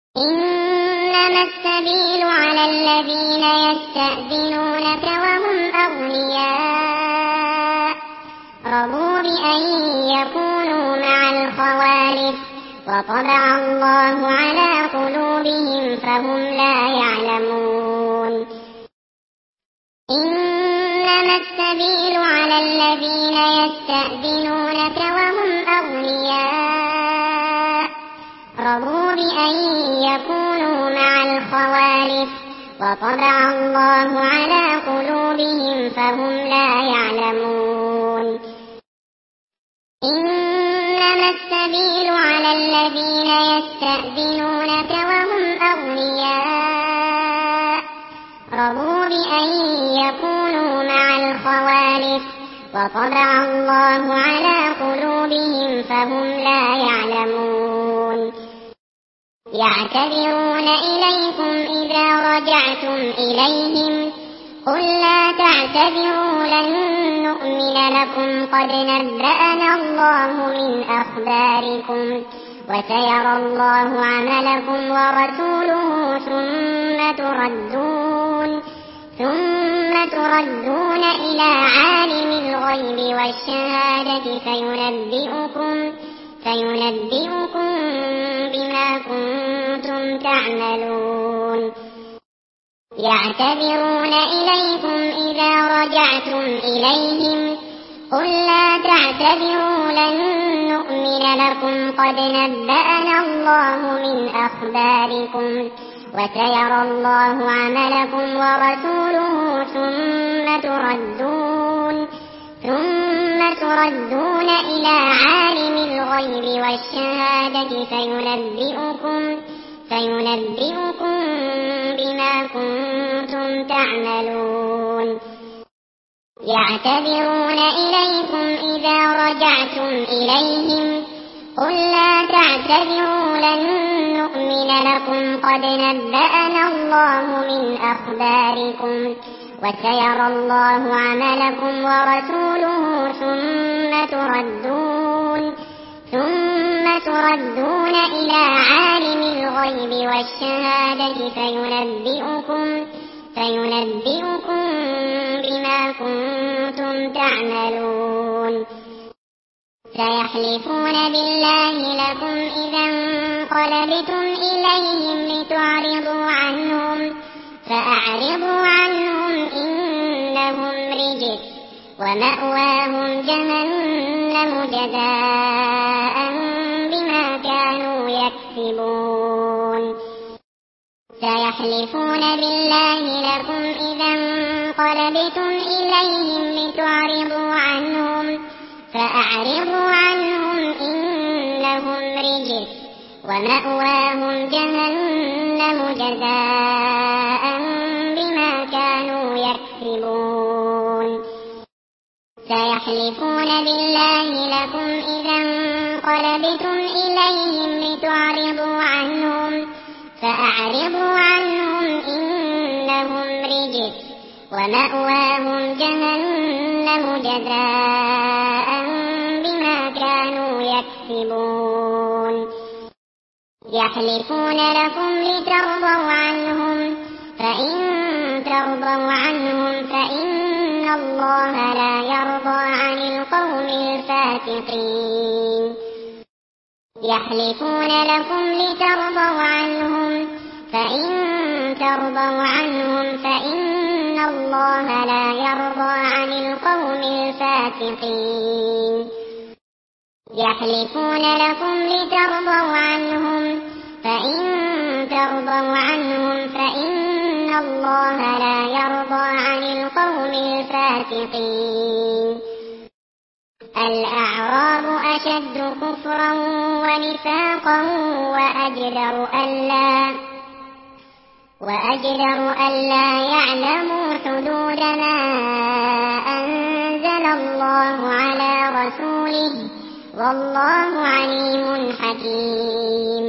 إنما السبيل على الذين يستأذنونك وهم أغنياء رضوا بأن يكونوا مع الخوالف وطبع الله على قلوبهم فهم لا يعلمون. إنما السبيل على الذين يستأذنونك وهم أغنياء رضوا بأن يكونوا مع الخوالف وطبع الله على قلوبهم فهم لا يعلمون. إنما السبيل على الذين يستأذنونك وهم أغنياء رضوا بأن يكونوا مع الخوالف وطبع الله على قلوبهم فهم لا يعلمون. يعتذرون إليكم إذا رجعتم إليهم قل لا تعتذروا لن نؤمن لكم قد نبأنا الله من أخباركم وسيرى الله عملكم ورسوله ثم تردون إلى عالم الغيب والشهادة فينبئكم بما كنتم تعملون. يعتذرون إليكم إذا رجعتم إليهم قل لا تعتذروا لن نؤمن لكم قد نبأنا الله من أخباركم وسيرى الله عملكم ورسوله ثم تردون إلى عالم الغيب والشهادة فينبئكم بما كنتم تعملون. يعتذرون إليكم إذا رجعتم إليهم قل لا تعتذروا لن نؤمن لكم قد نبأنا الله من أخباركم وسيرى الله عملكم ورسوله ثم تردون إلى عالم الغيب والشهادة فينبئكم بما كنتم تعملون. سيحلفون بالله لكم إذا انقلبتم إليهم لتعرضوا عنهم فأعرضوا عنهم إنهم رجس ومأواهم جهنم جزاء بما كانوا يكسبون. سيحلفون بالله لكم إذا انقلبتم إليهم لتعرضوا عنهم فأعرضوا عنهم إنهم رجس ومأواهم جهنم جزاء بما كانوا يكسبون. سيحلفون بالله لكم إذا انقلبتم إليهم لتعرضوا عنهم فأعرضوا عنهم إنهم رجس ومأواهم جهنم جزاء بما كانوا يكسبون. يحلفون لكم لترضوا عنهم فإن ترضوا عنهم فإن الله لا يرضى عن القوم الفاسقين. يحلفون لكم لترضوا عنهم فإن ترضوا عنهم فإن الله لا يرضى عن القوم الفاسقين. يحلفون لكم لترضوا عنهم فإن ترضوا عنهم فإن الله لا يرضى عن القوم الفاسقين. الأعراب أشد كفرا ونفاقا وأجدر ألا يعلموا حدود ما أنزل الله على رسوله والله عليم حكيم.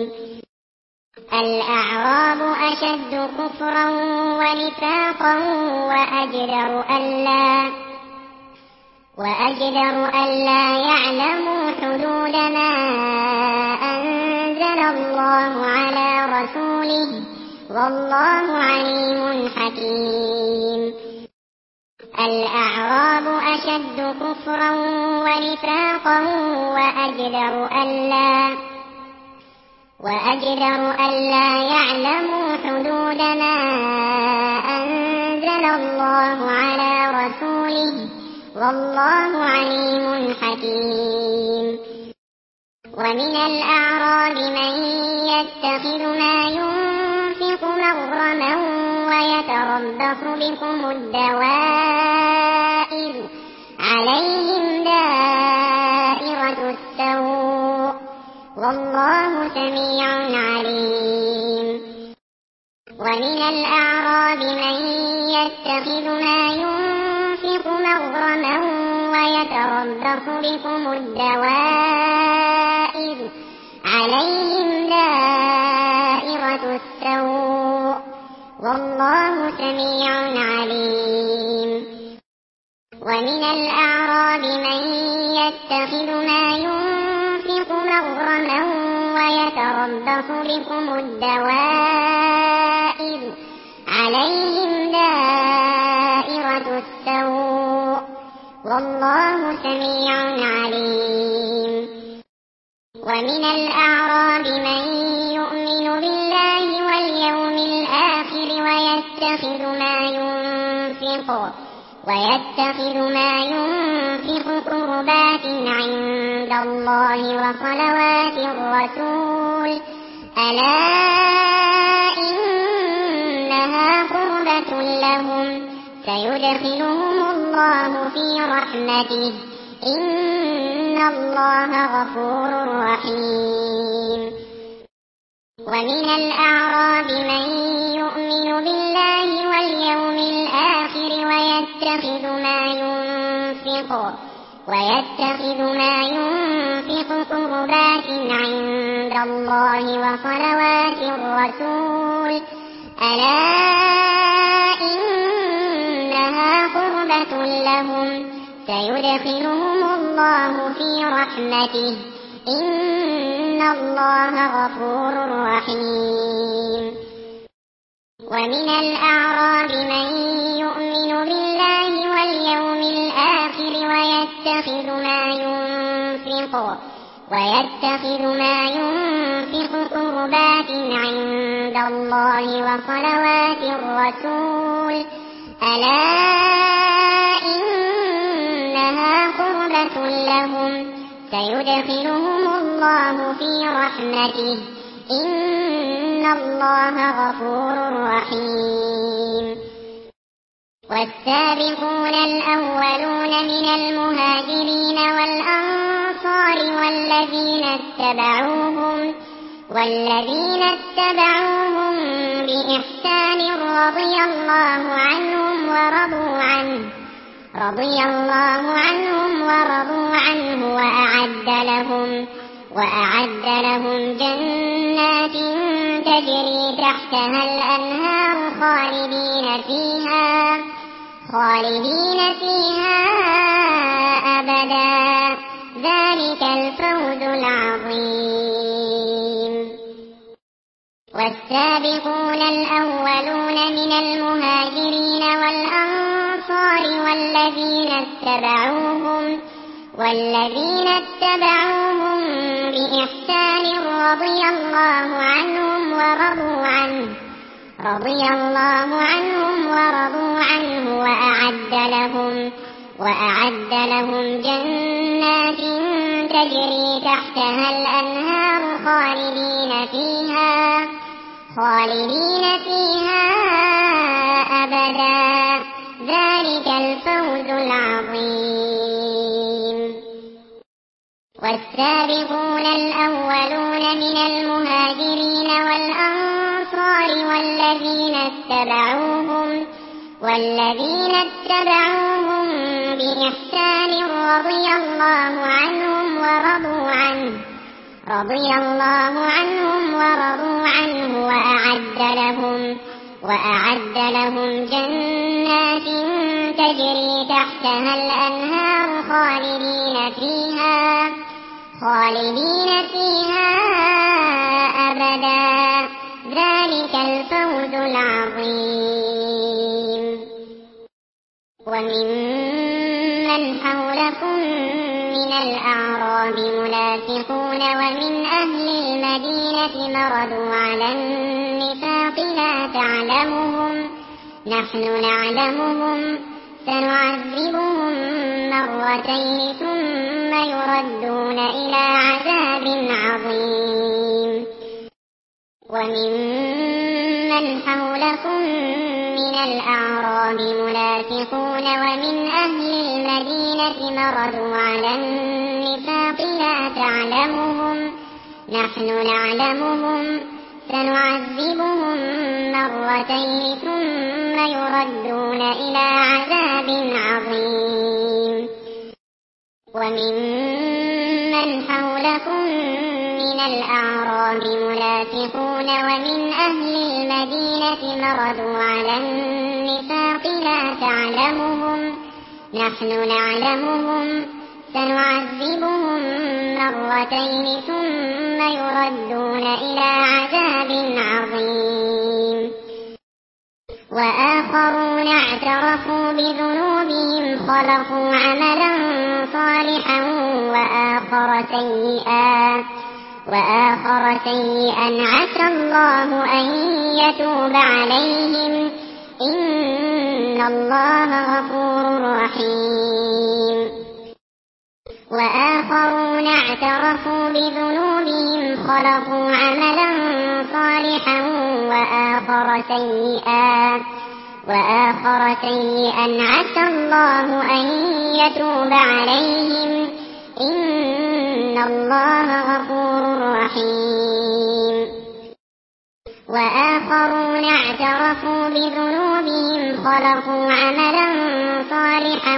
الأعراب أشد كفرا ونفاقا وأجدر ألا يعلموا حدود ما أنزل الله على رسوله والله عليم حكيم الأعراب أشد كفرا ونفاقا وأجدر ألا يعلموا حدود ما أنزل الله على رسوله والله عليم حكيم ومن الأعراب من يتخذ ما ينفق مغرما ويتربص بكم الدوائر عليهم دائرة السوء والله سميع عليم ومن الأعراب من يتخذ ما ينفق مغرما ويتربص بكم الدوائر عليهم دائرة السوء والله سميع عليم ومن الأعراب من يتخذ ما ينفق مغرما ويتربص بكم الدوائر عليهم دائرة السوء والله سميع عليم ومن الأعراب من يؤمن بالله واليوم الآخر ويتخذ ما ينفق قربات عند الله وصلوات الرسول ألا إنها قربة لهم سيدخلهم الله في رحمته إن الله غفور رحيم ومن الأعراب من يؤمن بالله واليوم الآخر ويتخذ ما ينفق قربات عند الله وصلوات الرسول ألا إنها قربة لهم سيدخلهم الله في رحمته إن الله غفور رحيم ومن الأعراب من يؤمن بالله واليوم الآخر ويتخذ ما ينفق قربات عند الله وصلوات الرسول ألا إنها قربة لهم سيدخلهم الله في رحمته إن الله غفور رحيم والسابقون الأولون من المهاجرين والأنصار والذين اتبعوهم بإحسان رضي الله عنهم ورضوا عنه وأعد لهم جنات تجري تحتها الأنهار خالدين فيها أبدا ذلك الفوز العظيم والسابقون الأولون من المهاجرين والأنصار والذين اتبعوهم بإحسان رضي الله عنهم ورضوا عنه وأعد لهم جنات تجري تحتها الأنهار خالدين فيها أبدا ذلك الفوز العظيم والسابقون الأولون من المهاجرين والأنصار والذين اتبعوهم بإحسان رضي الله عنهم ورضوا عنه وأعد لهم جنات تجري تحتها الأنهار خالدين فيها أبدا ذلك الفوز العظيم. وممن حولكم من الأعراب منافقون ومن أهل المدينة مردوا على النفاق لا تعلمهم نحن نعلمهم سنعذبهم مرتين ثم يردون إلى عذاب عظيم. وممن حولكم من الأعراب منافقون ومن أهل المدينة مردوا على النفاق لا تعلمهم نحن نعلمهم سنعذبهم مرتين ثم يردون إلى عذاب عظيم. وممن حولكم من الأعراب منافقون ومن أهل المدينة مردوا على النفاق لا تعلمهم نحن نعلمهم سنعذبهم مرتين ثم يردون إلى عذاب عظيم. وآخرون اعترفوا بذنوبهم خلقوا عملا صالحا وآخر سيئا عسى الله أن يتوب عليهم إن الله غفور رحيم. وآخرون اعترفوا بذنوبهم خلقوا عملا صالحا وآخر سيئا عسى الله أن يتوب عليهم إن الله غفور رحيم. وآخرون اعترفوا بذنوبهم خلقوا عملا صالحا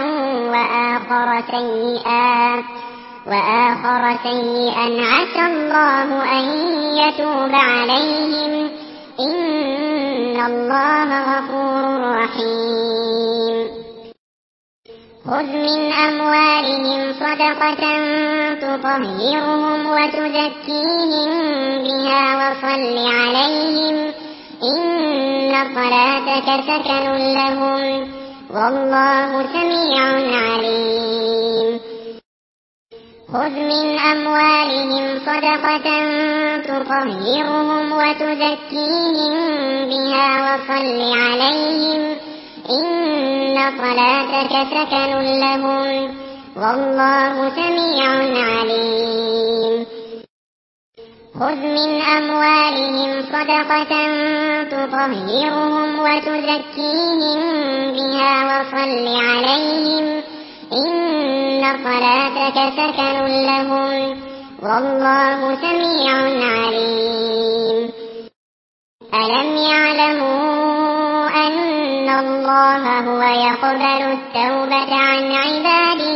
وآخر سيئا عسى الله أن يتوب عليهم إن الله غفور رحيم. خذ من أموالهم صدقة تطهرهم وتزكيهم بها وصل عليهم إن صلاتك سكن لهم والله سميع عليم. خذ من أموالهم صدقة تطهرهم وتزكيهم بها وصل عليهم إن صلاتك سكن لهم والله سميع عليم. خذ من أموالهم صدقة تطهرهم وتزكيهم بها وصل عليهم إن صلاتك سكن لهم والله سميع عليم. ألم يعلموا أن الله هو يقبل التوبة عن عباده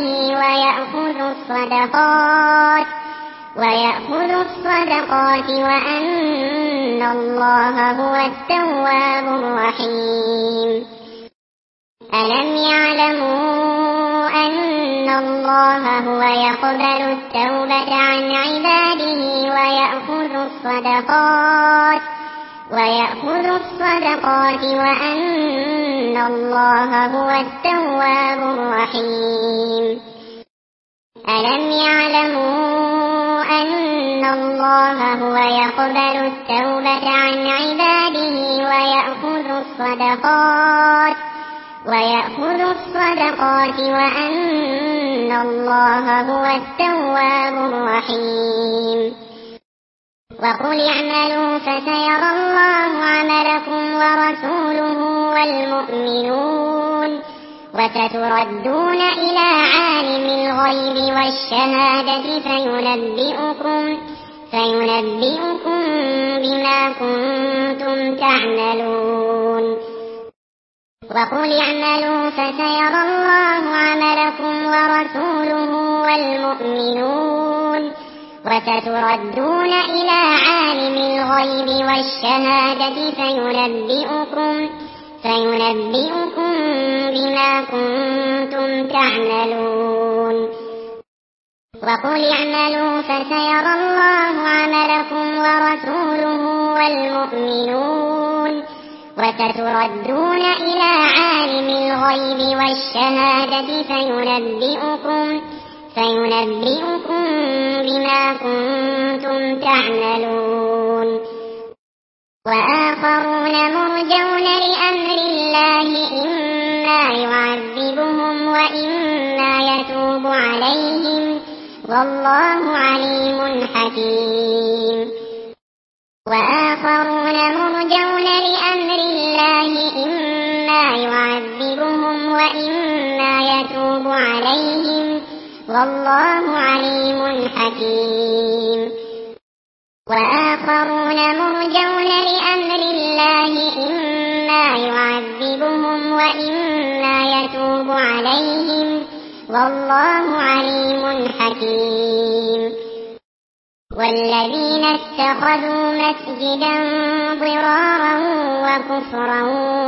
ويأخذ الصدقات وأن الله هو التواب الرحيم. ألم يعلموا أن الله هو يقبل التوبة عن عباده ويأخذ الصدقات وأن الله هو التواب الرحيم. ألم يعلموا أن الله هو يقبل التوبة عن عباده ويأخذ الصدقات وأن الله هو التواب الرحيم. وقل اعملوا فسيرى الله عملكم ورسوله والمؤمنون وستردون إلى عالم الغيب والشهادة فينبئكم بما كنتم تعملون. وقل اعملوا فسيرى الله عملكم ورسوله والمؤمنون وستردون إلى عالم الغيب والشهادة فينبئكم بما كنتم تعملون. وقل اعملوا فسيرى الله عملكم ورسوله والمؤمنون وستردون إلى عالم الغيب والشهادة فينبئكم بما كنتم تعملون وآخرون مرجون لأمر الله إما يعذبهم وإما يتوب عليهم والله عليم حكيم وآخرون مرجون لأمر الله إما يعذبهم وإما يتوب عليهم والله عليم حكيم وآخرون مرجون لأمر الله إما يعذبهم وإما يتوب عليهم والله عليم حكيم والذين اتخذوا مسجدا ضرارا وكفرا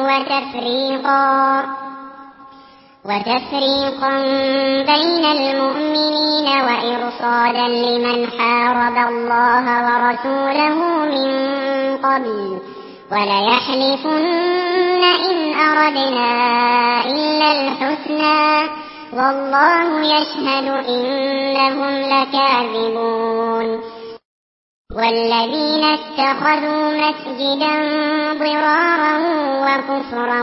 وتفريقا بين المؤمنين وإرصادا لمن حارب الله ورسوله من قبل وليحلفن إن أردنا إلا الحسنى والله يشهد إنهم لكاذبون والذين اتخذوا مسجدا ضرارا وكفرا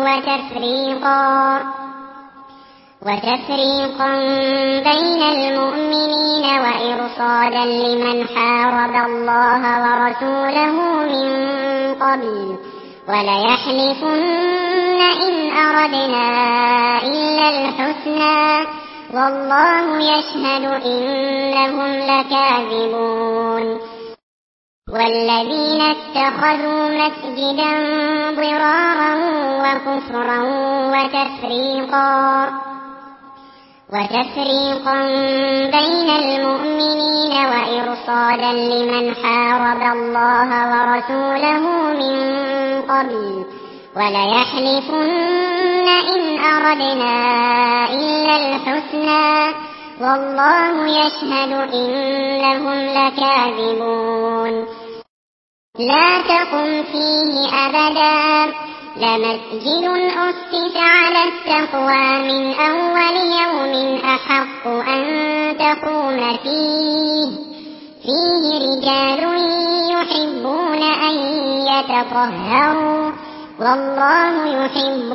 وتفريقا بين المؤمنين وإرصادا لمن حارب الله ورسوله من قبل وليحلفن إن أردنا إلا الحسنى والله يشهد إنهم لكاذبون والذين اتخذوا مسجدا ضرارا وكفرا وتفريقا بين المؤمنين وإرصادا لمن حارب الله ورسوله من قبل وليحلفن إن أردنا إلا الحسنى والله يشهد إنهم لكاذبون لا تقم فيه أبدا لمسجد أسس على التقوى من أول يوم أحق أن تقوم فيه رجال يحبون أن يتطهروا والله يحب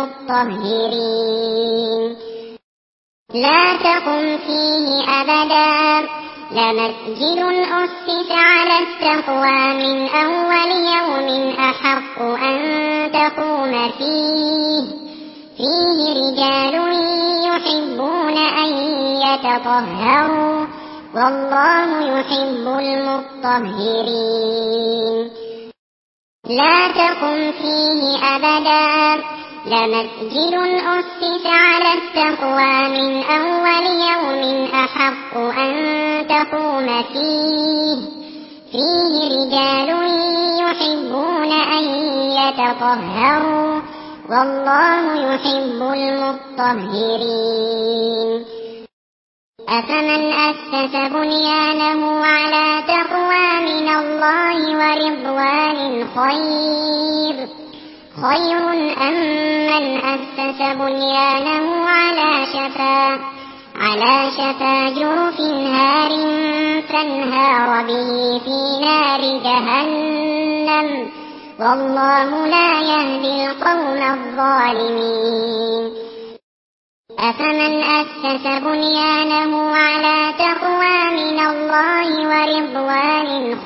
المطهرين لا تقم فيه أبدا لمسجد أسس على التقوى من أول يوم أحق أن تقوم فيه رجال يحبون أن يتطهروا والله يحب المطهرين لا تقم فيه أبدا لمسجد أسس على التقوى من أول يوم أحق أن تقوم فيه رجال يحبون أن يتطهروا والله يحب المطهرين أفمن أسس بنيانه على تقوى من الله ورضوان خير أم من أسس بنيانه على شفا جرف هار فانهار به في نار جهنم والله لا يهدي القوم الظالمين أفمن أسس بنيانه على تقوى من الله ورضوان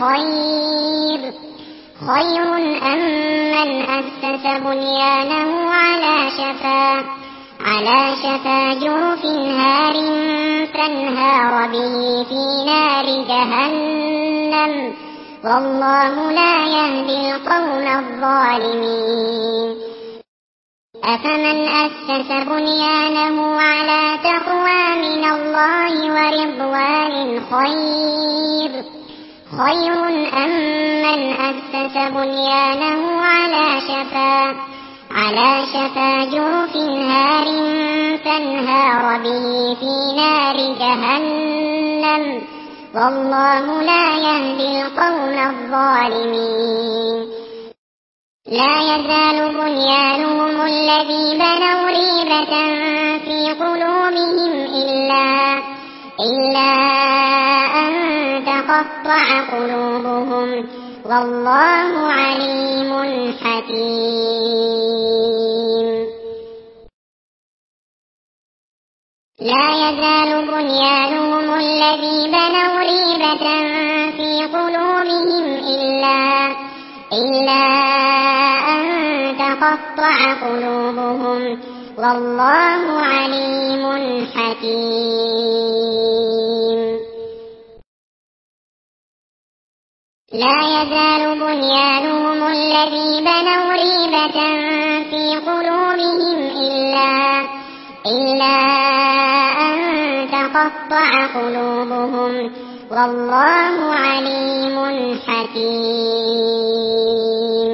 خير أم من أسس بنيانه على شفا جرف هار فانهار به في نار جهنم والله لا يهدي القوم الظالمين أفمن أسس بنيانه على تقوى من الله ورضوان خير أم من أسس بنيانه على على شفا جرف هار فانهار به في نار جهنم والله لا يهدي القوم الظالمين لا يزال بنيانهم الذي بنوا ريبة في قلوبهم إلا أن تقطع قلوبهم والله عليم حكيم لا يزال بنيانهم الذي بنوا ريبة في قلوبهم إلا أن تقطع قلوبهم والله عليم حكيم لا يزال بنيانهم الذي بنوا ريبة في قلوبهم إلا أن تقطع قلوبهم والله عليم حكيم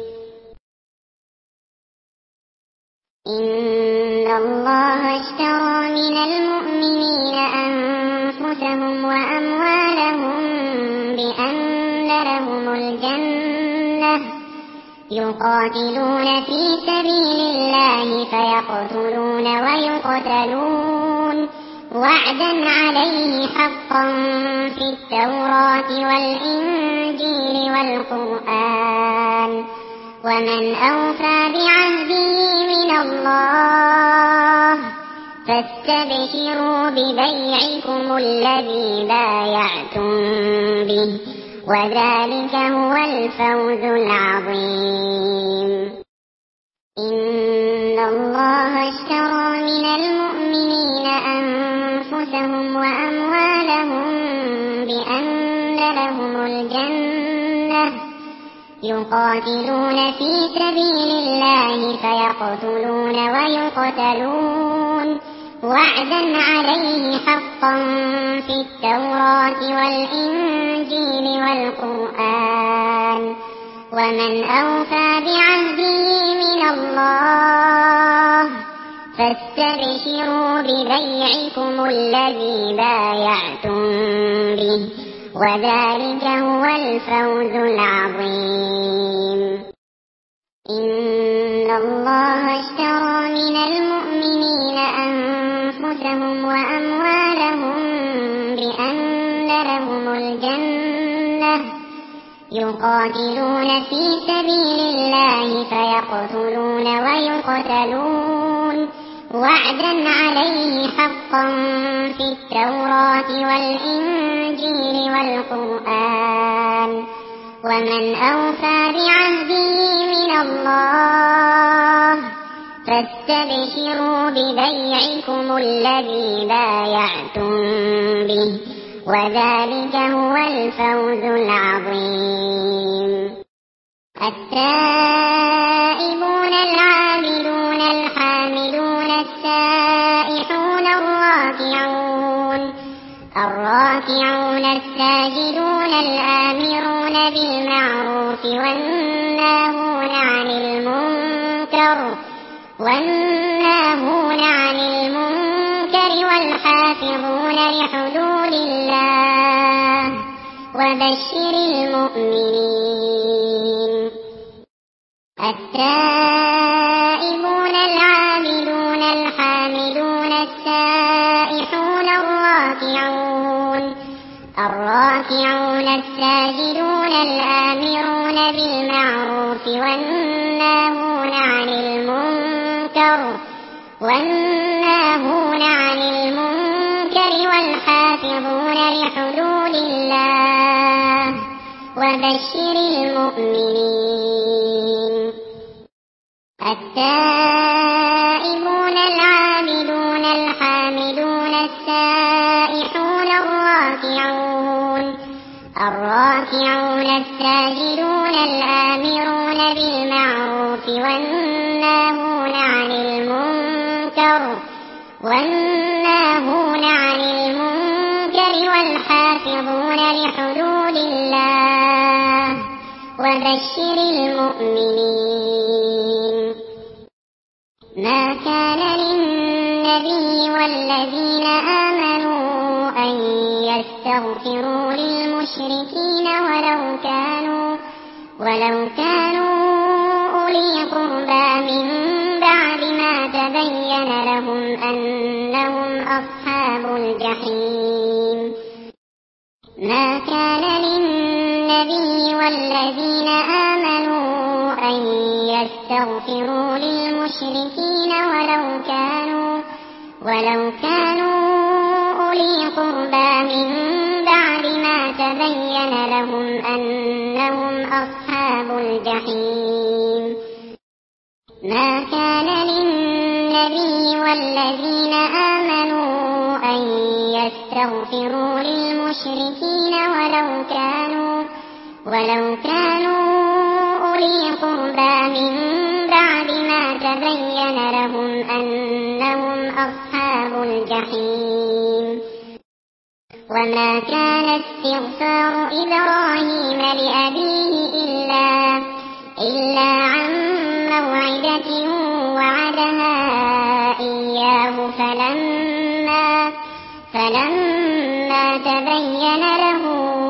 إن الله اشترى من المؤمنين أنفسهم وأموالهم بأن لهم الجنة يقاتلون في سبيل الله فيقتلون ويقتلون وعدا عليه حقا في التوراة والإنجيل والقرآن ومن أوفى بعهده من الله فاستبشروا ببيعكم الذي بايعتم به وذلك هو الفوز العظيم إن الله اشترى من المؤمنين أنفسهم وأموالهم بأن لهم الجنة يقاتلون في سبيل الله فيقتلون ويقتلون وعدا عليه حقا في التوراة والإنجيل والقرآن ومن أوفى بعهده من الله فاستبشروا ببيعكم الذي بايعتم به وذلك هو الفوز العظيم إن الله اشترى من المؤمنين أنفسهم وأموالهم بأن لهم الجنة يقاتلون في سبيل الله فيقتلون ويقتلون وعدا عليه حقا في التوراة والإنجيل والقرآن ومن أوفى بعهده من الله فاستبشروا ببيعكم الذي بايعتم به وذلك هو الفوز العظيم التائبون العابدون الحامدون السائحون الراكعون الساجدون الآمرون بالمعروف والناهون عن المنكر والحافظون لحدود الله وبشر المؤمنين التائبون العابدون الحامدون السائحون الراكعون الساجدون الآمرون بالمعروف والناهون عن المنكر والحافظون لحدود الله وبشر المؤمنين التائبون العابدون الحامدون السائحون الراكعون الساجدون الآمرون بالمعروف والناهون عن المنكر والحافظون لحدود الله وبشر المؤمنين ما كان للنبي والذين آمنوا أن يستغفروا للمشركين ولو كانوا أولي قربى من بعد ما تبين لهم أنهم أصحاب الجحيم. ما كان للنبي والذين آمنوا أن يستغفروا للمشركين ولو كانوا أولي قربى من بعد ما تبين لهم أنهم أصحاب الجحيم. ما كان للنبي والذين آمنوا أن يستغفروا للمشركين ولو كانوا أولي قربى من بعد ما تبين لهم أنهم أصحاب الجحيم. وما كان استغفار إبراهيم لأبيه إلا عن موعدة وعدها إياه فلما تبين له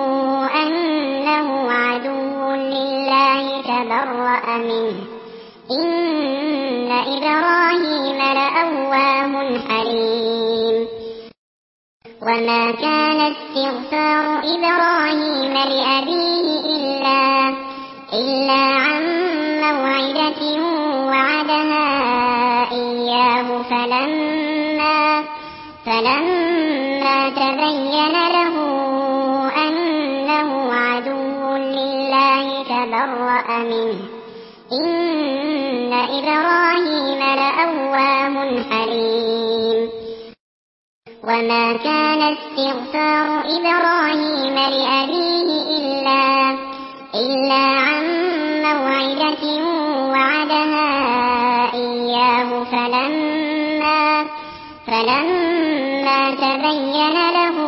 أنه عدو لله تبرأ منه إن إبراهيم لأواه حليم. وما كان استغفار إبراهيم لأبيه إلا عن موعدة وعدها إياه فلما تبين له أنه عدو لله تبرأ منه إن إبراهيم لأواه حليم. وما كان استغفار إبراهيم لأبيه إلا عن موعدة وعدها إياه فلما تبين له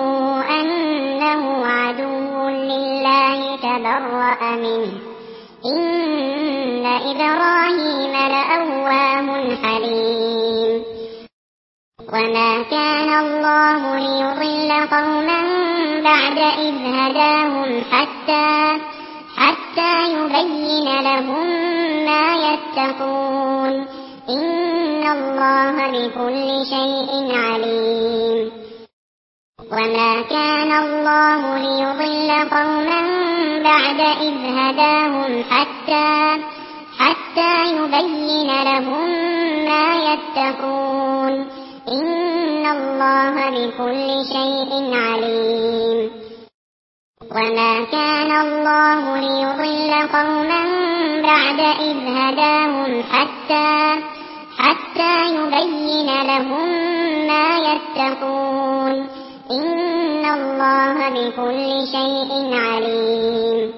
أنه عدو لله تبرأ منه إن إبراهيم لأواه حليم. وما كان الله ليضل قوما بعد إذ هداهم حتى يبين لهم ما يتقون إن الله بكل شيء عليم. وما كان الله ليضل قوما بعد إذ هداهم حتى يبين لهم ما يتقون إن الله بكل شيء عليم. وما كان الله ليضل قوما بعد إذ هداهم حتى يبين لهم ما يتقون إن الله بكل شيء عليم.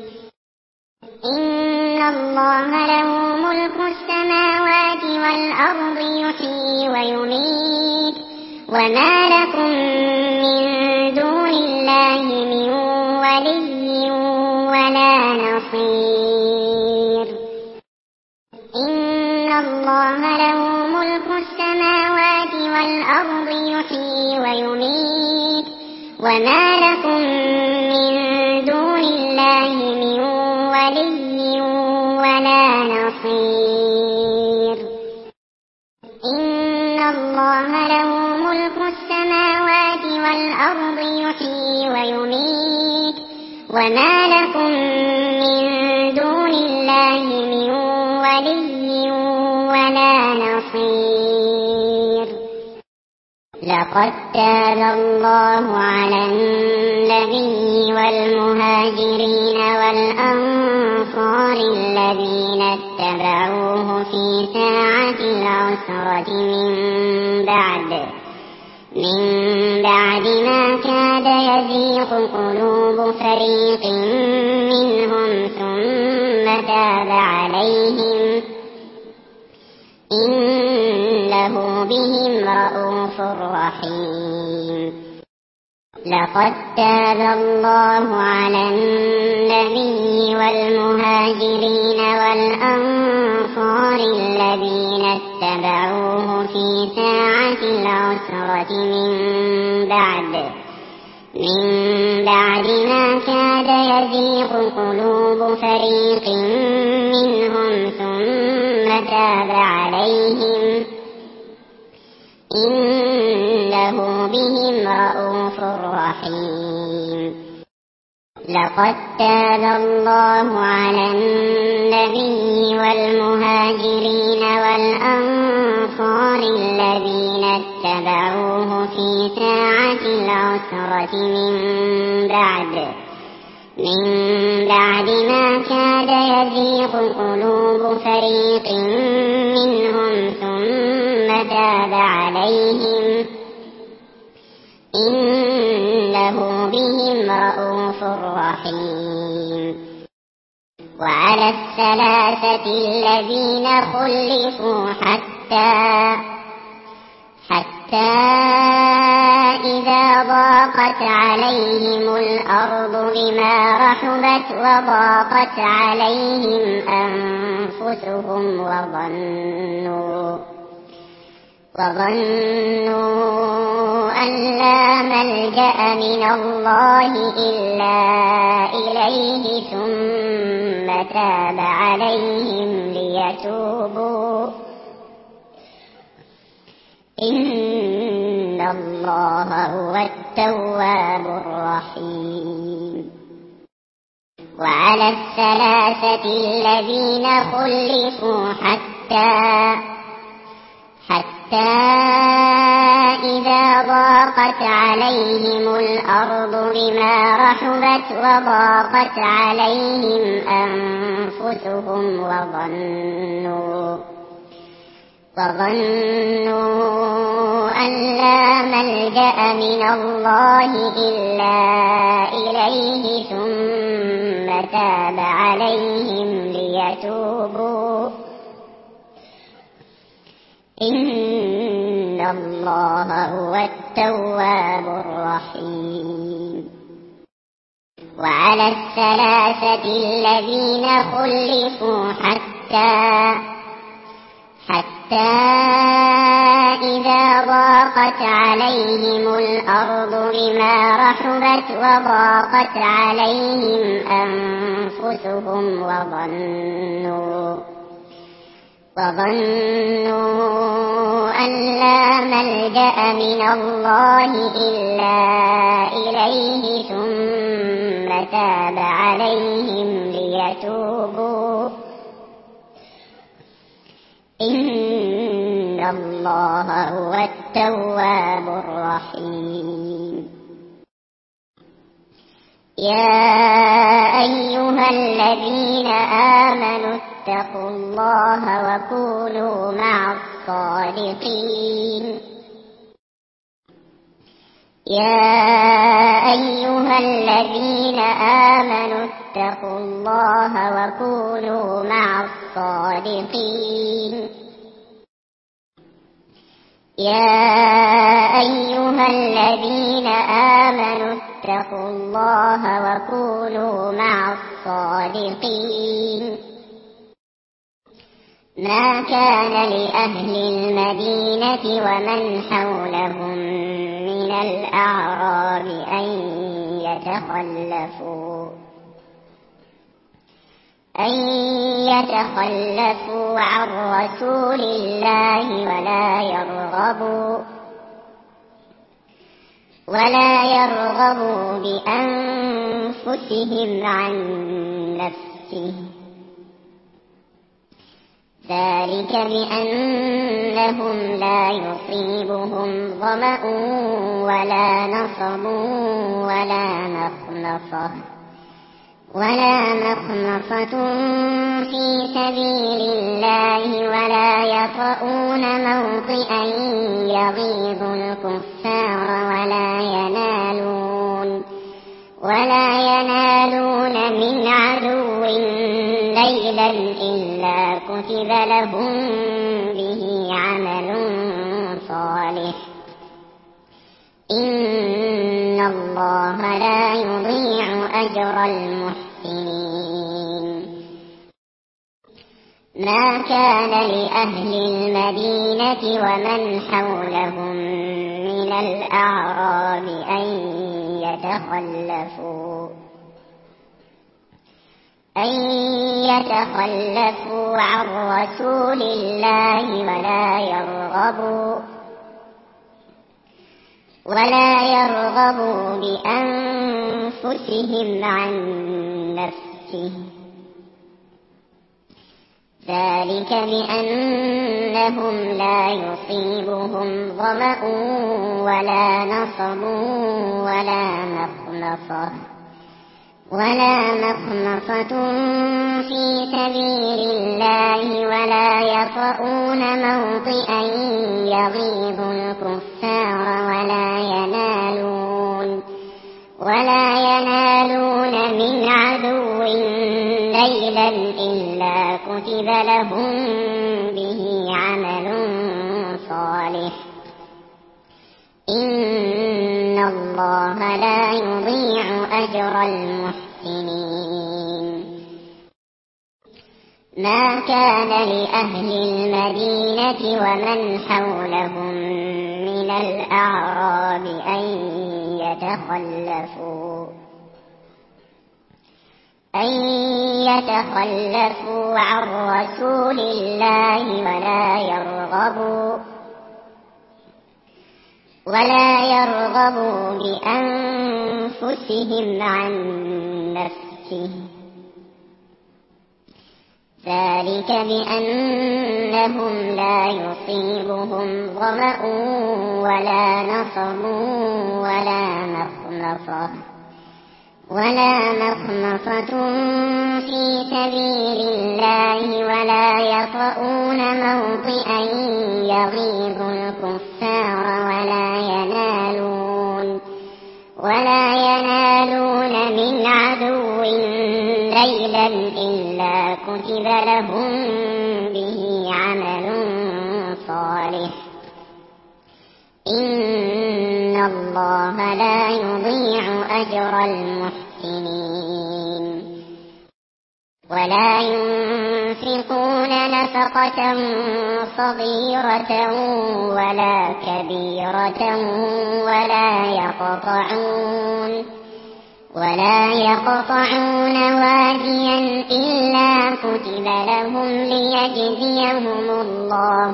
إن الله له ملك السماوات والأرض يحيي ويميت وما لكم من دون الله من ولي ولا نصير. إن الله له ملك السماوات والأرض يحيي ويميت وما لكم من دون الله من ولي ولا نصير. إن الله له ملك السماوات والأرض يحيي ويميت وما لكم من دون الله من ولي ولا نصير. لقد تاب الله على النبي والمهاجرين والأنصار الذين اتبعوه في ساعة العسرة من بعد ما كاد يزيغ قلوب فريق منهم ثم تاب عليهم إنه بهم رءوف رحيم. لقد تاب الله على النبي والمهاجرين والأنصار الذين اتبعوه في ساعة العسرة من بعد ما كاد يزيغ قلوب فريق منهم ثم تاب عليهم إنه بهم رءوف رحيم. لقد تاب الله على النبي والمهاجرين والأنصار الذين اتبعوه في ساعة العسرة من بعد ما كاد يزيغ قلوب فريق منهم ثم تاب عليهم إنه بهم رءوف رحيم. وعلى الثلاثة الذين خلفوا حتى إذا ضاقت عليهم الأرض بما رحبت وضاقت عليهم أنفسهم وظنوا أن لا ملجأ من الله إلا إليه ثم تاب عليهم ليتوبوا إن الله هو التواب الرحيم. وعلى الثلاثة الذين خلفوا حتى إذا ضاقت عليهم الأرض بما رحبت وضاقت عليهم أنفسهم وظنوا أن لا ملجأ من الله إلا إليه ثم تاب عليهم ليتوبوا إن الله هو التواب الرحيم. وعلى الثلاثة الذين خلفوا حتى إذا ضاقت عليهم الأرض بما رحبت وضاقت عليهم أنفسهم وظنوا أن لا ملجأ من الله إلا إليه ثم تاب عليهم ليتوبوا إن الله هو التواب الرحيم. يا أيها الذين آمنوا اتقوا الله وكونوا مع الصادقين. يا أيها الذين آمنوا اتقوا الله وكونوا مع الصادقين. يا أيها الذين آمنوا اتقوا الله وكونوا مع الصادقين. ما كان لأهل المدينة ومن حولهم من الأعراب أن يتخلفوا عن رسول الله ولا يرغبوا بأنفسهم عن نفسه، ذلك بأنهم لا يصيبهم ظمأ ولا نصب ولا مخمصة في سبيل الله ولا يطؤون موطئا يغيظ الكفار ولا ينالون من عدو نيلا إلا كتب لهم به عمل صالح إن الله لا يضيع أجر المحسنين. ما كان لأهل المدينة ومن حولهم من الأعراب أن يتخلفوا عن رسول الله ولا يرغبوا بأنفسهم عن نفسه، ذلك بأنهم لا يصيبهم ظمأ ولا نصب ولا مخمصة في سبيل الله، ولا يطؤون موطئا يغيظ الكفار ولا ينالون من عدو نيلا إلا كتب لهم به عمل صالح، إن الله لا يضيع أجر المحسنين. ما كان لأهل المدينة ومن حولهم من الأعراب أن يتخلفوا عن رسول الله ولا يرغبوا بأنفسهم عن نفسه، ذلك بأنهم لا يصيبهم ظمأ ولا نصب ولا مخمصة في سبيل الله، ولا يطؤون موطئا يغيظ الكفار ولا ينالون من عدو نيلا إلا كتب لهم به عمل صالح، إن الله لا يضيع أجر المحسنين. ولا ينفقون نفقة صغيرة ولا كبيرة ولا يقطعون واديا إلا كتب لهم ليجزيهم الله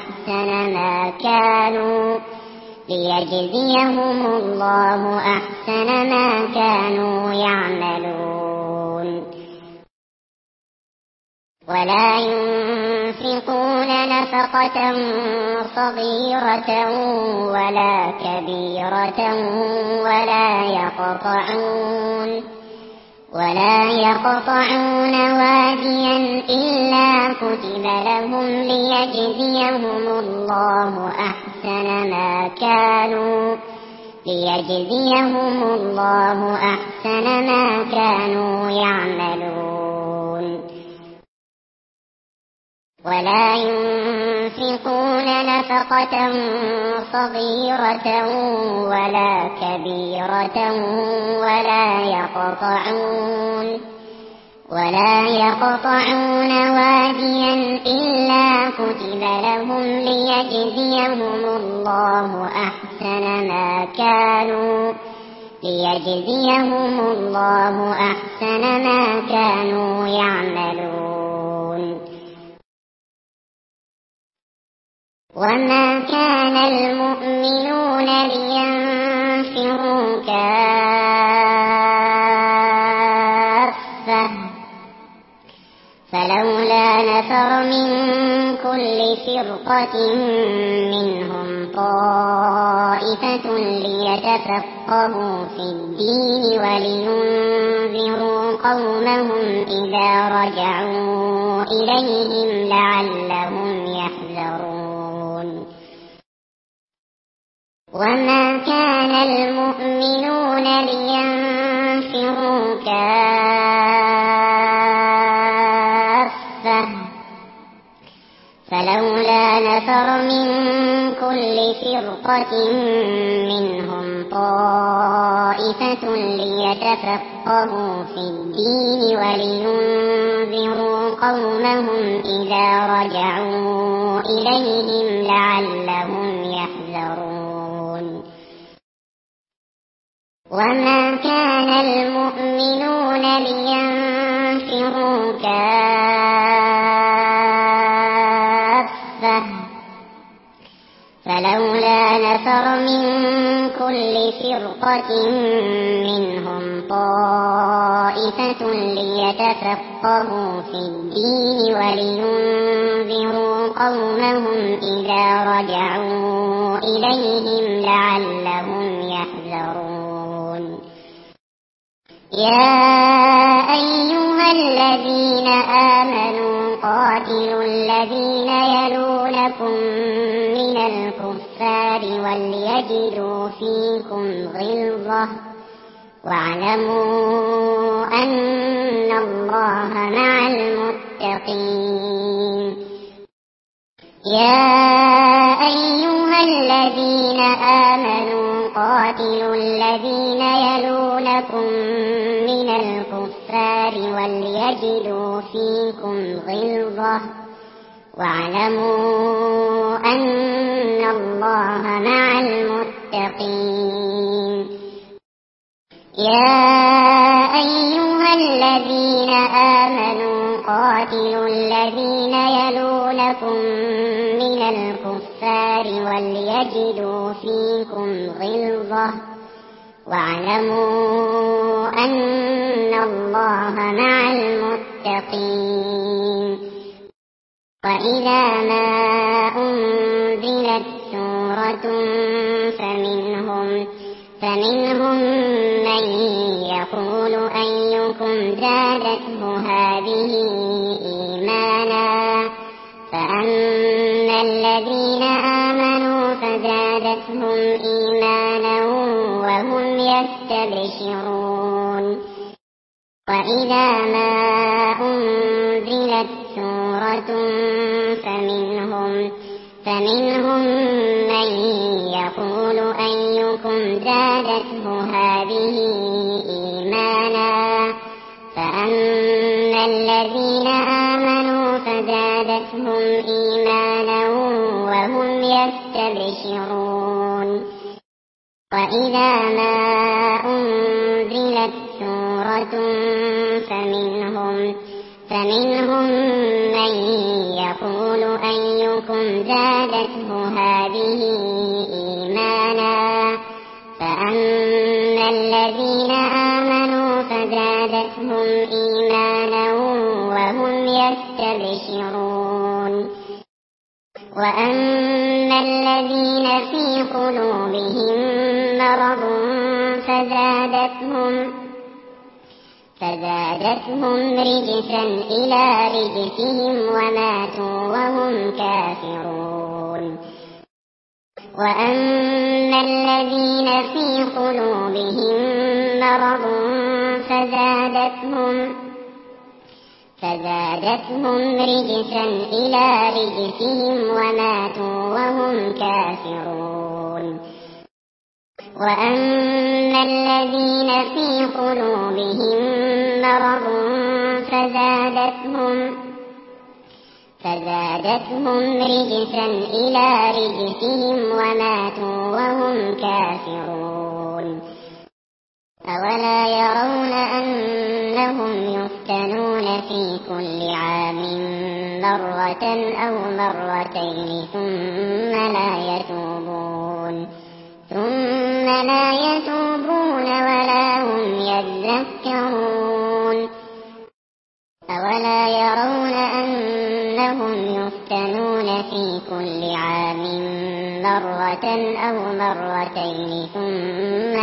أحسن ما كانوا يعملون. ولا ينفقون نفقة صغيرة ولا كبيرة ولا يقطعون واديا إلا كتب لهم ليجزيهم الله أحسن ما كانوا يعملون. ولا ينفقون نفقة صغيرة ولا كبيرة ولا يقطعون واديا إلا كتب لهم ليجزيهم الله أحسن ما كانوا يعملون. وما كان المؤمنون لينفروا كافة، فلولا نفر من كل فرقة منهم طائفة ليتفقهوا في الدين ولينذروا قومهم إذا رجعوا إليهم لعلهم يحذرون. وما كان المؤمنون لينفروا كافة، فلولا نفر من كل فرقة منهم طائفة ليتفقهوا في الدين ولينذروا قومهم إذا رجعوا إليهم لعلهم يحذرون وما كان المؤمنون لينفروا كافة فلولا نفر من كل فرقة منهم طائفة ليتفقهوا في الدين ولينذروا قومهم إذا رجعوا إليهم لعلهم يحذرون يا أيها الذين آمنوا قاتلوا الذين يلونكم من الكفار وليجدوا فيكم غلظة واعلموا أن الله مع المتقين يا أيها الذين آمنوا قاتلوا الذين يلونكم من الكفار وليجدوا فيكم غلظة واعلموا أن الله مع المتقين يا أيها الذين آمنوا قاتلوا الذين يلونكم من الكفار وليجدوا فيكم غلظة واعلموا أن الله مع المتقين وإذا ما أنزلت سورة فمنهم من يقول أيكم زادته هذه إيمانا فأما الذين آمنوا فزادتهم إيمانا وهم يستبشرون وإذا ما أنزلت سورة فمنهم من يقول أيكم زادته هذه إيمانا فأما الذين آمنوا فزادتهم إيمانا وهم يستبشرون وإذا ما أنزلت سورة فمنهم من يقول أيكم زادته هذه إيمانا فأما الذين آمنوا فزادتهم إيمانا وهم يستبشرون وأما الذين في قلوبهم مرض فزادتهم رجسا إلى رجسهم وماتوا وهم كافرون وأما الذين في قلوبهم مرض فزادتهم رجسا إلى رجسهم وماتوا وهم كافرون وأما الذين في قلوبهم مرض فزادتهم رجسا إلى رجسهم وماتوا وهم كافرون أولا يرون أنهم يفتنون في كل عام مرة أو مرتين ثم لا يتوبون ولا هم يذكرون أولا يرون أنهم يفتنون في كل عام مرة أو مرتين ثم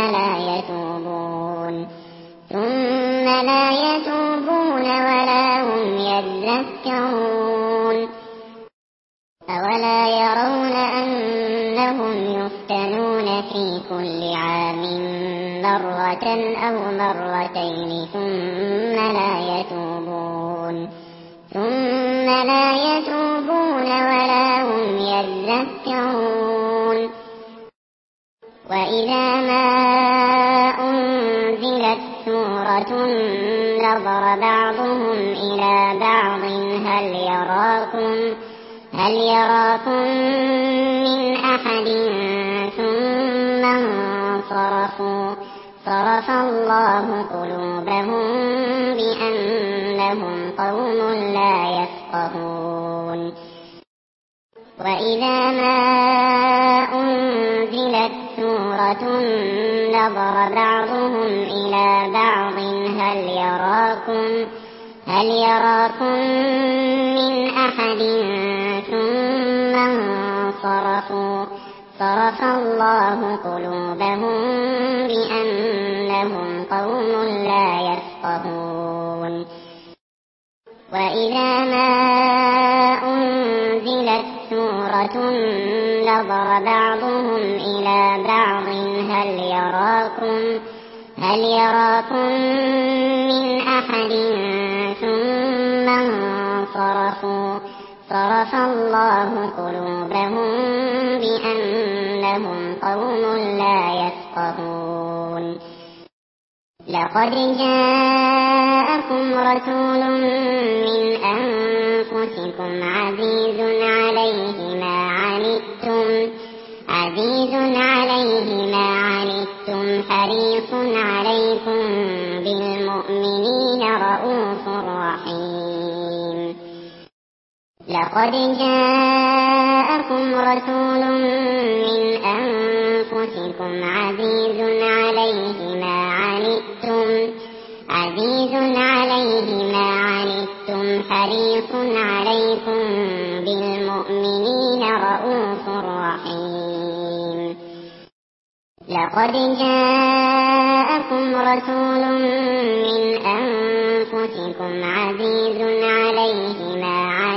لا يتوبون ولا هم يذكرون أولا يرون أنهم يفتنون في كل عام مرة أو مرتين ثم لا يتوبون ولا هم يذكرون وإذا ما أنزلت سورة نظر بعضهم إلى بعض هل يراكم من أحد ثم انصرفوا صرف الله قلوبهم بأنهم قوم لا يفقهون وإذا ما أنزلت سورة نظر بعضهم إلى بعض هل يراكم من أحد ثم انصرفوا صرف الله قلوبهم بأنهم قوم لا يفقهون وإذا ما أنزلت سورة نظر بعضهم إلى بعض هل يراكم من أحد ثم انصرفوا صرف الله قلوبهم بأنهم قوم لا يفقهون لقد جاءكم رسول من أنفسكم عزيز عليه ما عنتم حريص عليكم بالمؤمنين رءوف رحيم لقد جاءكم رسول من أنفسكم عزيز عليه ما عنتم حريص عليكم بالمؤمنين رءوف رحيم لقد جاءكم رسول من أنفسكم عزيز عليه ما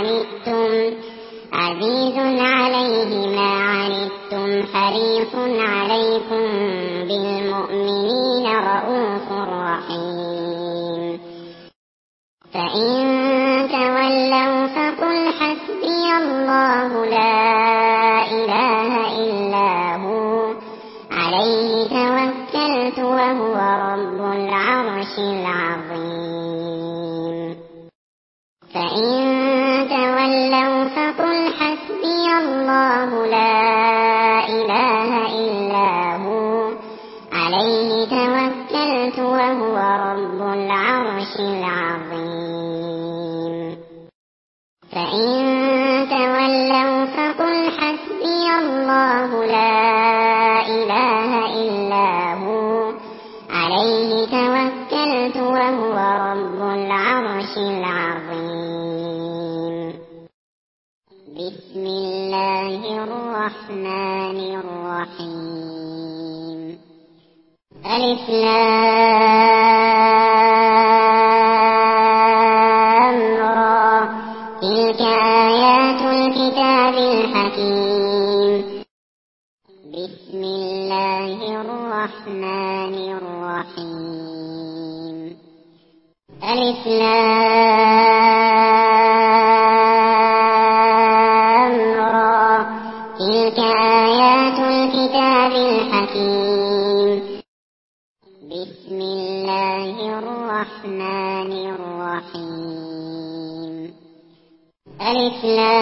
عنتم حريص عليكم بالمؤمنين رءوف رحيم فإن تولوا فقل حسبي الله لا إله إلا هو عليه توكلت وهو رب العرش العظيم فإن تولوا فقل حسبي الله لا إله إلا هو عليه توكلت وهو رب العرش العظيم فإن تولوا فقل حسبي الله لا إله إلا هو عليه توكلت وهو رب العرش العظيم بسم الله الرحمن الرحيم ألف لام را تلك آيات الكتاب الحكيم بسم الله الرحمن الرحيم ألف لام را تلك آيات الكتاب الحكيم بسم الله الرحمن الرحيم ألف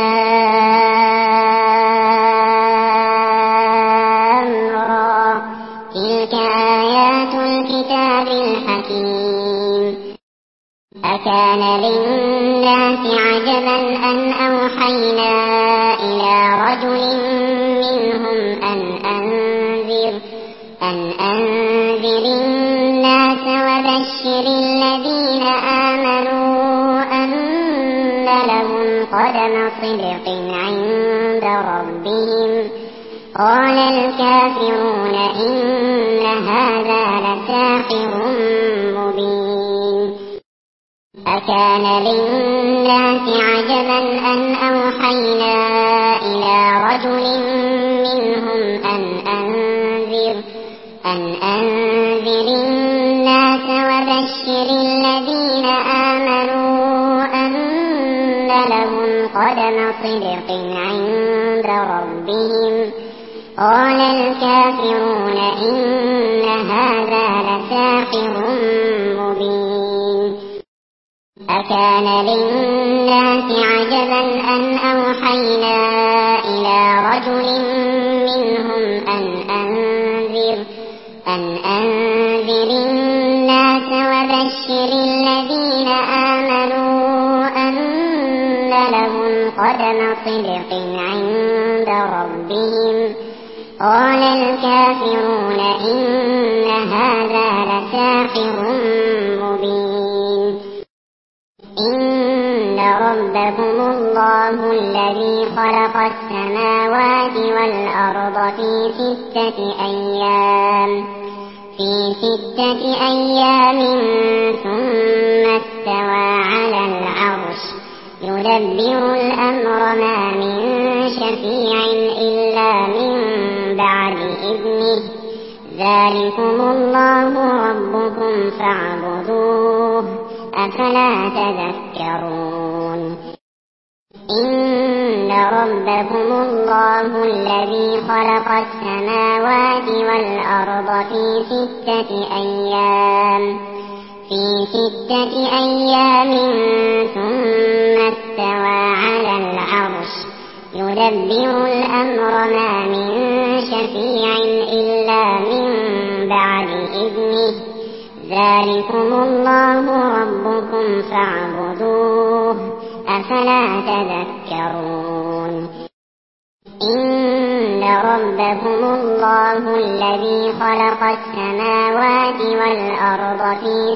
لام را تلك آيات الكتاب الحكيم أكان للناس عجبا أن أوحينا إلى رجل منهم أن أنذر الناس وبشر الذين آمنوا أن لهم قدم صدق عند ربهم قال الكافرون إن هذا لساحر مبين أكان للناس عجبا أن أوحينا إلى رجل منهم أن أنذر الناس وبشر الذين آمنوا أن لهم لهم قدم صدق عند ربهم قال الكافرون إن هذا لساحر مبين أكان للناس عجبا أن أوحينا إلى رجل منهم أن أنذر الناس وبشر الذين آمنوا أن لهم قدم صدق عند ربهم قال الكافرون إن هذا لساحر مبين إن ربكم الله الذي خلق السماوات والأرض في 6 أيام ثم استوى على العرش يدبر الأمر ما من شفيع إلا من بعد إذنه ذلكم الله ربكم فاعبدوه أفلا تذكرون إن ربكم الله الذي خلق السماوات والأرض في 6 أيام ثم استوى على العرش يدبر الأمر ما من شفيع إلا من بعد إذنه ذلكم الله ربكم فاعبدوه أفلا تذكرون إن ربكم الله الذي خلق السماوات والأرض في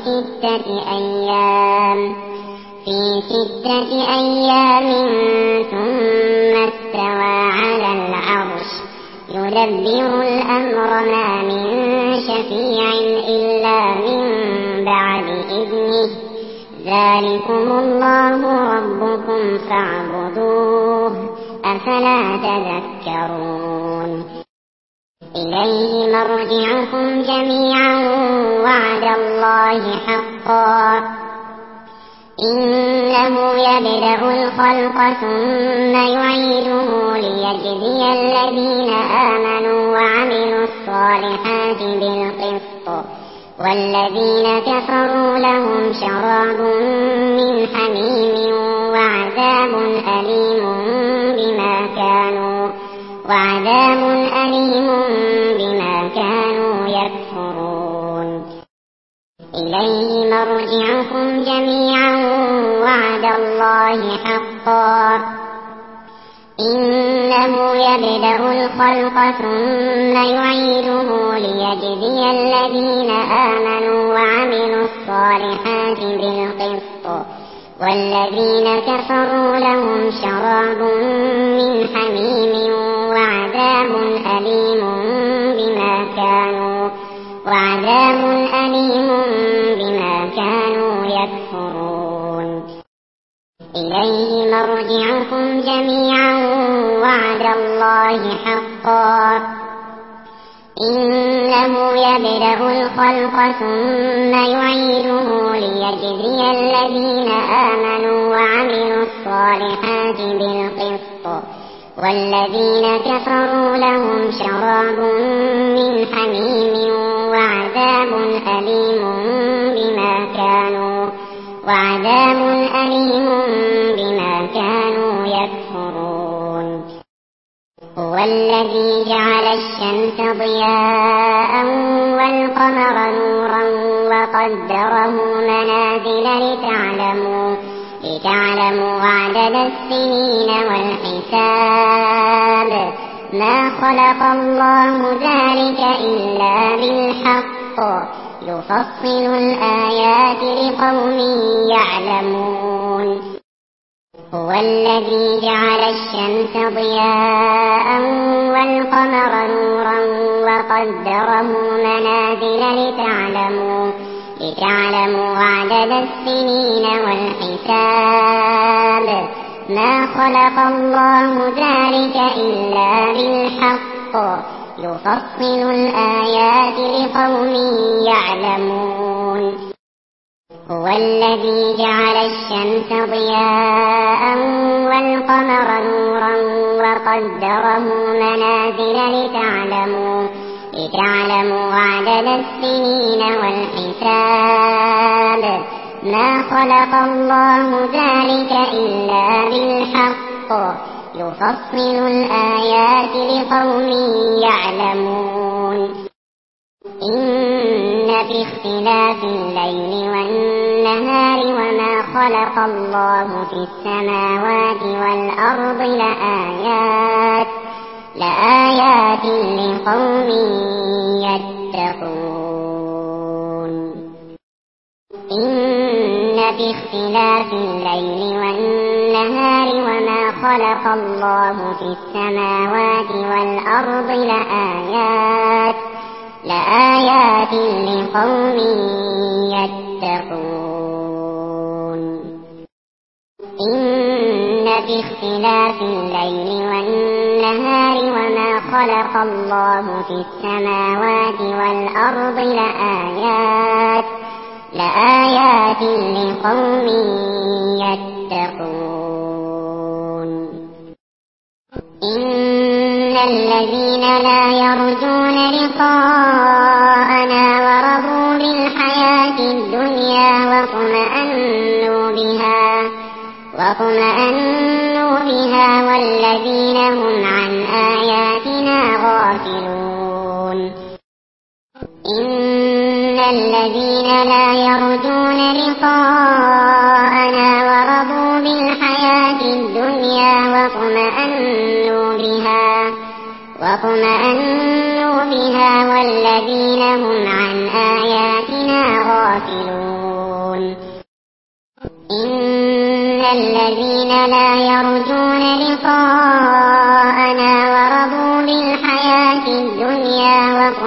6 أيام ثم استوى على العرش يدبر الأمر ما من شفيع إلا من بعد إذنه ذلكم الله ربكم فاعبدوه أفلا تذكرون إليه مرجعكم جميعا وعد الله حقا إنه يبدأ الخلق ثم يعيده ليجزي الذين آمنوا وعملوا الصالحات بالقسط والذين كفروا لهم شراب من حميم وعذاب أليم بما كانوا يكفرون إليه مرجعكم جميعا وعد الله حقا إنه يبدأ الخلق ثم يعيده ليجزي الذين آمنوا وعملوا الصالحات بالقسط والذين كفروا لهم شراب من حميم وعذاب أليم بما كانوا يكفرون إليه مرجعكم جميعا وعد الله حقا إنه يبدأ الخلق ثم يعيده ليجزي الذين آمنوا وعملوا الصالحات بالقسط والذين كفروا لهم شراب من حميم وعذاب أليم بما كانوا يكفرون هو الذي جعل الشمس ضياء والقمر نورا وقدره منازل لتعلموا عدد السنين والحساب ما خلق الله ذلك إلا بالحق يفصل الآيات لقوم يعلمون هو الذي جعل الشمس ضياء والقمر نورا وقدره منازل لتعلموا عدد السنين والحساب ما خلق الله ذلك إلا بالحق يفصل الآيات لقوم يعلمون هو الذي جعل الشمس ضياء والقمر نورا وقدره منازل لتعلموا عدد السنين والحساب ما خلق الله ذلك إلا بالحق يفصل الآيات لقوم يعلمون إن في اختلاف الليل والنهار وما خلق الله في السماوات والأرض لآيات لقوم يتقون إن في اختلاف الليل والنهار وما خلق الله في السماوات والأرض لآيات لقوم يتقون إن في اختلاف الليل والنهار وما خلق الله في السماوات والأرض لآيات لقوم يتقون إن الذين لا يرجون لقاءنا ورضوا بالحياة الدنيا واطمأنوا بها والذين هم عن آياتنا غافلون إن الذين لا يرجون لقاءنا ورضوا بالحياة الدنيا واطمأنوا بها والذين هم عن آياتنا غافلون إن الذين لا يرجون لقاءنا ورضوا بالحياة الدنيا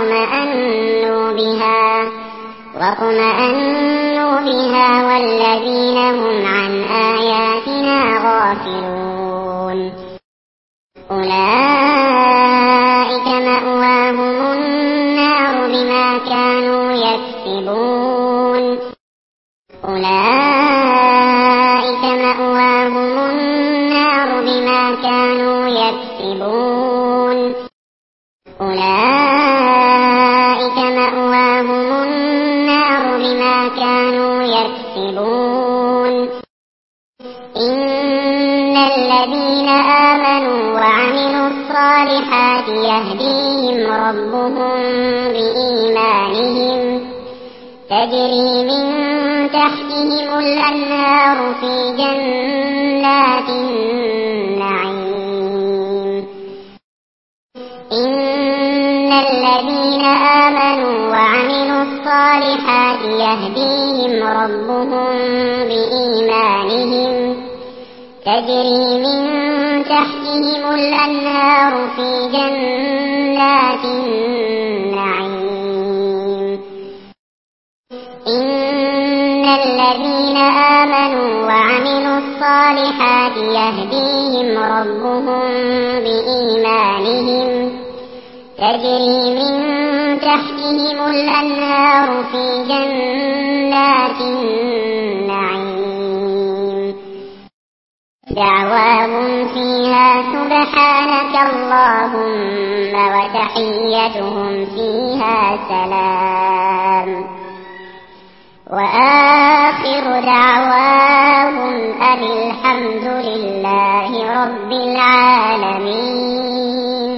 واطمأنوا بها والذين هم عن آياتنا غافلون أولئك مأواهم النار بما كانوا يكسبون أولئك مأواهم النار بما كانوا يكسبون أولئك مأواهم النار بما كانوا يكسبون إن الذين آمنوا وعملوا الصالحات يهديهم ربهم بإيمانهم تجري من تحتهم الأنهار في جنات النعيم إن الذين آمنوا وعملوا الصالحات يهديهم ربهم بإيمانهم تجري من تحتهم الأنهار في جنات النعيم إن الذين آمنوا وعملوا الصالحات يهديهم ربهم بإيمانهم تجري من تحتهم الأنهار في جنات النعيم دعواهم فيها سبحانك اللهم وتحيتهم فيها سلام وآخر دعواهم أن الحمد لله رب العالمين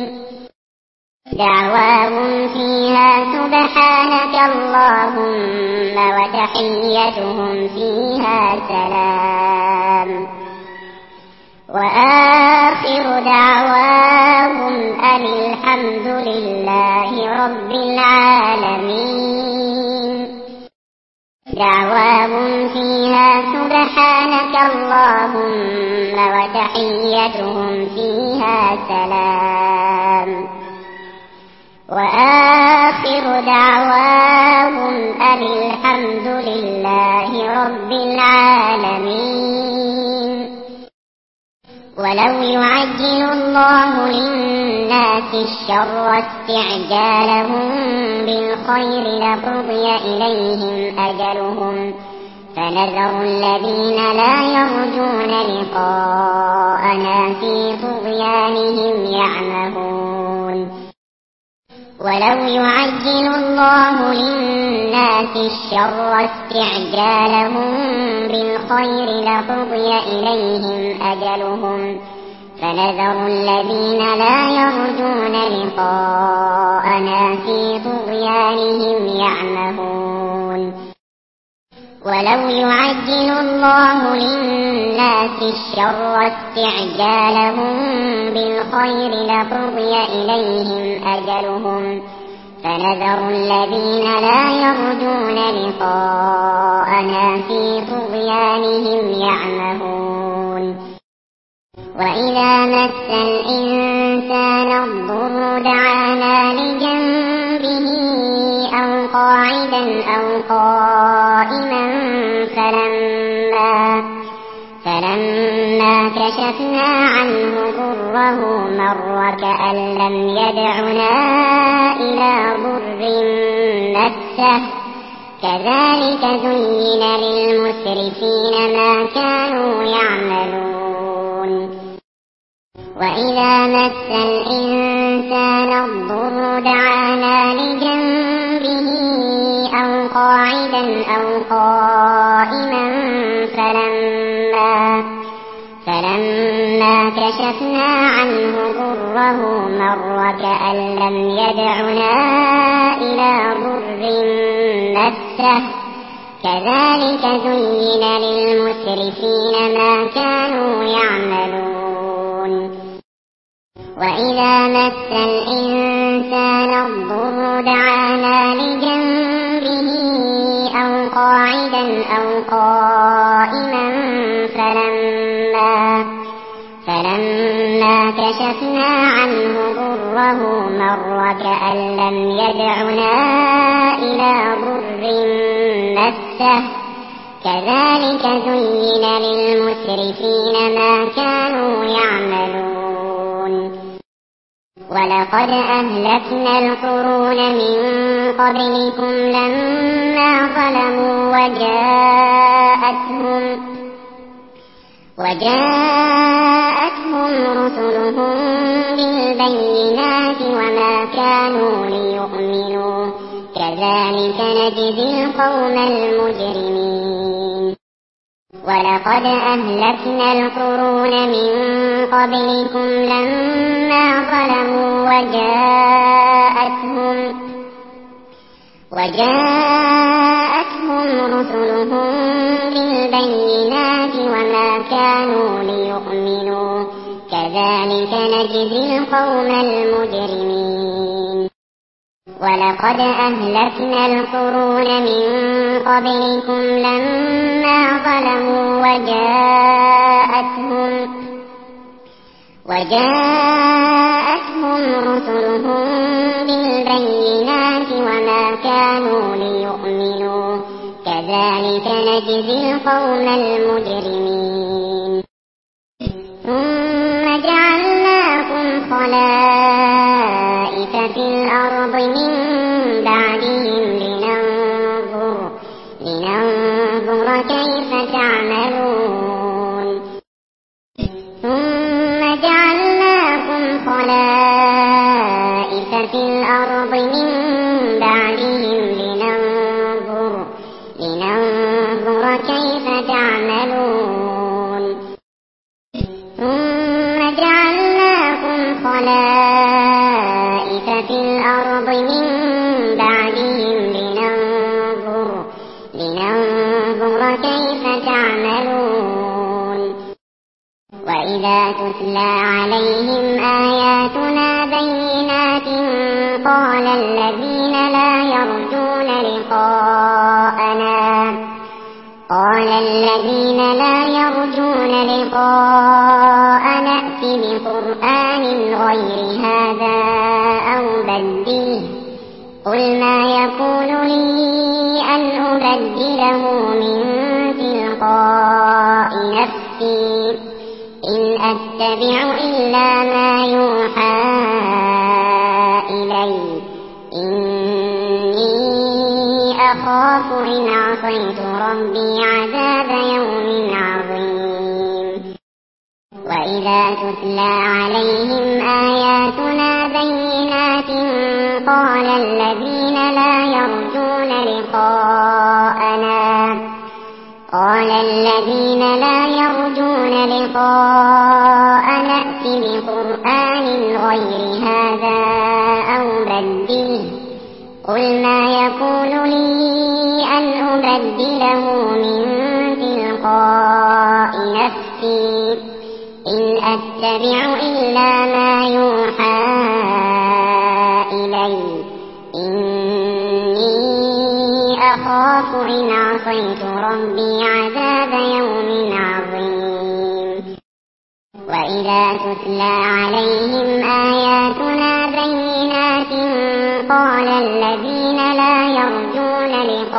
دعواهم فيها سبحانك اللهم وتحيتهم فيها سلام وآخر دعواهم أن الحمد لله رب العالمين دعواهم فيها سبحانك اللهم وتحيتهم فيها سلام وآخر دعواهم أن الحمد لله رب العالمين ولو يعجل الله للناس الشر استعجالهم بالخير لقضي إليهم أجلهم فنذر الذين لا يرجون لقاءنا في طغيانهم يعمهون ولو يعجل الله للناس الشر استعجالهم بالخير لقضي إليهم أجلهم فنذر الذين لا يرجون لقاءنا في طغيانهم يعمهون ولو يعجل الله للناس الشر استعجالهم بالخير لقضي إليهم أجلهم فنذر الذين لا يرجون لقاءنا في طغيانهم يعمهون وإذا مس الإنسان الضر دعانا لجنبه أو قاعدا أو قائما فلما كشفنا عنه ضره مر كأن لم يدعنا إلى ضر مسه كذلك زين للمسرفين ما كانوا يعملون وإذا مس الإنسان الضر دعانا لجنبه أو قاعدا أو قائما فلما كشفنا عنه ضره مر كأن لم يدعنا إلى ضر مسه كذلك زين للمسرفين ما كانوا يعملون وإذا مس الإنسان الضر دعانا لجنبه أو قاعدا أو قائما فلما كشفنا عنه ضره مر كأن لم يدعنا إلى ضر مسه كذلك زين للمسرفين ما كانوا يعملون ولقد أهلكنا القرون من قبلكم لما ظلموا وجاءتهم رسلهم بالبينات وما كانوا ليؤمنوا كذلك نجزي القوم المجرمين ولقد أهلكنا القرون من قبلكم لما ظلموا وجاءتهم رسلهم بالبينات وما كانوا ليؤمنوا كذلك نجزي القوم المجرمين ولقد أهلكنا القرون من قبلكم لما ظلموا وجاءتهم رسلهم بالبينات وما كانوا ليؤمنوا كذلك نجزي القوم المجرمين ثم جعلناكم خلائف في الأرض من بعدهم لننظر كيف تعملون ثم جعلناكم خلائف في الأرض من بعدهم لننظر كيف تعملون ثم جعلناكم خلائف في الأرض من بعدهم لننظر كيف تعملون وإذا تتلى عليهم آياتنا بينات قال الذين لا يرجون لقاءنا ائت بقرآن غير هذا أو بدله قل ما يكون لي أن أبدله من تلقاء نفسي إن أتبع إلا ما يوحى إلي إني أخاف إن عصيت ربي عذاب يوم عظيم وإذا تتلى عليهم آياتنا بينات قال الذين لا يرجون لقاءنا ائت بقرآن غير هذا أو بدله قل ما يكون لي أن أبدله من تلقاء نفسي إن أتبع إلا ما يوحى إلي إني أخاف إن عصيت ربي عذاب يوم عظيم وإذا تتلى عليهم آياتنا بينات قال الذين لا يرجون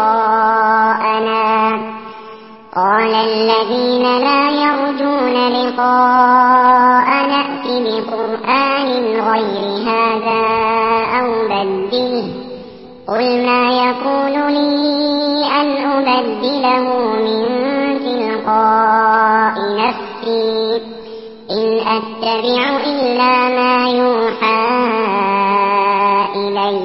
لقاءنا ائت بقرآن غير هذا أو بدله قل ما يكون لي أن أبدله من تلقاء نفسي إن أتبع إلا ما يوحى إلي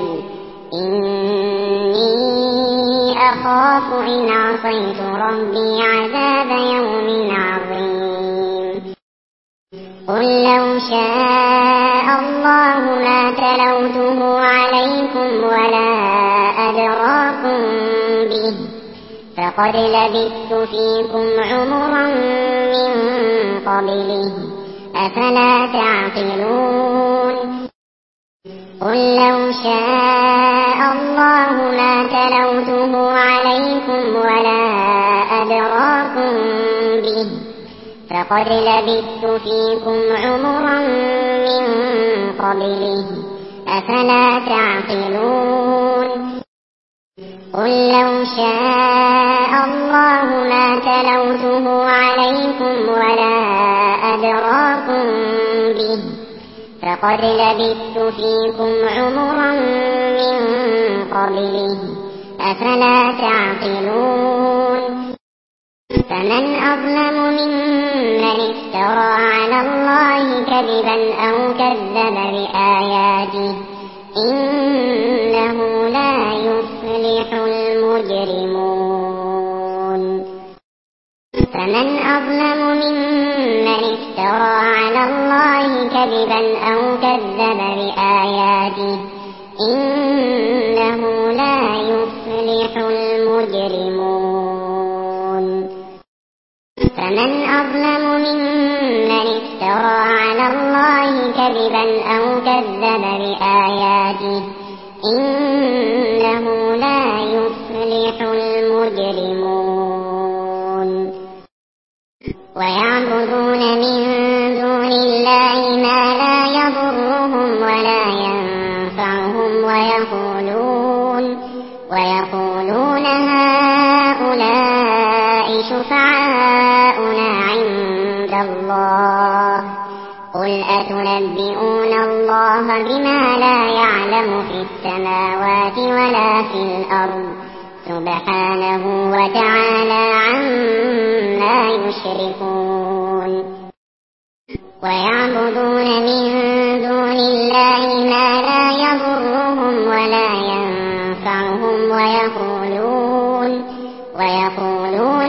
إني أخاف إن عصيت ربي عذاب يوم عظيم قل لو شاء الله ما تلوته عليكم ولا أدراكم به فقد لبثت فيكم عمرا من قبله أفلا تعقلون قل لو شاء الله ما تلوته عليكم ولا أدراكم به فقد لبثت فيكم عمرا من قبله أفلا تعقلون قل لو شاء الله ما تلوته عليكم ولا أدراكم به فقد لبثت فيكم عمرا من قبله أفلا تعقلون فمن أظلم ممن افترى على الله كذبا أو كذب بآياته إنه لا يفلح المجرمون فمن أظلم ممن افترى على الله كذبا أو كذب بآياته إنه لا يفلح المجرمون فمن أظلم ممن افترى على الله كذبا أو كذب بآياته إنه لا يفلح المجرمون ويعبدون من دون الله ما لا يضرهم ولا ينفعهم ويقولون هؤلاء شفعاؤنا عند الله قل أتنبئون الله بما لا يعلم في السماوات ولا في الأرض سبحانه وتعالى عما يشركون ويعبدون من دون الله ما لا يضرهم ولا ينفعهم ويقولون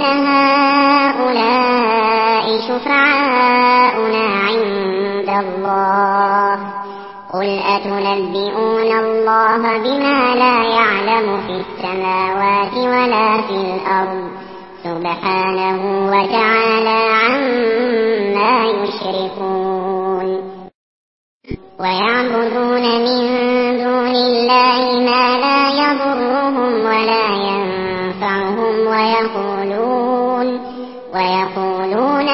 هؤلاء شفعاؤنا عند الله قل أتنبئون الله بما لا يعلم في السماوات ولا في الأرض سبحانه وتعالى عما يشركون ويعبدون من دون الله ما لا يضرهم ولا ينفعهم ويقولون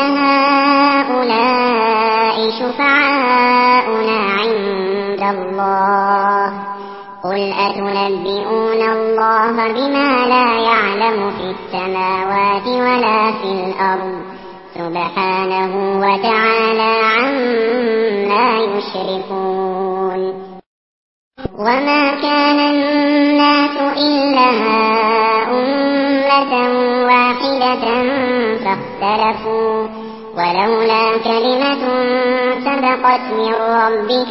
هؤلاء شفعاؤنا عند الله قل أتنبئون الله بما لا يعلم في السماوات ولا في الأرض سبحانه وتعالى عما يشركون وما كان الناس إلا فاختلفوا ولولا كلمة سبقت من ربك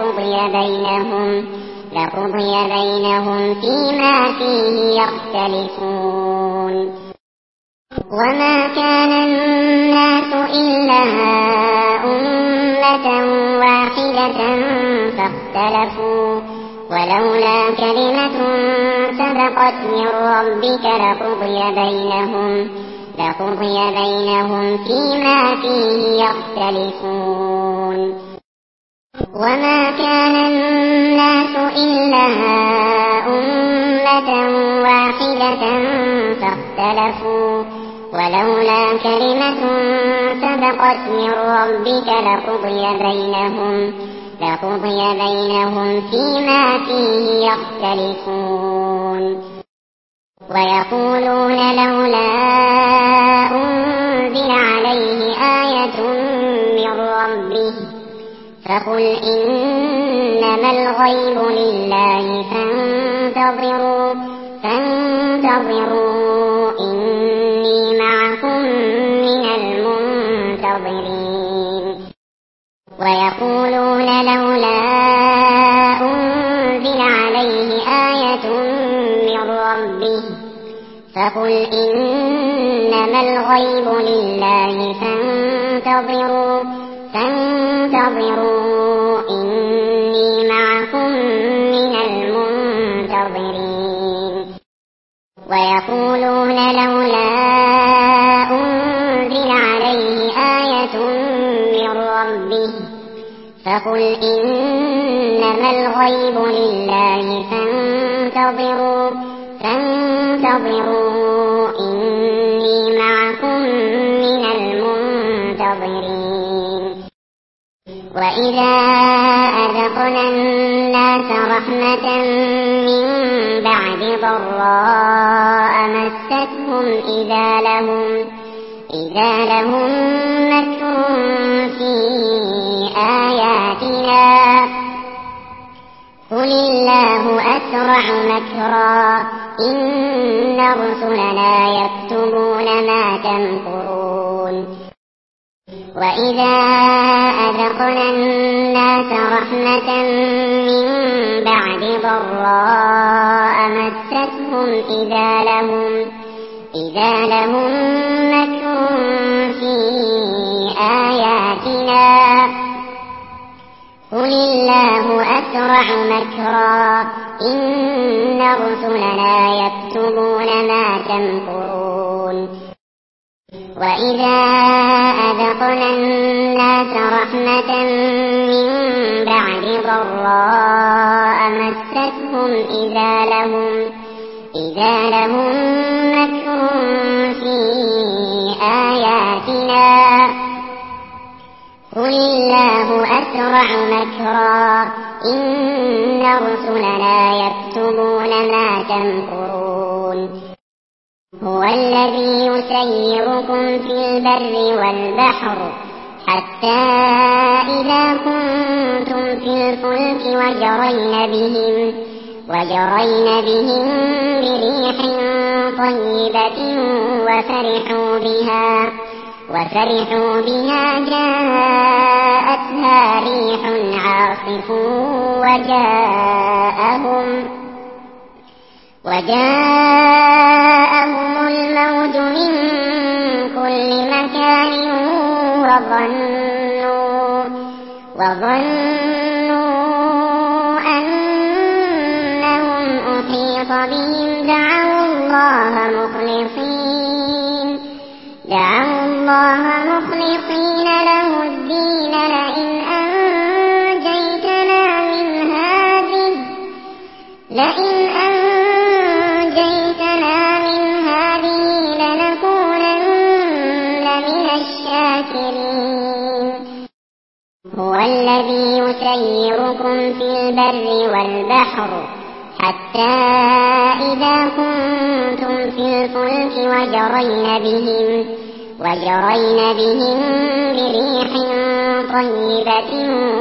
لقضي بينهم فيما فيه يختلفون وما كان الناس إلا أمة واحدة فاختلفوا ولولا كلمة سبقت من ربك لقضي بينهم فيما فيه يختلفون وما كان الناس إلا أمة واحدة فاختلفوا ولولا كلمة سبقت من ربك لقضي بينهم فيما فيه يختلفون ويقولون لولا أنزل عليه آية من ربه فقل إنما الغيب لله فانتظروا إني معكم من المنتظرين ويقولون لولا أنزل عليه آية من ربه فقل إنما الغيب لله فانتظروا إني معكم من المنتظرين ويقولون لولا أنزل عليه آية من ربه فقل إنما الغيب لله فانتظروا إني معكم من المنتظرين وإذا أذقنا الناس رحمة من بعد ضراء مستهم إذا لهم مكر في آياتنا قل الله أسرع مكرا إن رسلنا يكتبون ما تمكرون وإذا أذقنا الناس رحمة من بعد ضراء مستهم إذا لهم مكر في آياتنا قل الله أسرع مكرا إن رسلنا يكتبون ما تمكرون وإذا أذقنا الناس رحمة من بعد ضراء مستهم إذا لهم مكر في آياتنا قل الله أسرع مكرا إن رسلنا يكتبون ما تمكرون هو الذي يسيركم في البر والبحر حتى إذا كنتم في الفلك وجرين بهم بريح طيبة وفرحوا بها جاءتها ريح عاصف وجاءهم الموج من كل مكان وظنوا أنهم أحيط بهم دعوا الله مخلصين له الدين لئن أنجيتنا من هذه لنكونن من الشاكرين هو الذي يسيركم في البر والبحر حتى إذا كنتم في الفلك وجرين بهم بريح طيبة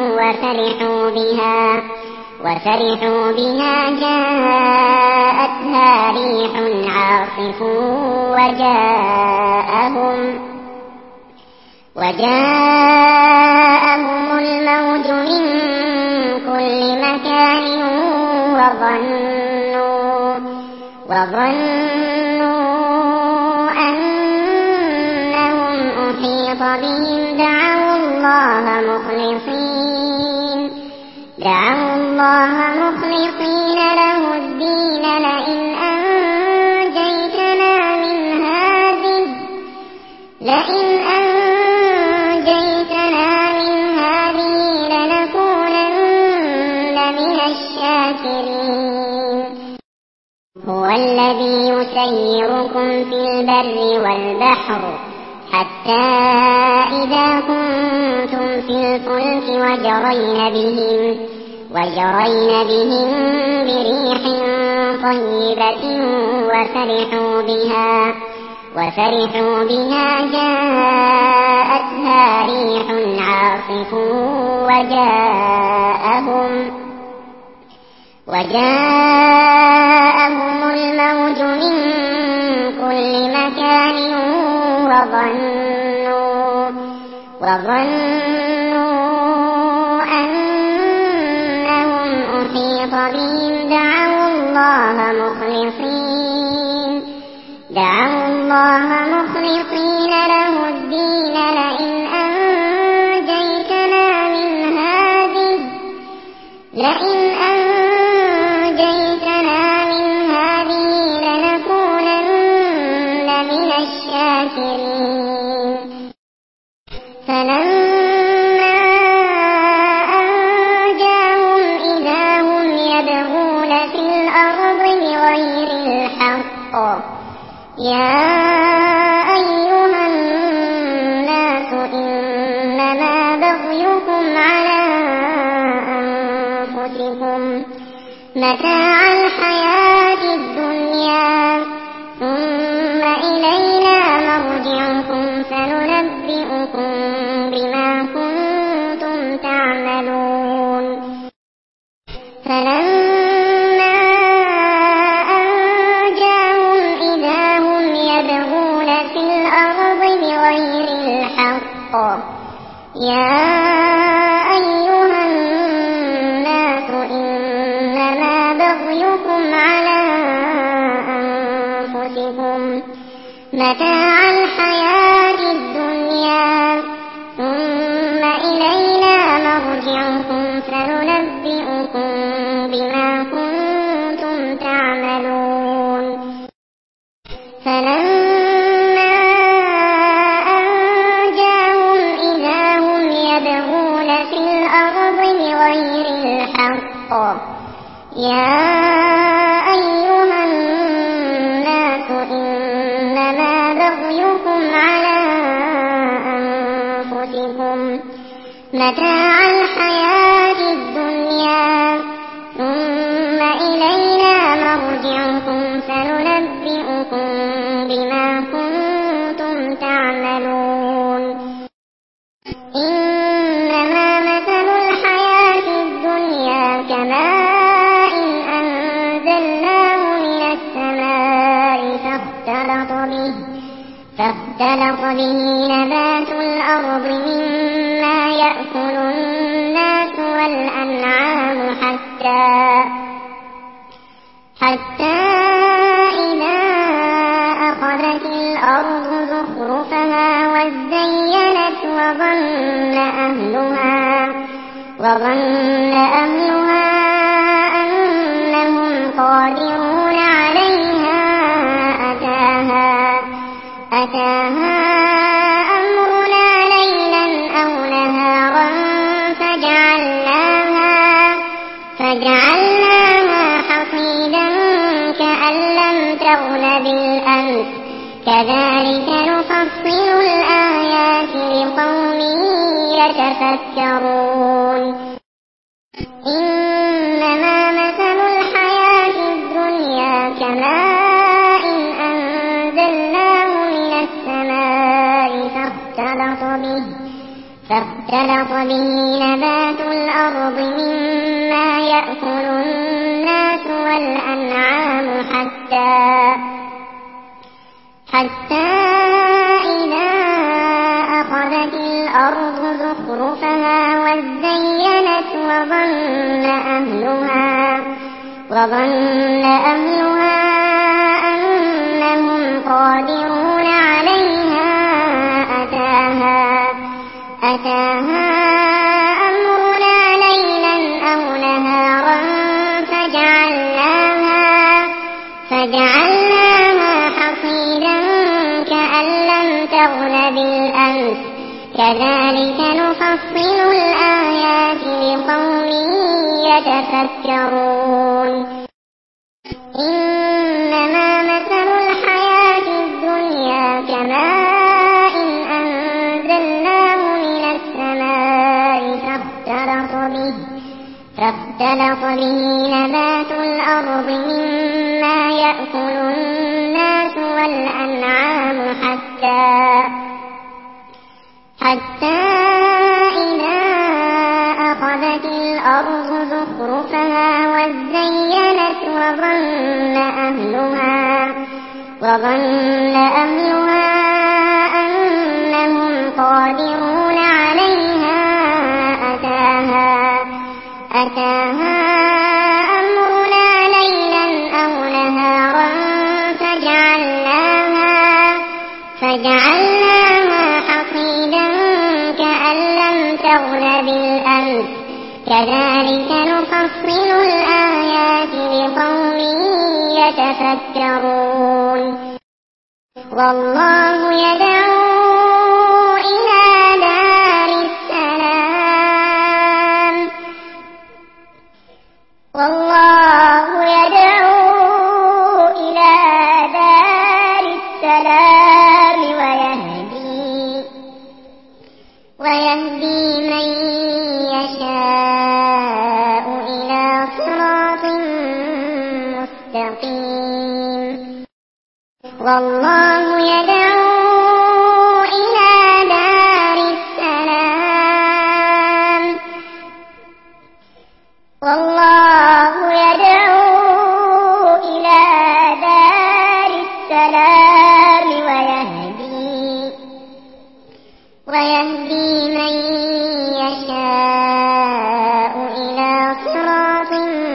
وفرحوا بها جاءتها ريح عاصف وجاءهم الموج من كل مكان وظنوا أنهم أحيط بهم دعوا الله مخلصين له الدين لئن أنجيتنا من هذه لنكونن من الشاكرين. هو الذي يسيركم في البر والبحر حتى إذا كنتم في الفلك وجرين بهم بريح طيبة وفرحوا بها جاءتها ريح عاصف وجاءهم الموج من كل مكان وظنوا أنهم أحيط بهم دعوا الله مخلصين له الدين لئن أنجيتنا من هذه لنكونن من الشاكرين. فلما أنجاهم إذا هم يبغون في الأرض بغير الحق يا أيها الناس إنما بغيكم على أنفسكم متاع الحياة الدنيا ثم إلينا مرجعكم فننبئكم بما كنتم تعملون. فلما أنجاهم إذا هم يبغون في الأرض بغير الحق يا أيها الناس إنما بغيكم على أنفسكم متاع الحياة الدنيا ثم إلينا مرجعكم فننبئكم بما كنتم تعملون. فلما أنجاهم إذا هم يبغون في الأرض بغير الحق يا أيها الناس إنما بغيكم على أنفسكم متاع الحياة الدنيا ثم إلينا مرجعكم فننبئكم بما كنتم تعملون. إنما مثل الحياة الدنيا كماء أنزلناه من السماء فاختلط به نبات الأرض مما يأكل الناس والأنعام حتى إذا أخذت الأرض زخرفها وزينت وظن أهلها أنهم قادرون عليها أتاها أمرنا ليلا أو نهارا فجعلناها حصيدا كأن لم تغن بالأمس كذلك نفصل الآيات لقوم يتفكرون. إنما مثل الحياة الدنيا كماء أنزلناه من السماء فاختلط به نبات الأرض مما يأكل الناس والأنعام حتى إذا أخذت زينت وظن أهلها أنهم قادرون عليها أتاها أمرنا ليلا أو نهارا فجعلناها حصيدا كأن لم تغن بالأمس كذلك نفصل الآيات لقوم يتفكرون إنما مثل الحياة الدنيا كماء أنزلناه من السماء فاختلط به نبات الأرض مما يأكل الناس والأنعام حتى إذا أخذت الأرض زخرفها وزينت وظن أهلها أنهم قادرون عليها أتاها أمرنا ليلا أو نهارا فجعلناها حصيدا كأن لم تغن بالأمس كذلك نفصل الآيات لقوم يتفكرون والله يدعو إلى دار السلام ويهدي من يشاء إلى صراط مستقيم والله يدعو إلى دار السلام ويهدي من يشاء إلى صراط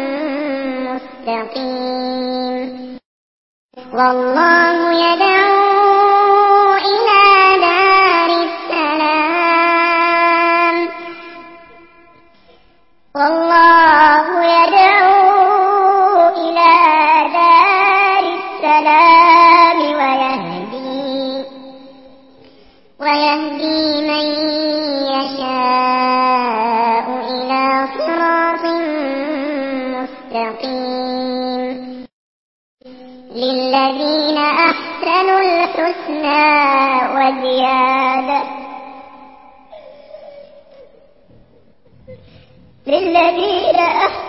مستقيم والله يدعو إلى دار السلام ويهدي من يشاء إلى صراط مستقيم للذين أحسنوا الحسنى وزيادة للذين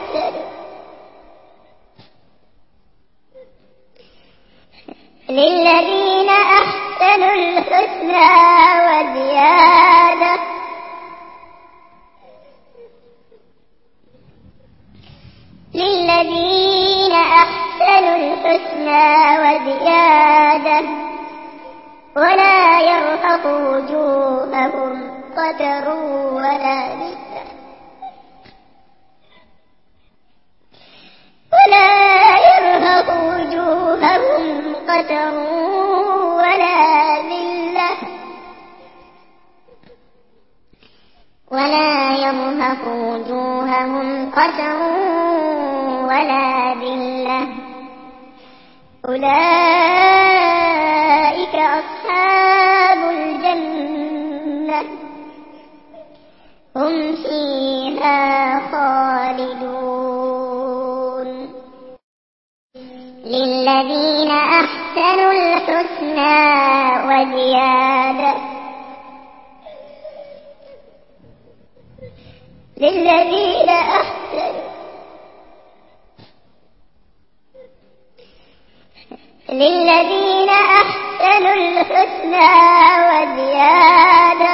أحسنوا الحسنى وزيادة للذين أحسنوا الحسنى وزيادة ولا يرهق وجوههم قتر ولا ذلة أولئك أصحاب الجنة هم فيها خالدون للذين أحسنوا الحسنى وزيادة للذين أحسنوا الحسنى وزيادة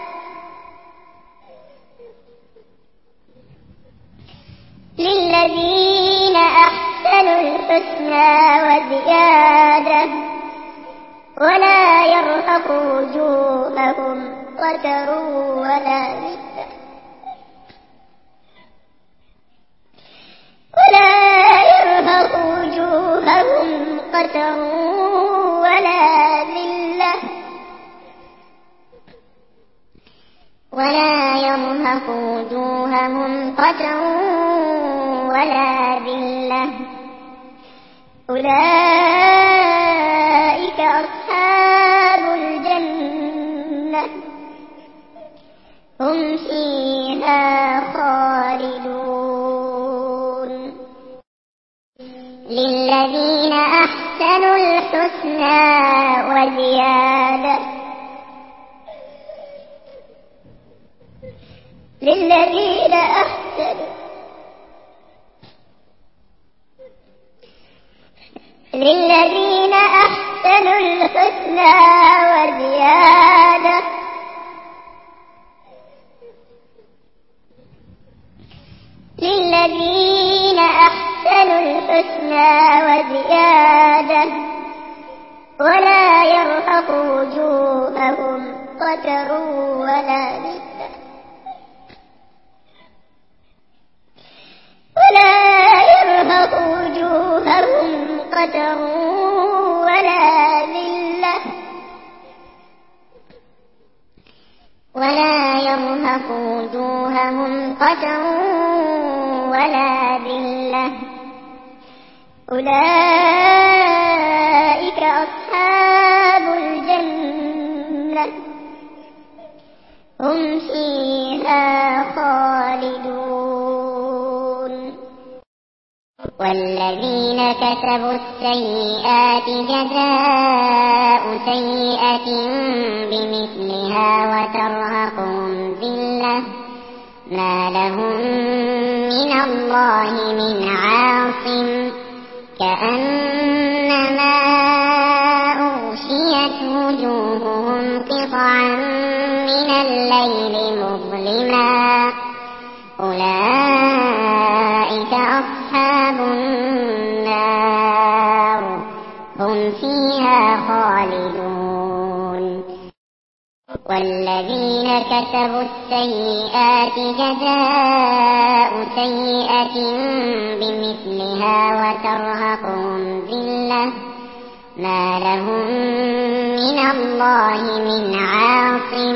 للذين أحسنوا الحسنى وزيادة ولا يرهق وجوههم قتر ولا ذلة وجوههم قتر ولا ذلة أولئك أصحاب الجنة هم فيها خالدون للذين أحسنوا الحسنى وزيادة للذين أحسنوا الحسنى وزيادة للذين أحسنوا الحسنى وزيادة ولا يرهق وجوههم قتر ولا ذلة قتر ولا ذلة أولئك أصحاب الجنة هم فيها خالدون والذين كسبوا السيئات جزاء سيئة بمثلها وترهقهم ذلة ما لهم من الله من عاصم كأنما أغشيت وجوههم قطعا من الليل مظلما أولئك أصحاب النار هم فيها خالدون والذين كسبوا السيئات جزاء سيئة بمثلها وترهقهم ذلة ما لهم من الله من عاصم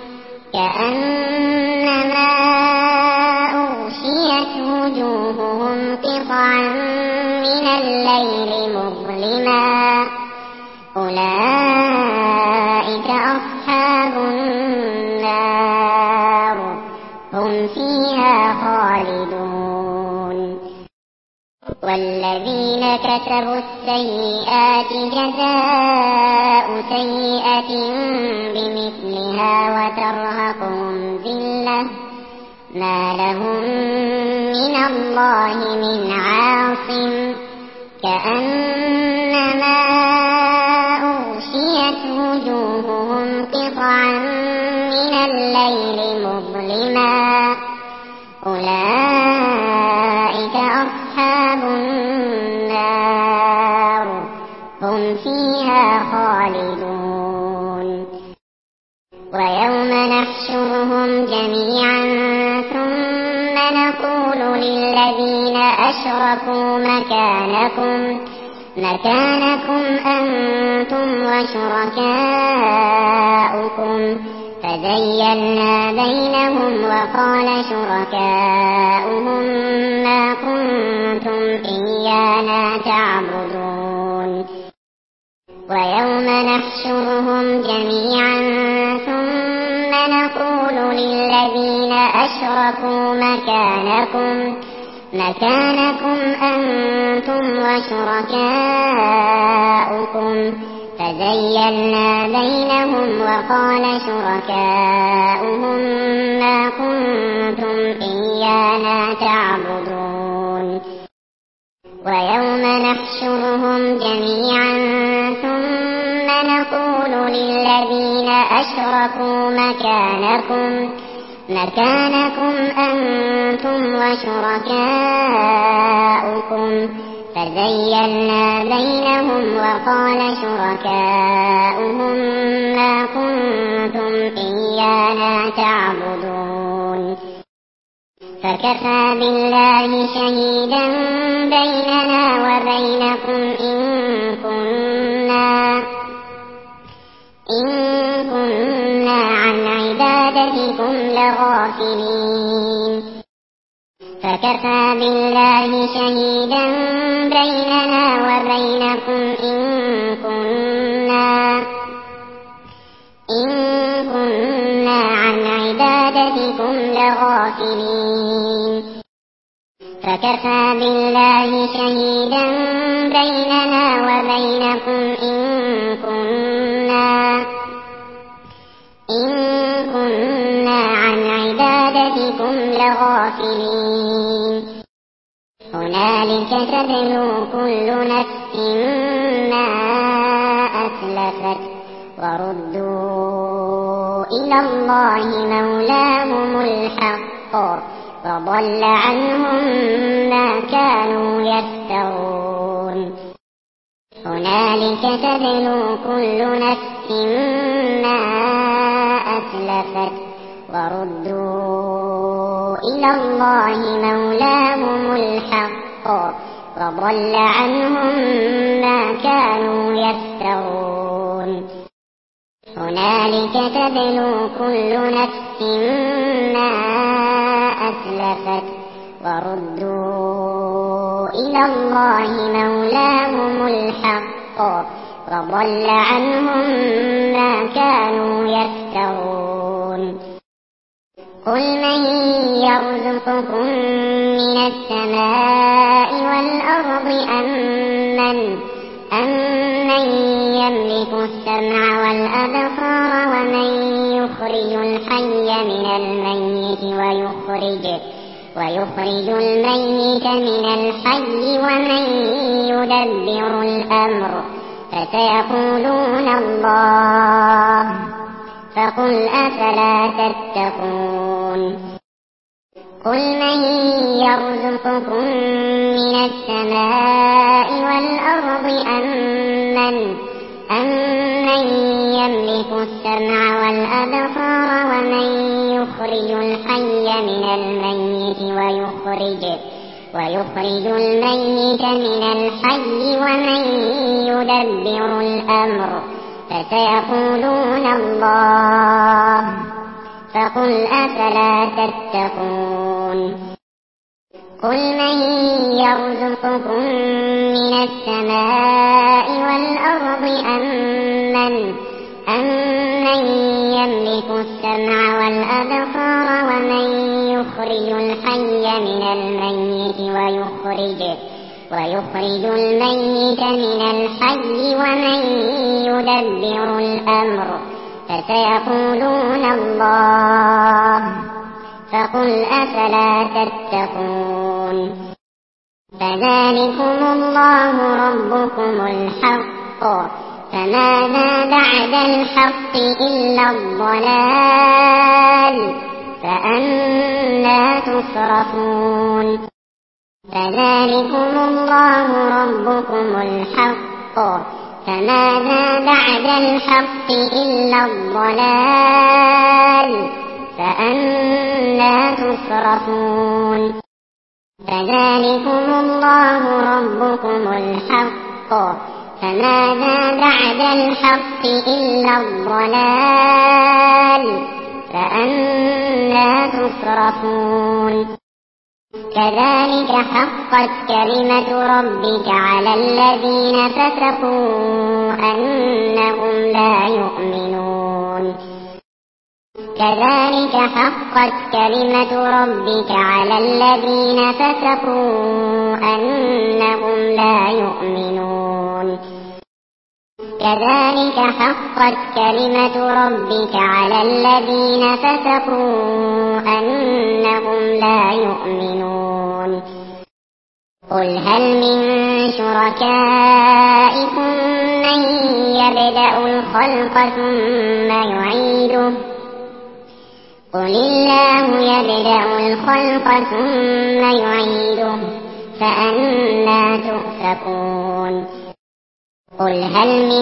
كأنما أغشيت وجوههم قطعا من الليل مظلما أولئك أصحاب النار هم فيها خالدون والذين كسبوا السيئات جزاء سيئة بمثلها وترهقهم ذلة ما لهم من الله من عاصم كأنما أغشيت وجوههم قطعا من الليل مظلما أولئك أصحاب النار هم فيها خالدون ويوم نحشرهم جميعا ثم نقول للذين أشركوا مكانكم أنتم وشركاؤكم فزيّلنا بينهم وقال شركاؤهم ما كنتم إيانا تعبدون ويوم نحشرهم جميعا ثم نقول للذين أشركوا مكانكم أنتم وشركاؤكم فزيّلنا بينهم وقال شركاؤهم ما كنتم إيانا تعبدون ويوم نحشرهم جميعا ثم نقول للذين أشركوا مكانكم أنتم وشركاؤكم فزيّلنا بينهم وقال شركاؤهم ما كنتم إيانا تعبدون فكفى بالله شهيدا بيننا وبينكم إن كنا عن عبادتكم لغافلين فكفى بالله شهيدا بيننا وبينكم إن كنا عن عبادتكم لغافلين فكفى بالله شهيدا بيننا وبينكم إن كنا عن عبادتكم لغافلين هنالك تبلو كل نفس ما أسلفت وردوا إلى الله مولاهم الحق وضل عنهم ما كانوا يفترون هنالك تبلو كل نفس ما أسلفت وردوا إلى الله مولاهم الحق وضل عنهم ما كانوا يفترون هنالك تبلو كل نفس ما أسلفت وردوا إلى الله مولاهم الحق وضل عنهم ما كانوا يفترون قل من يرزقكم من السماء والأرض أمن يملك السمع والأبصار ومن يخرج الحي من الميت ويخرج الميت من الحي ومن يدبر الأمر فسيقولون الله فقل أفلا تتقون قل من يرزقكم من السماء والأرض أمن يملك السمع والأبصار ومن يخرج الحي من الميت ويخرج الميت من الحي ومن يدبر الأمر فسيقولون الله فقل أفلا تتقون قل من يرزقكم من السماء والأرض أمن يملك السمع والأبصار ومن يخرج الحي من الميت ويخرج الميت من الحي ومن يدبر الأمر فسيقولون الله فقل أفلا تتقون فذلكم الله ربكم الحق فماذا بعد الحق إلا الضلال فأنى تصرفون فذلكم الله ربكم الحق فماذا بعد الحق إلا الضلال فأنى تصرفون فذلكم الله ربكم الحق فماذا بعد الحق إلا الضلال فأنى تصرفون كذلك حقت كلمة ربك على الذين فسقوا أنهم لا يؤمنون كذلك حقت كلمة ربك على الذين فسقوا أنهم لا يؤمنون كذلك حقت كلمة ربك على الذين فسقوا أنهم لا يؤمنون قل هل من شركائكم من يبدأ الخلق ثم يعيده قل الله يبدأ الخلق ثم يعيده فأنى تؤفكون قل هل من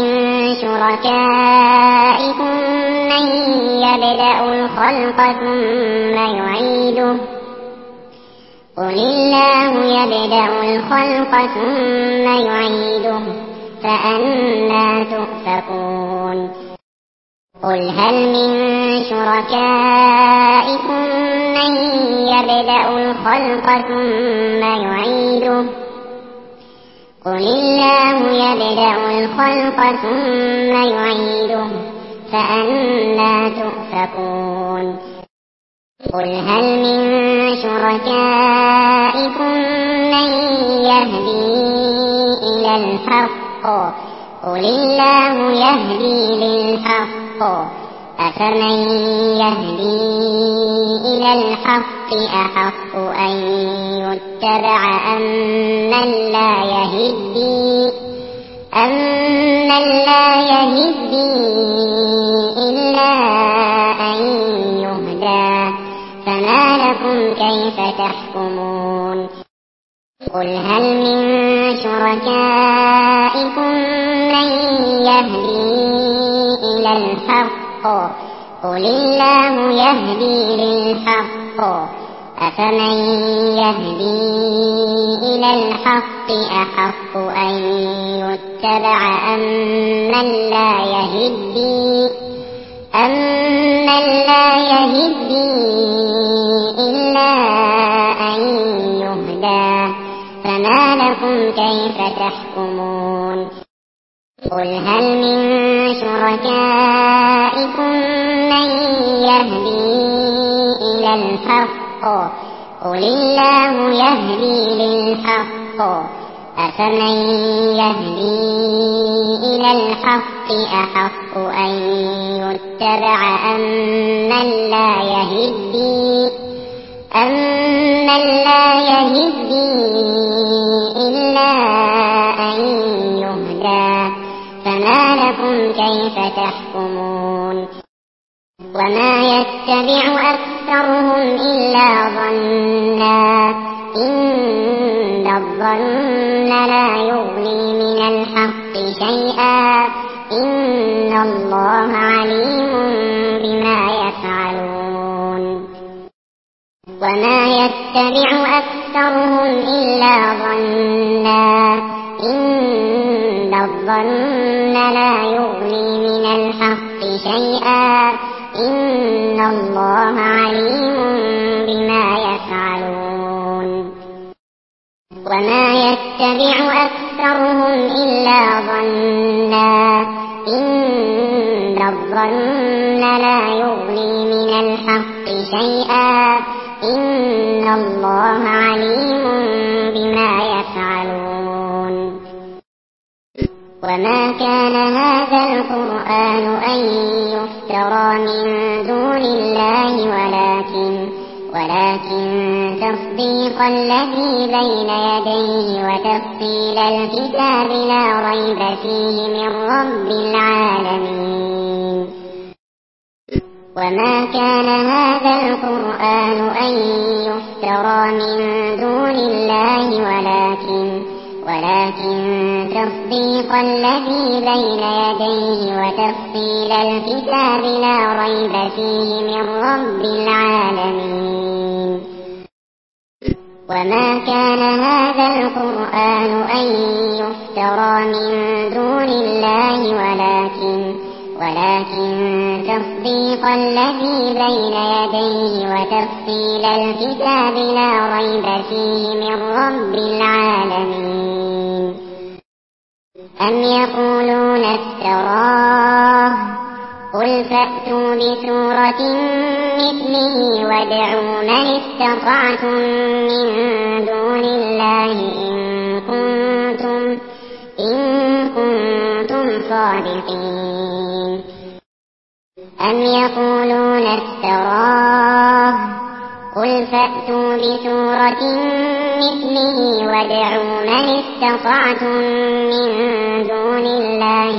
شركائكم من يبدأ الخلق ثم يعيده قل الله يبدأ الخلق ثم يعيده فأنى تؤفكون قل هل من شركائكم من يبدأ الخلق ثم يعيده قل الله يبدأ الخلق ثم يعيده فأنى تؤفكون قل هل من شركائكم من يهدي إلى الحق قل الله يهدي للحق أفمن يهدي إلى الحق أحق أن يتبع أمن لا يهدي إلا أن يهدى فما لكم كيف تحكمون قل هل من شركائكم من يهدي إلى الحق قل الله يهدي للحق أفمن يهدي إلى الحق أحق أن يتبع أمن لا يهدي إلا أن يهدى فما لكم كيف تحكمون قل هل من شركائكم من يهدي إلى الحق قل الله يهدي للحق أفمن يهدي إلى الحق أحق أن يتبع أمن لا يهدي إلا أن يهدى فما لكم كيف تحكمون وما يتبع أكثرهم إلا ظنا إن الظن لا يغني من الحق شيئا إن الله عليم بما يفعلون وما يتبع أكثرهم إلا ظنا إن الظن لا يغني من الحق شيئا إن الله عليم بما يفعلون وما يتبع أكثرهم إلا ظنا إن الظن لا يغني من الحق شيئا إن الله عليم بما يفعلون وما كان هذا القرآن أن يفترى من دون الله ولكن تصديق الذي بين يديه وتفصيل الكتاب لا ريب فيه من رب العالمين وما كان هذا القرآن أن يفترى من دون الله ولكن تصديق الذي بين يديه وتفصيل الكتاب لا ريب فيه من رب العالمين وما كان هذا القرآن أن يفترى من دون الله ولكن تصديق الذي بين يديه وتفصيل الكتاب لا ريب فيه من رب العالمين أم يقولون افتراه قل فأتوا بسورة مثله وادعوا من استطعتم من دون الله إن كنتم صادقين أم يقولون افتراه قل فأتوا بسورة مثله وادعوا من استطعتم من دون الله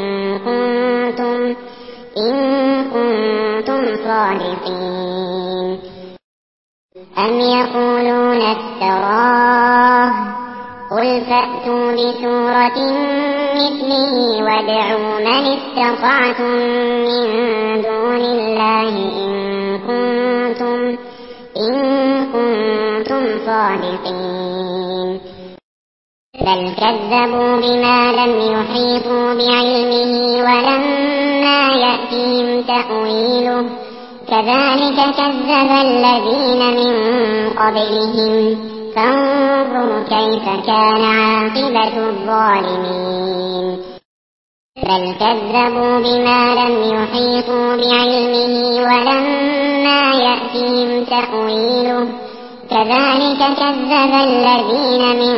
إن كنتم صادقين أم يقولون افتراه قل فأتوا بسورة مثله وادعوا من استطعتم من دون الله إن كنتم صادقين بل كذبوا بما لم يحيطوا بعلمه ولما يأتهم كذلك كذب الذين من قبلهم فانظر كيف كان عاقبة الظالمين بل كذبوا بما لم يحيطوا بعلمه ولما يأتهم تأويله كذلك كذب الذين من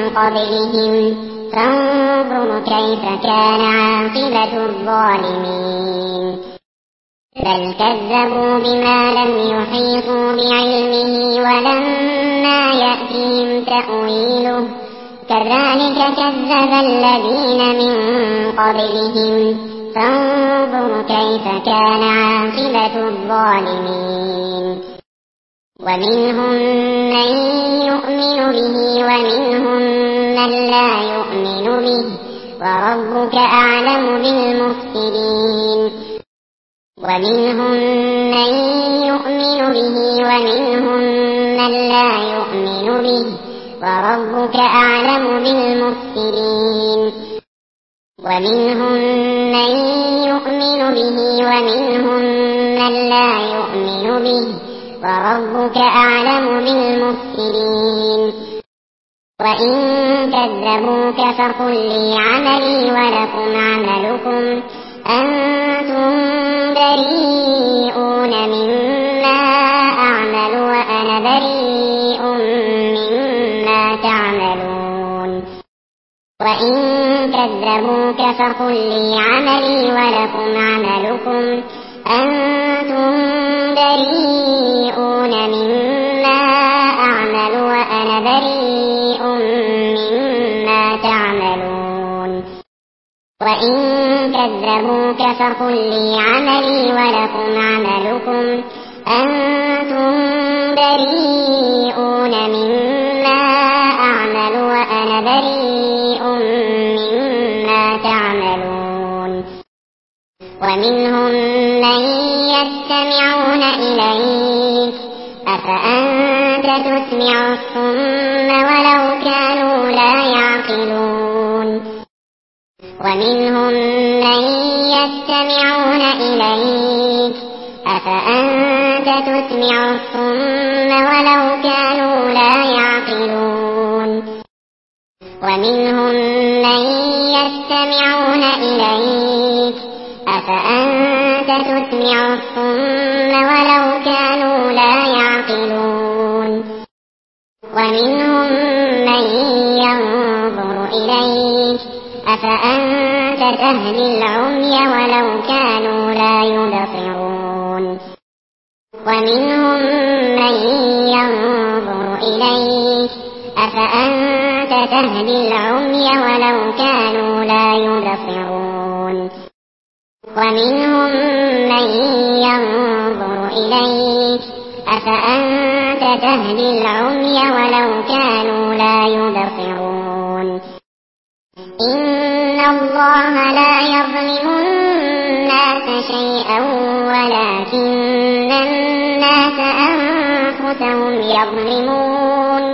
قبلهم فانظر كيف كان عاقبة الظالمين بل كذبوا بما لم يحيطوا بعلمه ولما يأتهم تأويله كذلك كذب الذين من قبلهم فانظر كيف كان عاقبة الظالمين ومنهم من يؤمن به ومنهم من لا يؤمن به وربك أعلم بالمفسدين ومنهم من يؤمن به ومنهم من لا يؤمن به وربك أعلم بالمفسدين ومنهم من يؤمن به ومنهم من لا يؤمن به وربك أعلم بالمفسدين وإن كذبوك فقل لي عملي ولكم عملكم أنتم بريئون مما أعمل وأنا بريء مما تعملون وإن كذبوك فقل لي عملي ولكم عملكم أنتم بريئون مما أعمل وأنا بريء مما تعملون وإن كذبوك فقل لي عملي ولكم عملكم أنتم بريئون مما أعمل وأنا بريء مما تعملون ومنهم من يستمعون إليك أفأنت تسمع الصم ولو كانوا لا يعقلون ومنهم من يستمعون إليك أفأنت تسمع الصم ولو كانوا لا يعقلون ومنهم من يستمعون إليك أفأنت تسمع الصم ولو كانوا لا يعقلون ومنهم من ينظر إليك أفأنت تهدي العمي ولو كانوا لا يبصرون ومنهم من ينظر إليك أفأنت تهدي العمي ولو كانوا لا يبصرون ومنهم من ينظر إليك أفأنت تهدي العمي ولو كانوا لا يبصرون إن الله لا يظلم الناس شيئا ولكن الناس أنفسهم يظلمون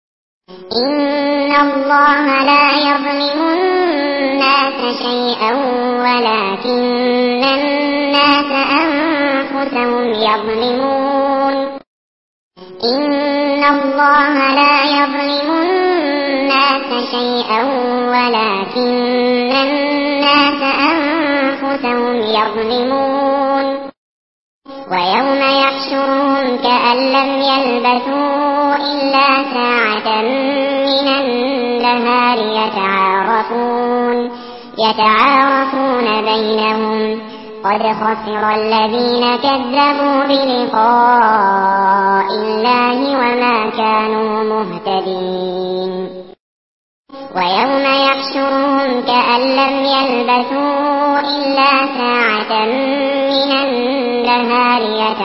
إن الله لا يظلم الناس شيئا ولكن الناس أنفسهم يظلمون إن الله لا يظلم الناس شيئا ولكن الناس أنفسهم يظلمون ويوم يحشرهم كأن لم يلبثوا إلا ساعة من النهار يتعارفون بينهم قد خسر الذين كذبوا بلقاء الله وما كانوا مهتدين ويوم يحشرهم كأن لم يلبثوا إلا ساعة من النهار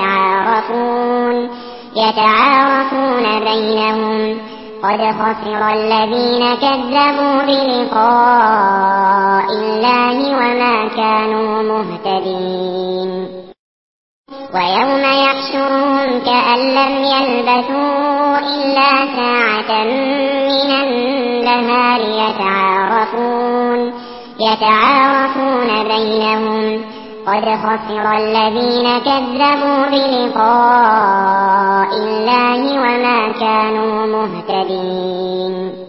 يتعارفون بينهم قد خسر الذين كذبوا بلقاء الله وما كانوا مهتدين ويوم يحشرهم كأن لم يلبثوا إلا ساعة من النهار يتعارفون بينهم قد خسر الذين كذبوا بلقاء الله وما كانوا مهتدين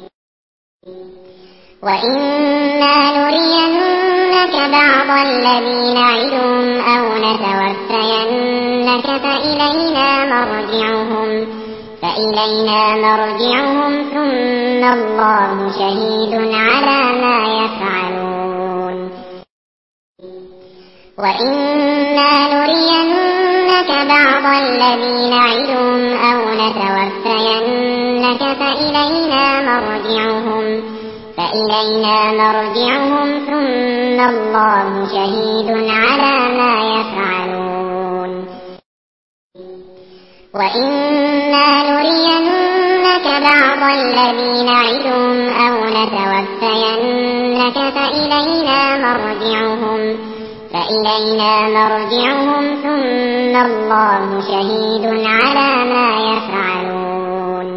وإنا نرينك بعض الذي نعدهم أو نتوفينك فإلينا مرجعهم ثم الله شهيد على ما يفعلون وإنا نرينك بعض الذي نعدهم أو نتوفينك فإلينا مرجعهم ثم الله شهيد على ما يفعلون وإنا نرينك بعض الذي نعدهم أو نتوفينك فإلينا مرجعهم ثم الله شهيد على ما يفعلون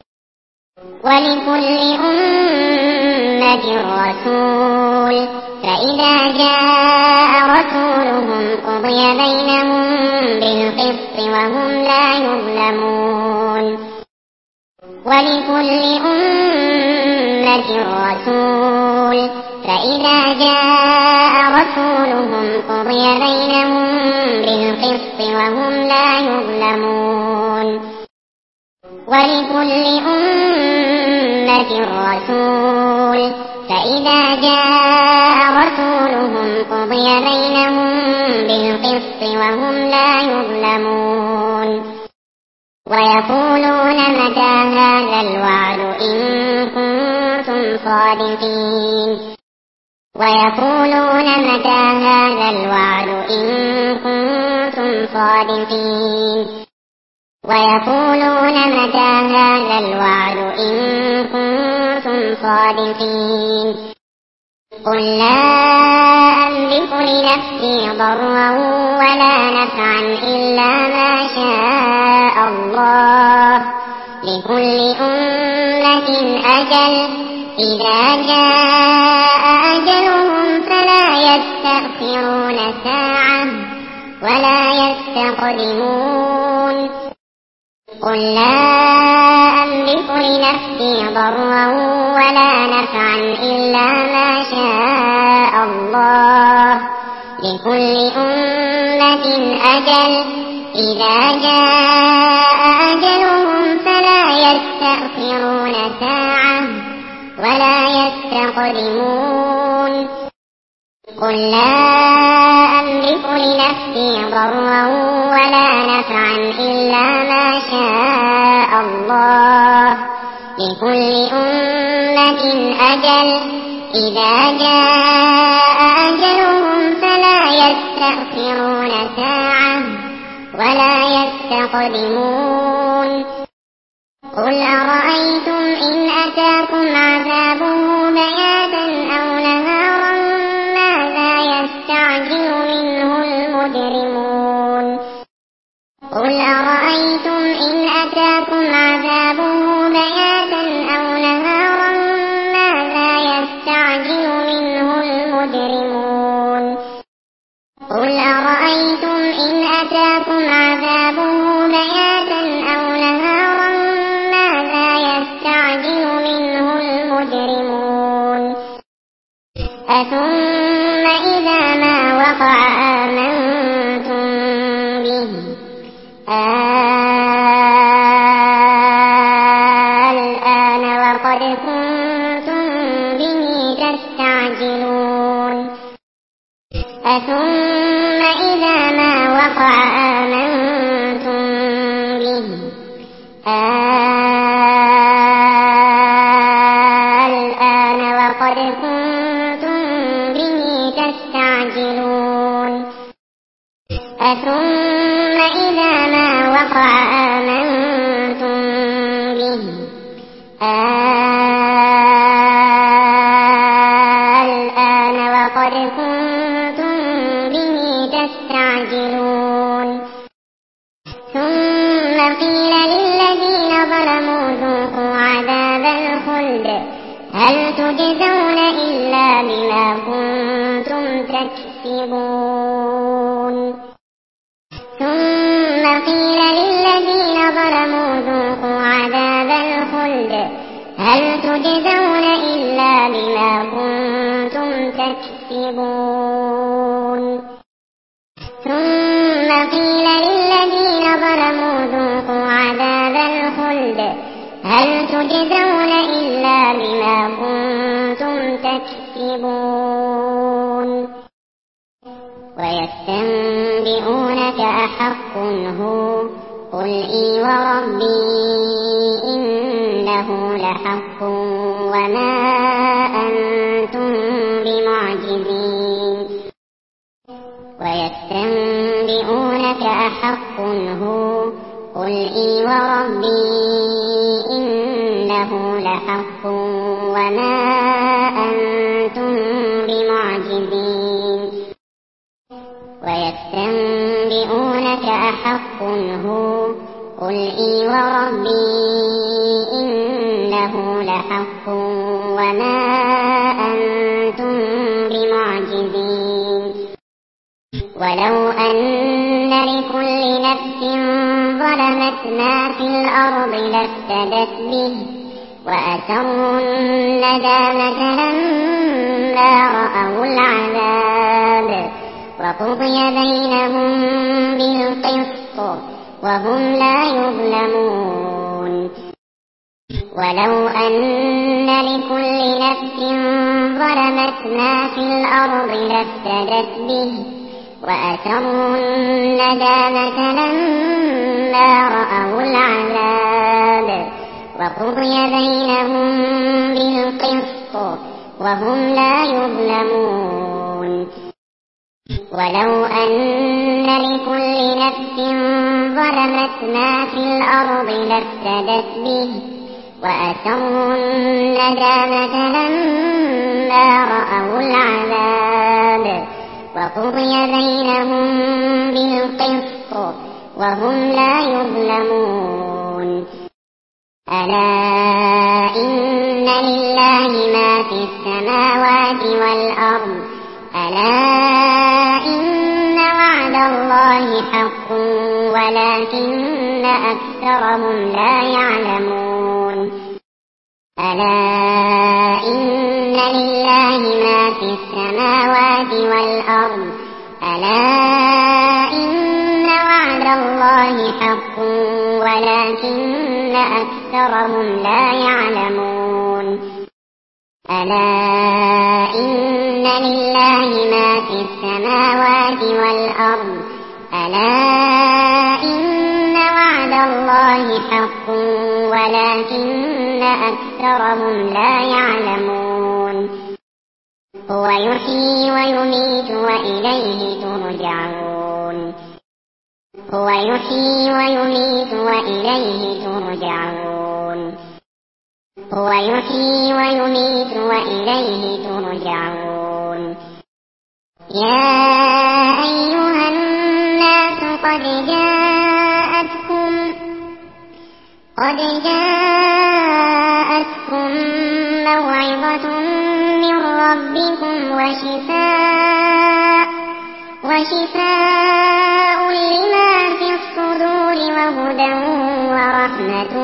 ولكل أمة رسول فإذا جاء رسولهم قضي بينهم بالقسط وهم لا يظلمون ولكل أمة رسول فإذا جاء رسولهم قضي بينهم بالقسط وهم لا يظلمون ولكل أمة رسول فإذا جاء رسولهم قضي بينهم بالقسط وهم لا يظلمون ويقولون متى هذا الوعد إن كنتم صادقين ويقولون متى هذا الوعد إن كنتم صادقين ويقولون متى هذا الوعد إن كنتم صادقين قل لا أملك لنفسي ضرا ولا نفعا إلا ما شاء الله لكل أمة أجل إذا جاء أجلهم فلا يستأخرون ساعة ولا يستقدمون قل لا أملك لنفسي ضرا ولا نفعا إلا ما شاء الله لكل أمة أجل إذا جاء أجلهم فلا يستأخرون ساعة ولا يستقدمون قل لا أملك لنفسي ضرا ولا نفعا إلا ما شاء الله لكل أمة أجل إذا جاء أجلهم فلا يستأخرون ساعة ولا يستقدمون قل أرأيتم إن أتاكم عذابه بياتا أو نهارا ماذا يستعجل منه المجرمون قل أرأيتم إن أتاكم عذابه بياتا أو نهارا ماذا يستعجل منه المجرمون قل أرأيتم إن أتاكم عذابه بياتا أو نهارا ماذا يستعجل منه المجرمون أثم إذا ما وقع آمنتم به الآن وقد كنتم به تستعجلون أثم إذا ما وقع آمنتم به الآن وقد كنتم به تستعجلون أثم إذا ما وقع آمنتم به الآن وقد كنتم به تستعجلون ثم قيل للذين ظلموا ذوقوا عذاب الخلد هل تجزون إلا بما كنتم تكسبون الخلد هل تجزون إلا بما كنتم تكسبون ثم قيل للذين ظلموا ذوقوا عذاب الخلد هل تجزون إلا بما كنتم تكسبون ويستنبئونك أحق هو قل إي وربي إنه لحق وما أنتم بمعجزين ويستنبئونك أحق هو قل إي وربي إنه لحق وما أنتم بمعجزين ويستنبئونك أحق هو قل إي وربي إنه لحق وما أنتم بمعجزين ولو أن لكل نفس ظلمت ما في الأرض لافتدت به وأسروا الندامة لما رأوا العذاب وقضي بينهم بالقسط وهم لا يظلمون ولو أن لكل نفس ظلمت ما في الأرض لافتدت به وأسروا الندامة لما رأوا العذاب وقضي بينهم بالقسط وهم لا يظلمون ولو أن لكل نفس ظلمت ما في الأرض لافتدت به وأسروا الندامة لما رأوا العذاب وقضي بينهم بالقسط وهم لا يظلمون ألا إن لله ما في السماوات والأرض ألا إن وعد الله حق ولكن أكثرهم لا يعلمون ألا إن لله ما في السماوات والأرض ألا إن وعد الله حق ولكن أكثرهم لا يعلمون ألا إن لله ما في السماوات والأرض ألا إن وعد الله حق ولكن أكثرهم لا يعلمون هو يحيي ويميت وإليه ترجعون هو يحيي ويميت وإليه ترجعون هو يحيي ويميت وإليه ترجعون يا أيها الناس قد جاءتكم موعظة من ربكم وشفاء لما في الصدور وهدى ورحمة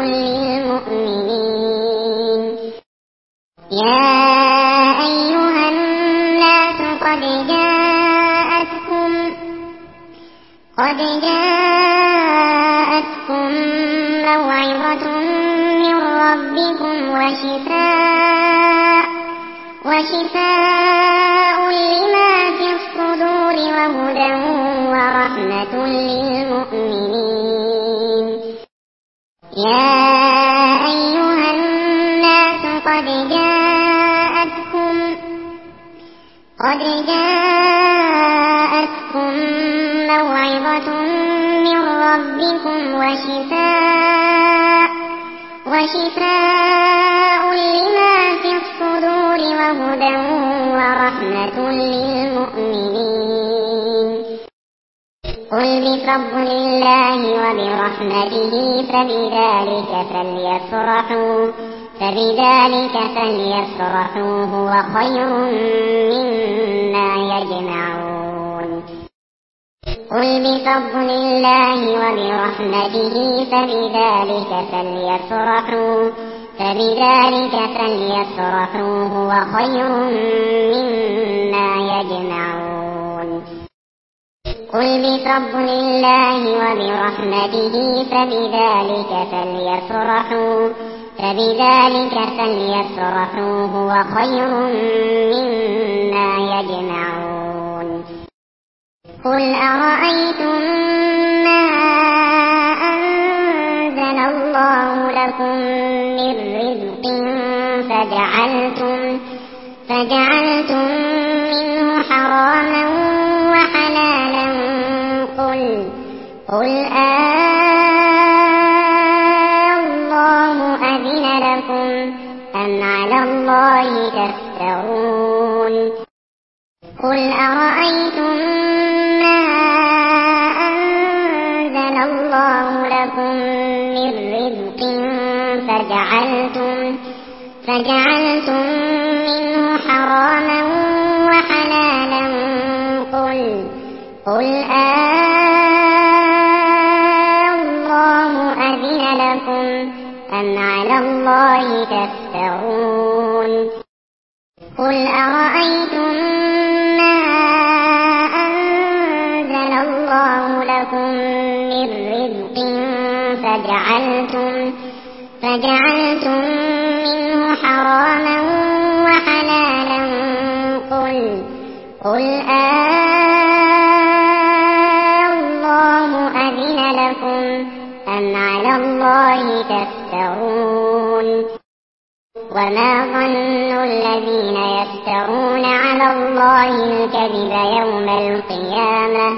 للمؤمنين يا أيها الناس قد جاءتكم موعظة من ربكم وشفاء لما في الصدور وهدى ورحمة للمؤمنين يا أيها الناس قد جاءتكم موعظة من ربكم وشفاء لما في الصدور وهدى ورحمة للمؤمنين قل بفضل الله وبرحمته فبذلك فليفرحوا هو خير مما يجمعون قل بفضل الله وبرحمته فبذلك فبذلك فليفرحوا هو خير مما يجمعون قل بفضل الله وبرحمته فبذلك فليفرحوا هو خير مما يجمعون قل أرأيتم ما أنزل الله لكم من رزق فجعلتم منه حراما وحلالا قل الله أذن لكم أم على الله تفترون قل أرأيتم ما أنزل الله لكم من رزق فجعلتم منه حراما وحلالا قل الله أذن لكم أم على الله تفترون قل أرأيتم ما أنزل الله لكم من رزق فجعلتم منه حراما وحلالا قل الله أذن لكم أم على الله تفترون وما ظن الذين يفترون على الله الكذب يوم القيامة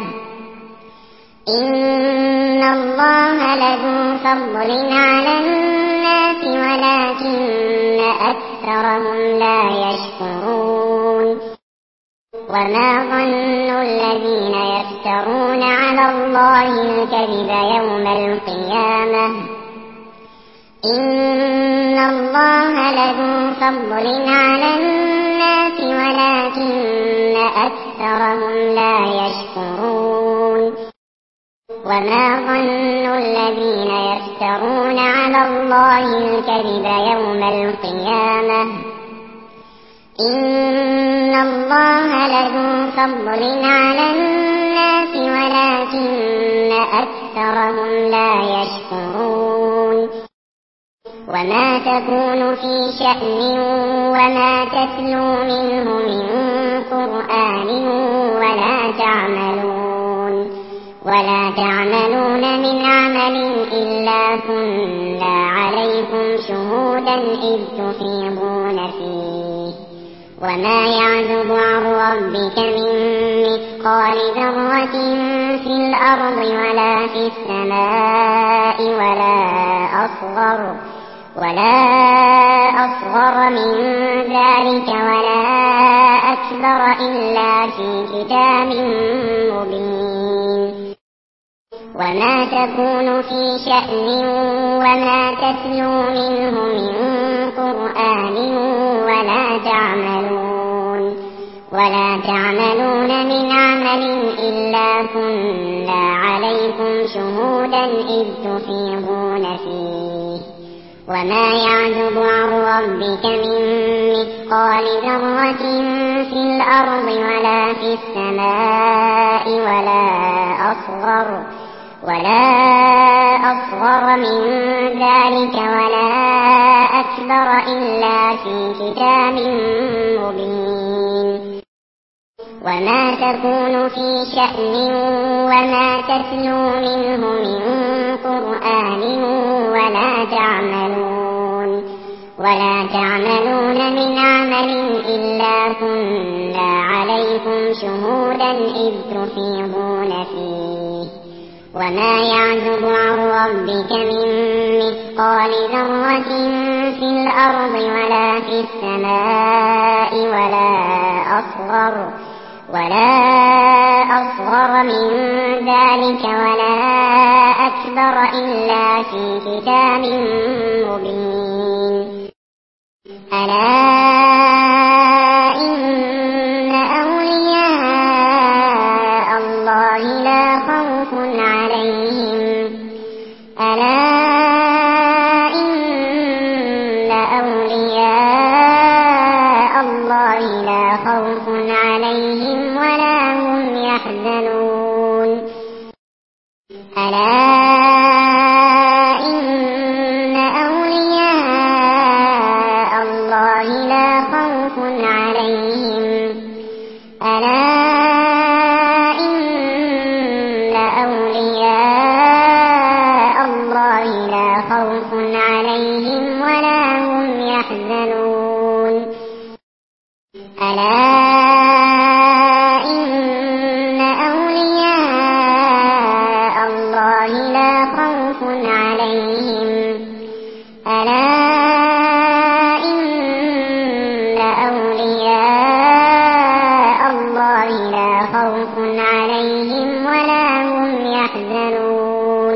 إن الله لذو فضل على الناس ولكن أكثرهم لا يشكرون وما ظن الذين يفترون على الله الكذب يوم القيامة إن الله لذو فضل على الناس ولكن أكثرهم لا يشكرون وما ظن الذين يفترون على الله الكذب يوم القيامة إن الله لذو فضل على الناس ولكن أكثرهم لا يشكرون وما تكون في شأن وما تتلو منه من قرآن ولا تعملون من عمل إلا كنا عليكم شهودا إذ تفيضون فيه وما يعزب عن ربك من مثقال ذرة في الأرض ولا في السماء ولا أصغر من ذلك ولا أكبر إلا في كتاب مبين وما تكون في شأن وما تتلو منه من قرآن ولا تعملون من عمل إلا كنا عليكم شهودا إذ تفيضون فيه وما يعزب عن ربك من مثقال ذرة في الأرض ولا في السماء ولا أصغر من ذلك ولا أكبر إلا في كتاب مبين وما تكون في شأن وما تتلو منه من قرآن ولا تعملون من عمل إلا كنا عليكم شهودا إذ تفيضون فيه وما يعزب عن ربك من مثقال ذرة في الأرض ولا في السماء ولا أصغر من ذلك ولا أكبر إلا في كتاب مبين ألا إن أولياء الله لا خوف عليهم ألا إن أولياء الله لا خوف عليهم ألا إن أولياء الله لا خوف عليهم ولا هم يحزنون ألا إن أولياء الله لا خوف عليهم ألا إن أولياء الله لا خوف عليهم ولا هم يحزنون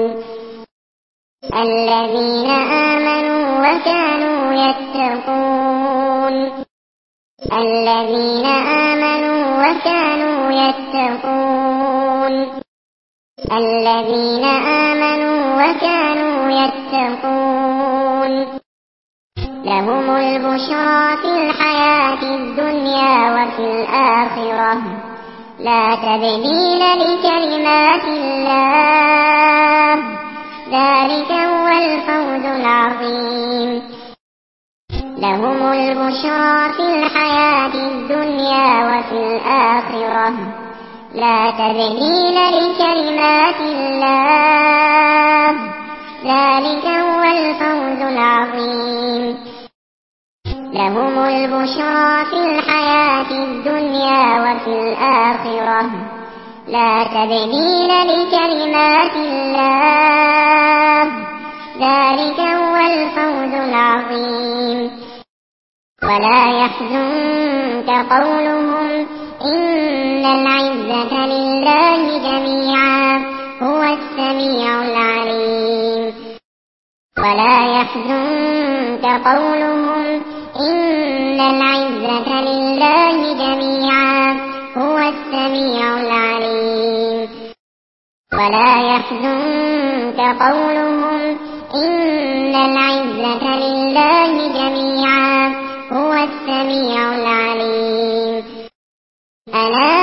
الذين آمنوا وكانوا يتقون الذين آمنوا وكانوا يتقون الذين آمنوا وكانوا يتقون لهم البشرى في الحياة الدنيا وفي الآخرة لا تبديل لكلمات الله ذلك هو الفوز العظيم لهم البشرى في الحياة الدنيا وفي الآخرة لا تبديل لكلمات الله ذلك هو الفوز العظيم لهم البشرى في الحياة الدنيا وفي الآخرة لا تبديل لكلمات الله ذلك هو الفوز العظيم ولا يحزنك قولهم إن العزة لله جميعا هو السميع العليم ولا يحزنك قولهم إن العزة لله جميعا هو السميع العليم ولا يحزنك قولهم إن العزة لله جميعا هو السميع العليم ألا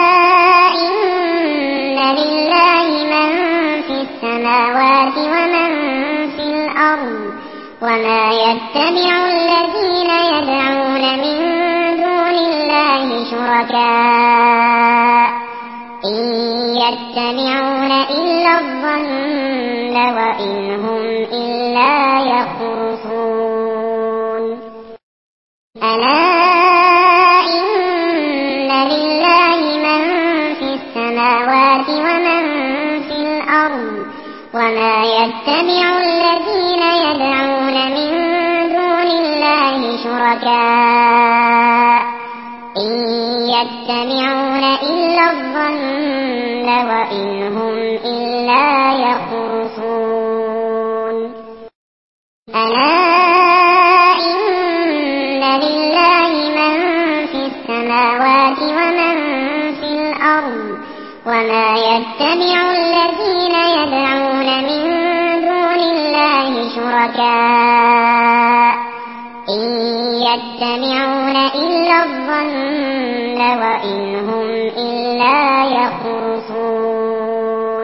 إن لله من في السماوات ومن في الأرض وما يتبع الذين يدعون من دون الله شركاء إن يتبعون إلا الظن وإن هم إلا يخرصون ألا إن لله من في السماوات ومن في الأرض وما يتبع الذين يدعون من دون الله شركاء إن يتبعون إلا الظن وإن هم إلا يخرصون ألا إن لله من في السماوات ومن في الأرض وما يتبع الذين يدعون من دون الله شركاء إن يتبعون إلا الظن وإن هم إلا يخرصون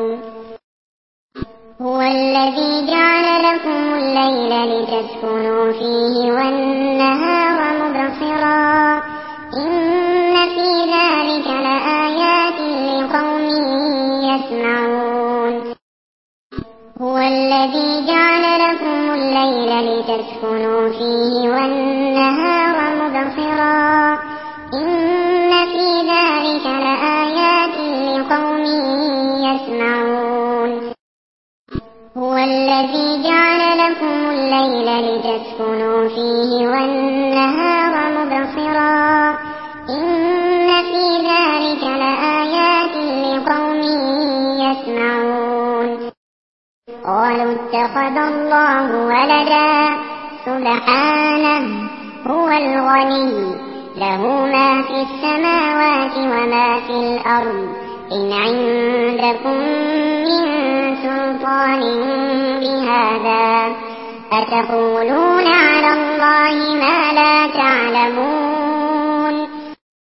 هو الذي جعل لكم الليل لتسكنوا فيه والنهار مبصرا إن في ذلك لآيات لقوم يسمعون هو الذي جعل لكم الليل لتسكنوا فيه والنهار مبصرا إن في ذلك لآيات لقوم يسمعون هو الذي جعل لكم الليل لتسكنوا فيه والنهار مبصرا إن في ذلك لآيات لقوم يسمعون قالوا اتخذ الله ولدا سبحانه هو الغني له ما في السماوات وما في الأرض إن عندكم من سلطان بهذا أتقولون على الله ما لا تعلمون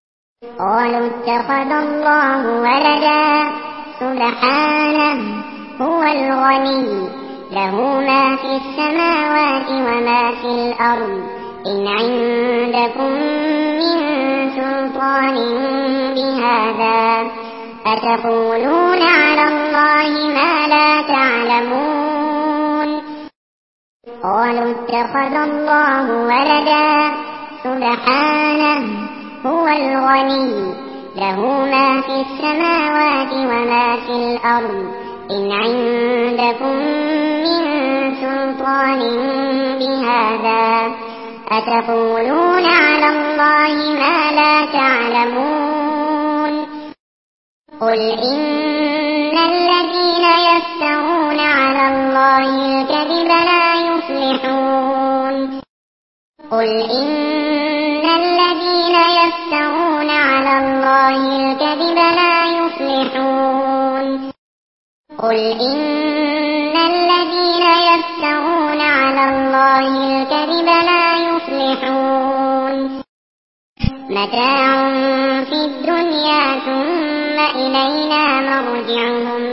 قالوا اتخذ الله ولدا سبحانه هو الغني له ما في السماوات وما في الأرض إن عندكم من سلطان بهذا أتقولون على الله ما لا تعلمون قالوا اتخذ الله ولدا سبحانه هو الغني له ما في السماوات وما في الأرض إن عندكم من سلطان بهذا أتقولون على الله ما لا تعلمون قل إن الذين يفترون على الله الكذب لا يفلحون قل إن الذين يفترون على الله الكذب لا يفلحون قل إن الذين يفترون على الله الكذب لا يفلحون متاع في الدنيا ثم إلينا مرجعهم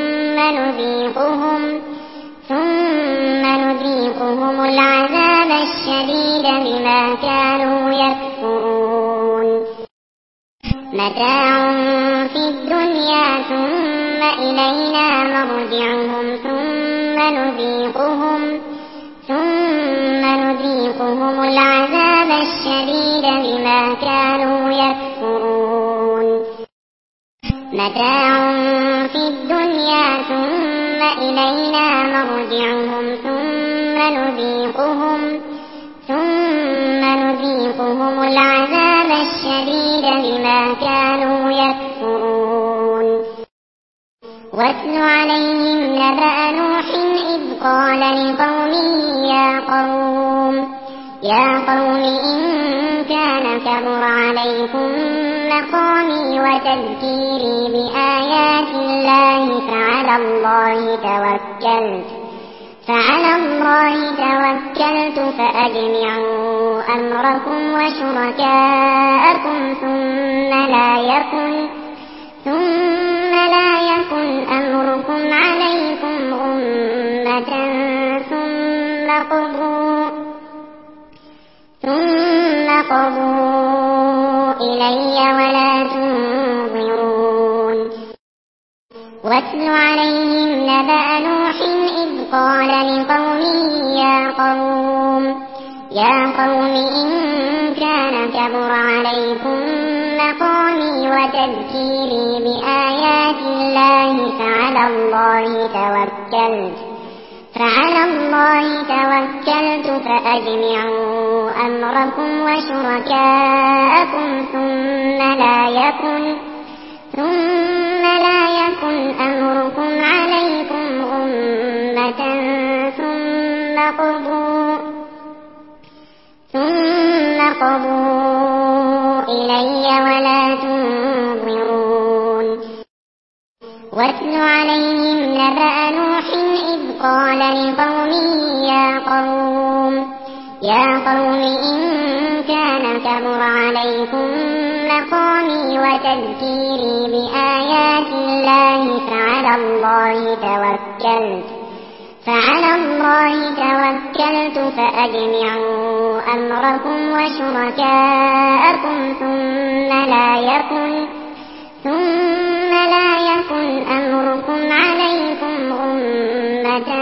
ثم نذيقهم العذاب الشديد بما كانوا يكفرون متاع في الدنيا ثم إلينا مرجعهم ثم نذيقهم العذاب الشديد بما كانوا يكفرون متاع في الدنيا ثم إلينا مرجعهم ثم نذيقهم العذاب الشديد بما كانوا يكفرون واتل عليهم نبأ نوح إذ قال لقومه يا قوم إن كان كبر عليكم مقامي وتذكيري بآيات الله فعلى الله توكلت فأجمعوا أمركم وشركاءكم ثم لا يكن أمركم عليكم غمة ثم قضوا إلي ولا تنظرون واتل عليهم نبأ نوح إذ قال لقومه يا قوم إن كان كبر عليكم مقامي وتذكيري بآيات الله فعلى الله توكلت فأجمعوا أمركم وشركاءكم ثم لا يكن أمركم عليكم غمة ثم قضوا إلي ولا تنظرون واتل عليهم نبأ نوح إذ قال لقومه يا قوم إن كان كبر عليكم مقامي وتذكيري بآيات الله فعلى الله توكلت فأجمعوا أمركم وشركاءكم ثم لا يكن أمركم عليكم غمة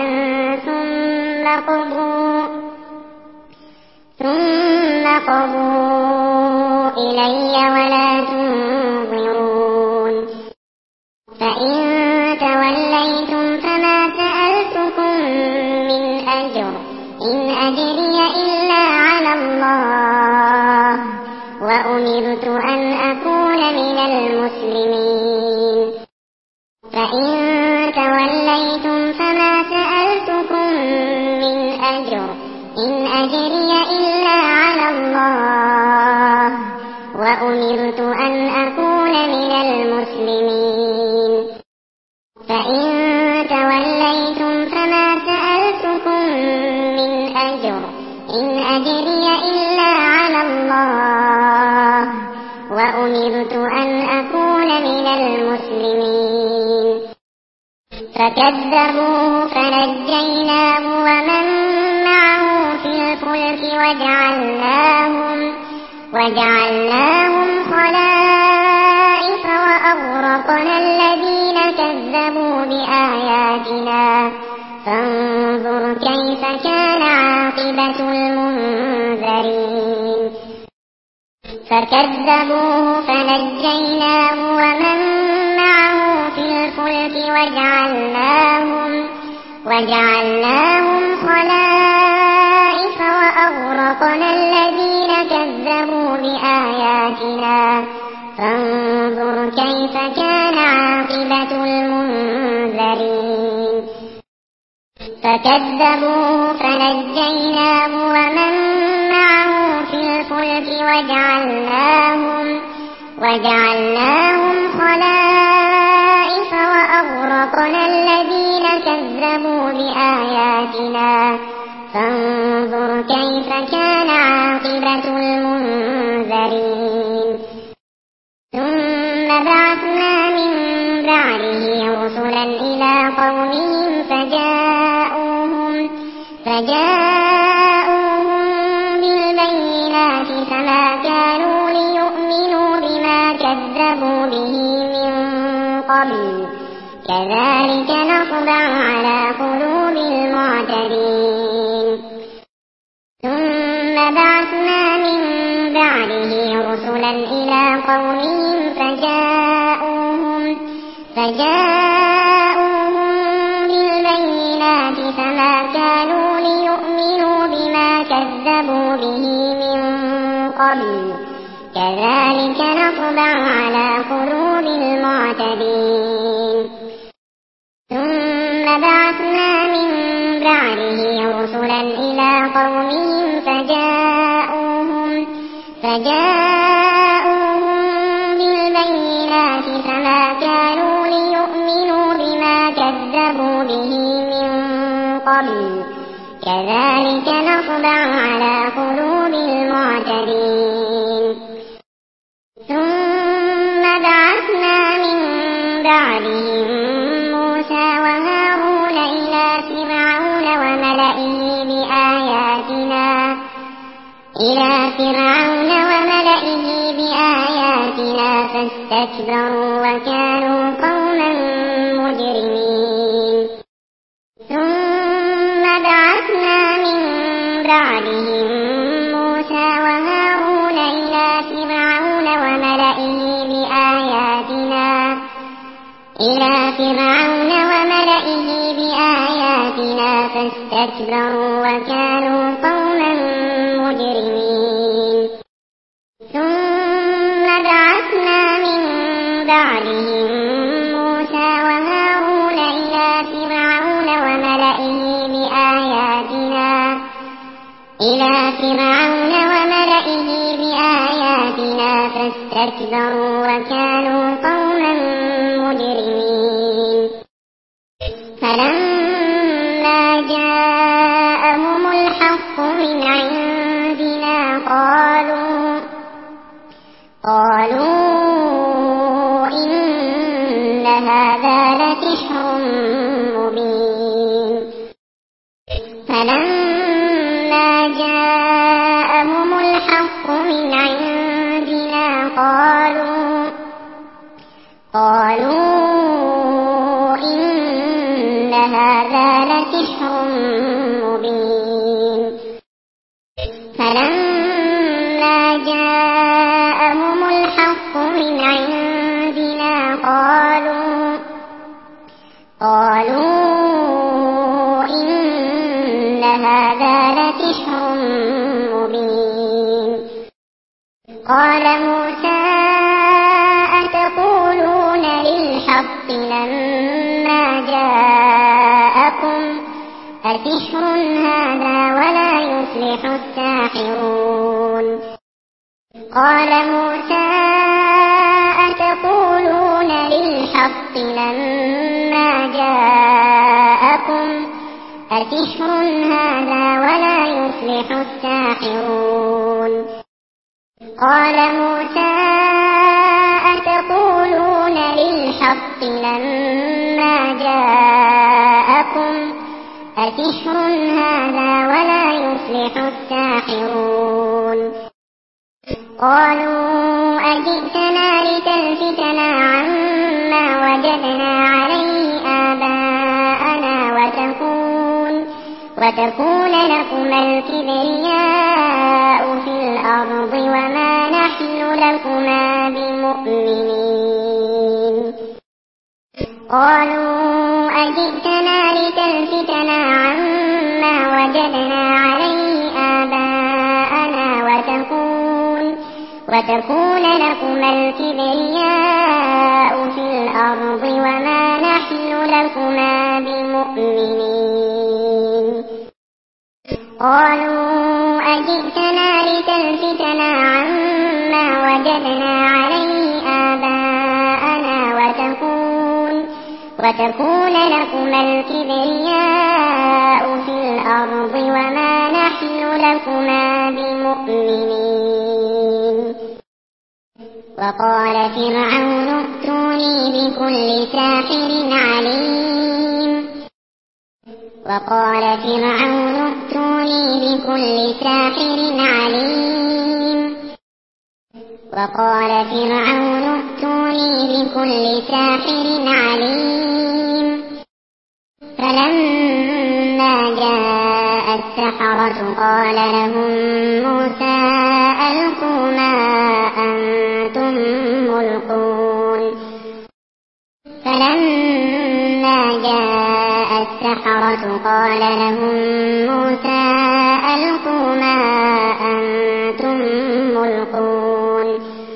ثم قضوا إلي ولا تنظرون فإن توليتم فما سألتكم من أجر إن أجري إلا على الله وأمرت أن أكون من المسلمين فإن توليتم فما سألتكم من أجر إن أجري إلا على الله وأمرت أن أكون من المسلمين فإن توليتم فما سألتكم من أجر إن أجري إلا على الله وأمرت أن أكون من المسلمين فكذبوه فنجيناه ومن معه في الفلك وجعلناهم خلائف وأغرقنا الذين كذبوا بآياتنا فانظر كيف كان عاقبة المنذرين فكذبوه فنجيناه ومن معه في الفلك وجعلناهم خلائف وأغرقنا الذين كذبوا بآياتنا فانظر كيف كان عاقبة المنذرين فكذبوه فنجيناه ومن معه في الفلك وجعلناهم خلائف وأغرقنا الذين كذبوا بآياتنا فانظر كيف كان عاقبة المنذرين ثم بعثنا من بعده رسلا إلى قومهم فجاءوهم بالبينات فما كانوا ليؤمنوا بما كذبوا به من قبل كذلك نطبع على قلوب المعتدين ثم بعثنا من بعده رسلا إلى قومهم فجاءوهم بالبينات فما كانوا ليؤمنوا بما كذبوا به من قبل كذلك نطبع على قلوب المعتدين ثم بعثنا من بعده رسلا إلى قومهم فجاءوهم بالبينات فما كانوا ليؤمنوا بما كذبوا به من قبل كذلك نطبع على قلوب المعتدين ثم بعثنا من بعدهم موسى وهارون إلى فرعون وملئه بآياتنا فاستكبروا وكانوا قوما مجرمين ثم بعثنا من بعدهم موسى وهارون إلى فرعون وملئه بآياتنا فاستكبروا وكانوا قوما مجرمين ثم بعثنا من بعدهم موسى وهارون إلى فرعون وملئه بآياتنا فاستكبروا وكانوا قوما مجرمين فلما جاءهم الحق من عندنا قالوا إن هذا لسحر مبين فلما جاءهم الحق من عندنا قالوا إن هذا لسحر مبين فلما جاءهم الحق من عندنا قالوا إن هذا لسحر مبين قال موسى أتقولون للحق لما جاءكم أسحر هذا ولا يفلح الساحرون قال موسى أتقولون للحق لما جاءكم أسحر هذا ولا يفلح الساحرون قال موسى أتقولون للحق لما جاءكم يفلح الساحرون قالوا أجئتنا لتلفتنا عما وجدنا عليه آباءنا وتكون لكما الكبرياء في الأرض وما نحن لكما بمؤمنين قالوا أجئتنا لتلفتنا عما وجدنا عليه آباءنا وتكون لكما الكبرياء في الأرض وما نحن لكما بمؤمنين قالوا أجئتنا لتلفتنا عما وجدنا عليه آباءنا وتكون لكما الكبرياء في الأرض وما نحن لكما بمؤمنين وقال فرعون ائتوني بكل ساحر عليم وقال فرعون ائتوني بكل ساحر عليم وقال فرعون ائتوني بكل ساحر عليم فلما جاء السحرة قال لهم موسى ألقوا ما أنتم ملقون فلما جاء السحرة قال لهم موسى ألقوا ما أنتم ملقون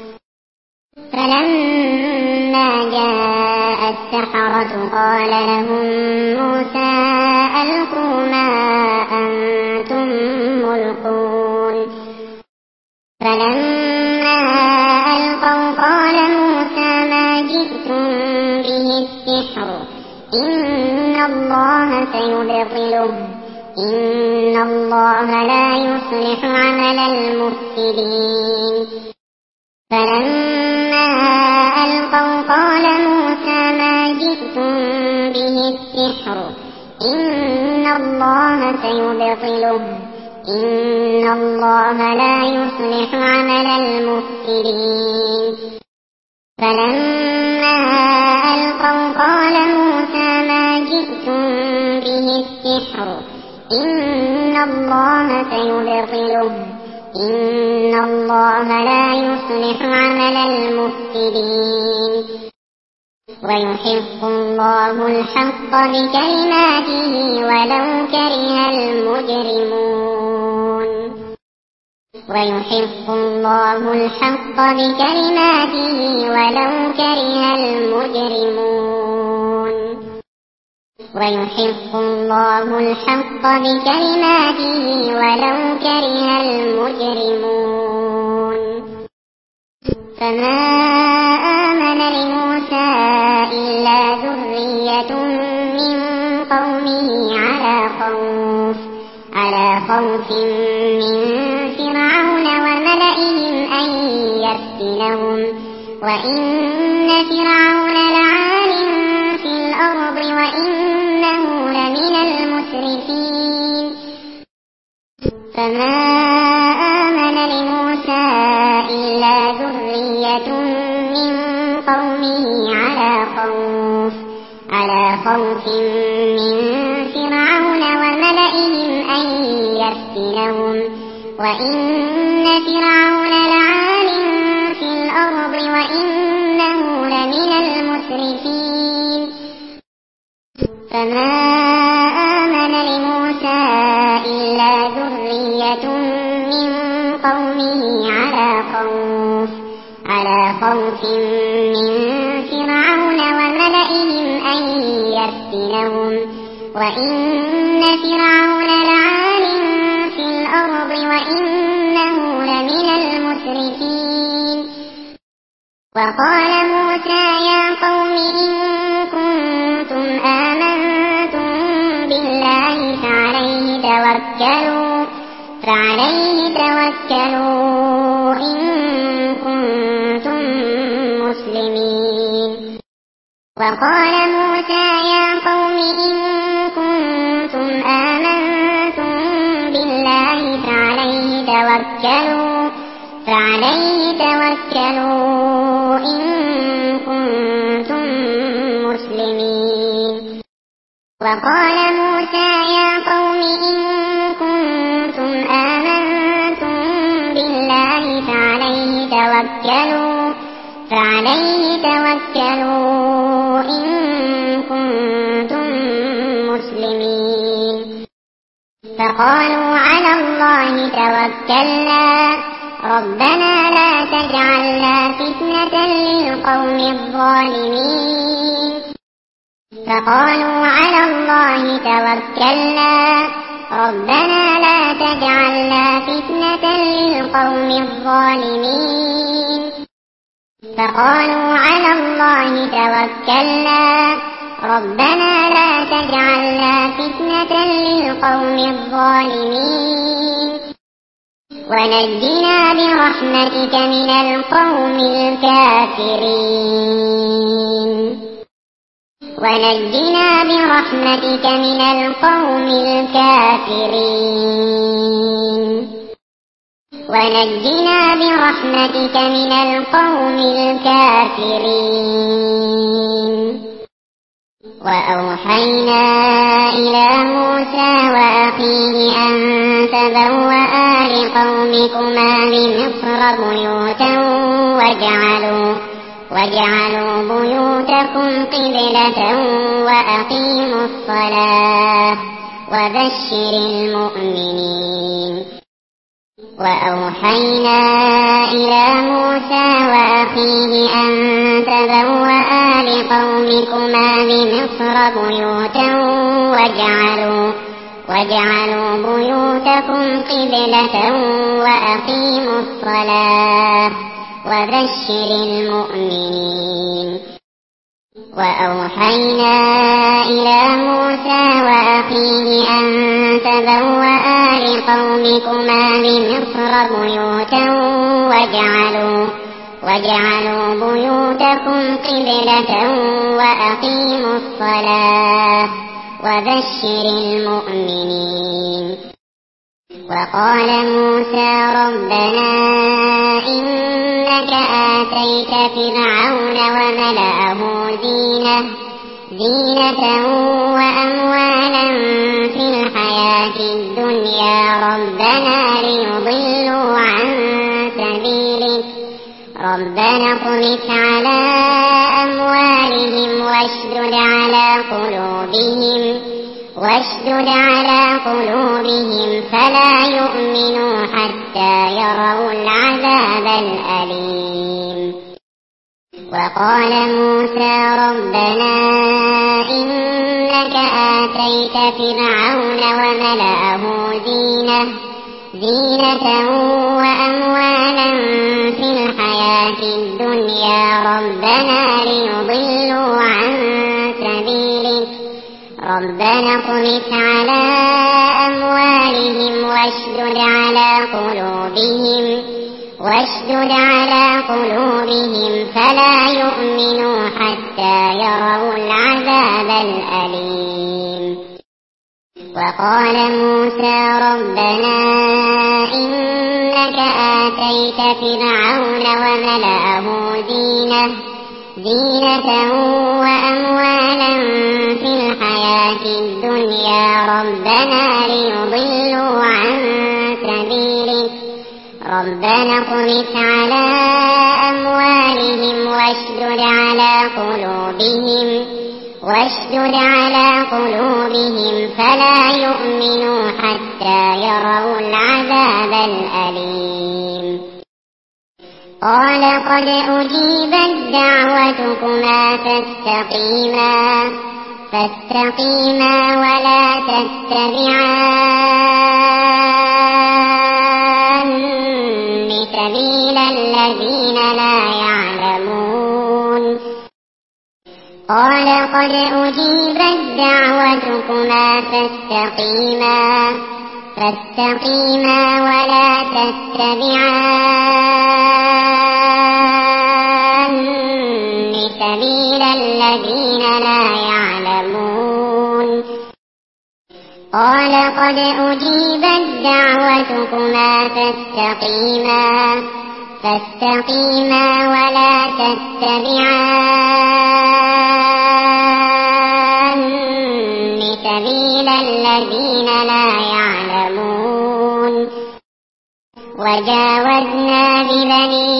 فلما جاء السحرة قال لهم موسى ألقوا ما أنتم ملقون فلما ألقوا قال موسى ما جئتم به السحر إن الله سيبطله إن الله لا يصلح عمل المفسدين فلما ألقوا قال موسى ما جئتم به السحر إن الله سيبطله إن الله لا يصلح عمل المفسدين فلما ألقوا قال موسى ما جئتم به السحر إن الله سيبطله إن الله لا يصلح عمل المفسدين ويحق الله الحق بكلماته ولو كره المجرمون ويحق الله الحق بكلماته ولو كره المجرمون ويحق الله الحق بكلماته ولو كره المجرمون فما آمن لموسى إلا ذرية من قومه على خوف من فرعون وملئهم أن يفتنهم وإن فرعون لعال في الأرض وإنه لمن المسرفين فما آمن لموسى إلا ذرية من قومه على خوف من فرعون وملئهم أن يفتنهم وإن فرعون لعال في الأرض وإنه لمن المسرفين فما آمن لموسى إلا ذرية من قومه على خوف من فرعون وملئهم أن يفتنهم وإن فرعون لعال في الأرض وإنه لمن المسرفين وقال موسى يا قوم إن كنتم آمنتم بالله فعليه توكلوا إن كنتم مسلمين وقال موسى يا قوم إن كنتم آمنتم بالله توكلوا إن كنتم مسلمين. وقال موسى يا قوم إن كنتم آمنتم بالله فعليه توكلوا إن كنتم مسلمين. فقالوا على الله توكلنا ربنا لا تجعلنا فتنة للقوم الظالمين. فقالوا على الله توكلنا ربنا لا تجعلنا فتنة للقوم الظالمين. فقالوا على الله توكلنا ربنا لا تجعلنا فتنة للقوم الظالمين ونجنا برحمتك من القوم الكافرين. ونجنا برحمتك من القوم الكافرين. ونجنا برحمتك من القوم الكافرين. وأوحينا إلى موسى وأخيه أن تبوأ لقومكما بمصر بيوتا وجعلوا بيوتكم قبلة وأقيموا الصلاة وبشر المؤمنين. وأوحينا إلى موسى وأخيه أن تبوأ لقومكما بمصر بيوتا وجعلوا بيوتكم قبلة وأقيموا الصلاة وبشر المؤمنين. وأوحينا إلى موسى وأخيه أن تبوأ لقومكما بمصر بيوتا وجعلوا بيوتكم قبلة وأقيموا الصلاة وبشر المؤمنين. وقال موسى ربنا إنك آتيت فرعون وملأه زينة وأموالا في الحياة الدنيا ربنا ليضلوا عن سبيلك ربنا اطمس على أموالهم واشدد على قلوبهم فلا يؤمنوا حتى يروا العذاب الأليم. وقال موسى ربنا إنك آتيت فرعون وملأه زينة وأموالا في الحياة الدنيا ربنا ليضلوا عن سبيلك ربنا اطمس على أموالهم واشدد على قلوبهم فلا يؤمنوا حتى يروا العذاب الأليم. وقال موسى ربنا إنك آتيت فرعون وملأه زينة وأموالا في الحياة الدنيا ربنا ليضلوا عن سبيلك ربنا اطمس على أموالهم واشدد على قلوبهم فلا يؤمنوا حتى يروا العذاب الأليم. قال قد أجيبت دعوتكما فاستقيما ولا تتبعان سبيل الذين لا يعلمون. قال قد أجيبت دعوتكما فاستقيما ولا تتبعان سبيل الذين لا يعلمون. قال قد أجيبت دعوتكما فاستقيما ولا تتبعان سبيل الذين لا يعلمون. وجاوزنا ببني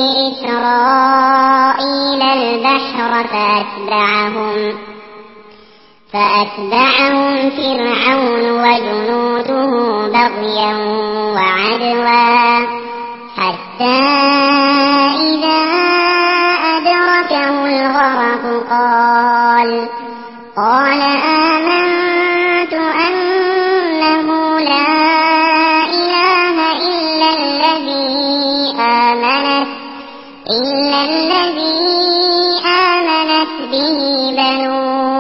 إسرائيل البحر فأتبعهم فرعون وجنوده بغيا وعدوا حتى إذا أدركه الغرق قال آمنت أنه لا إله إلا الذي آمنت به بنو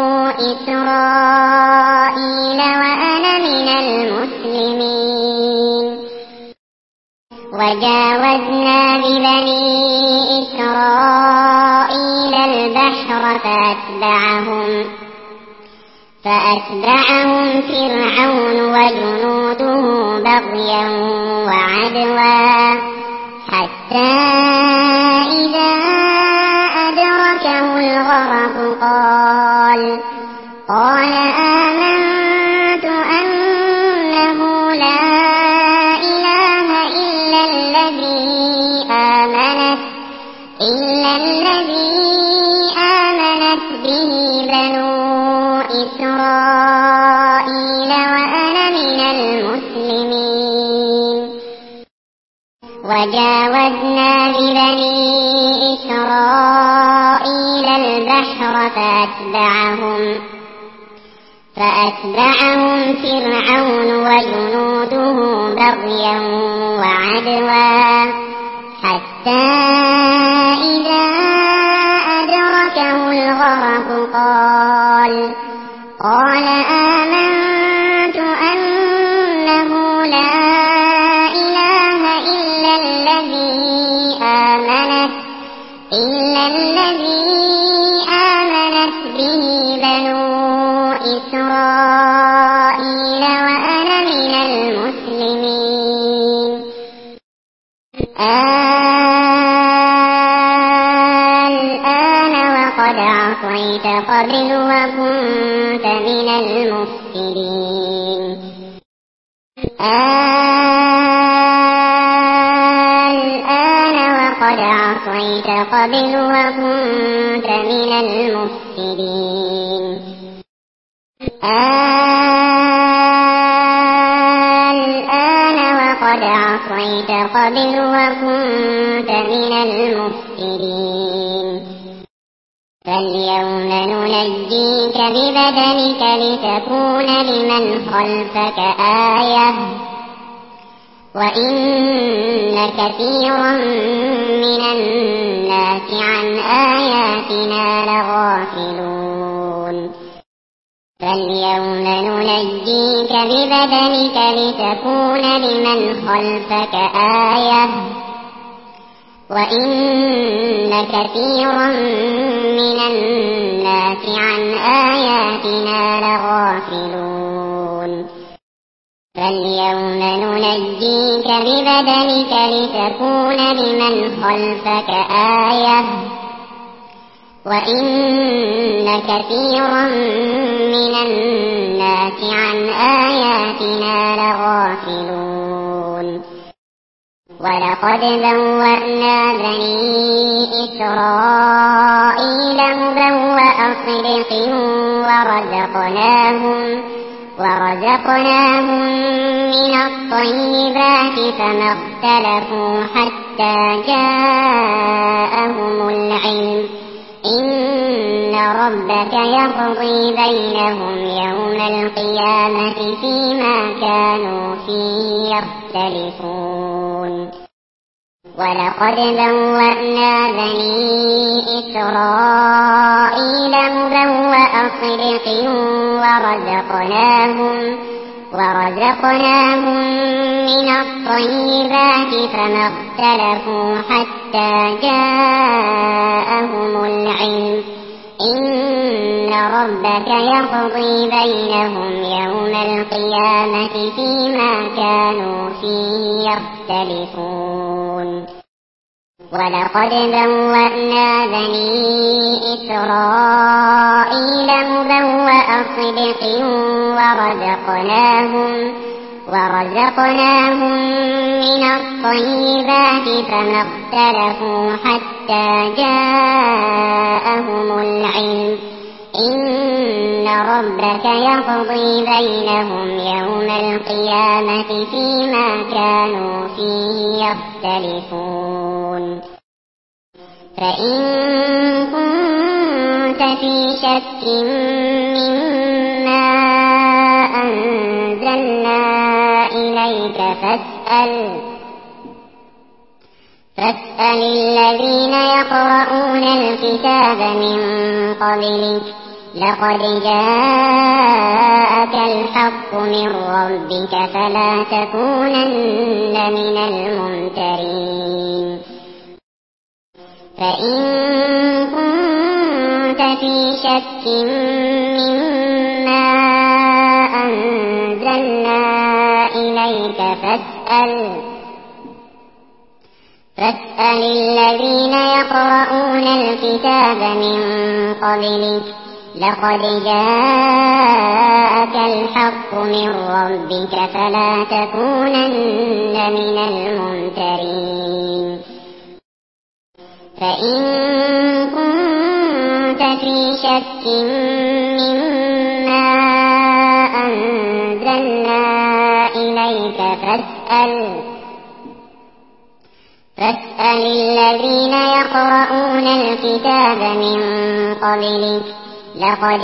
إسرائيل وأنا من المسلمين. وجاوزنا ببني إسرائيل البحر فأتبعهم فرعون وجنوده بغيا وعدوا حتى إذا أدركه الغرق قال آمنت أنه لا إله إلا الذي آمنت به بنو إسرائيل وأنا من المسلمين. وجاوزنا ببني إسرائيل البحر فأتبعهم فرعون وجنوده بغيا وعدوا حتى إذا أدركه الغرق قال آمنت أنه لا إله إلا الذي آمنت به بنو إسرائيل وأنا من المسلمين. الآن وقد عصيت قبل وكنت من المفسدين. الآن وقد عصيت قبل وكنت من المفسدين. الآن وقد عصيت قبل وكنت من المفسدين. فاليوم ننجيك ببدنك لتكون لمن خلفك آية وإن كثيرا من الناس عن آياتنا لغافلون. فاليوم ننجيك ببدنك لتكون لمن خلفك آية وإن كثيرا من الناس عن آياتنا لغافلون. فاليوم ننجيك ببدنك لتكون لمن خلفك آية وإن كثيرا من الناس عن آياتنا لغافلون. ولقد بوأنا بني إسرائيل مبوأ صدق ورزقناهم من الطيبات فما اختلفوا حتى جاءهم العلم. إن ربك يقضي بينهم يوم القيامة فيما كانوا فيه يختلفون. ولقد بوأنا بني إسرائيل مبوأ صدق ورزقناهم من الطيبات فما اختلفوا حتى جاءهم العلم. إن ربك يقضي بينهم يوم القيامة فيما كانوا فيه يختلفون ولقد بوأنا بني إسرائيل مبوأ صدق ورزقناهم من الطيبات فما اختلفوا حتى جاءهم العلم إن ربك يقضي بينهم يوم القيامة فيما كانوا فيه يختلفون فإن كنت في شك مما أنزلنا إليك فاسأل الذين يقرؤون الكتاب من قبلك لقد جاءك الحق من ربك فلا تكونن من الممترين فإن كنت في شك مما أنزلنا إليك فاسأل الذين يقرؤون الكتاب من قبلك لقد جاءك الحق من ربك فلا تكونن من الممترين فإن كنت في شك مما أنزلنا إليك فاسأل الذين يقرؤون الكتاب من قبلك لقد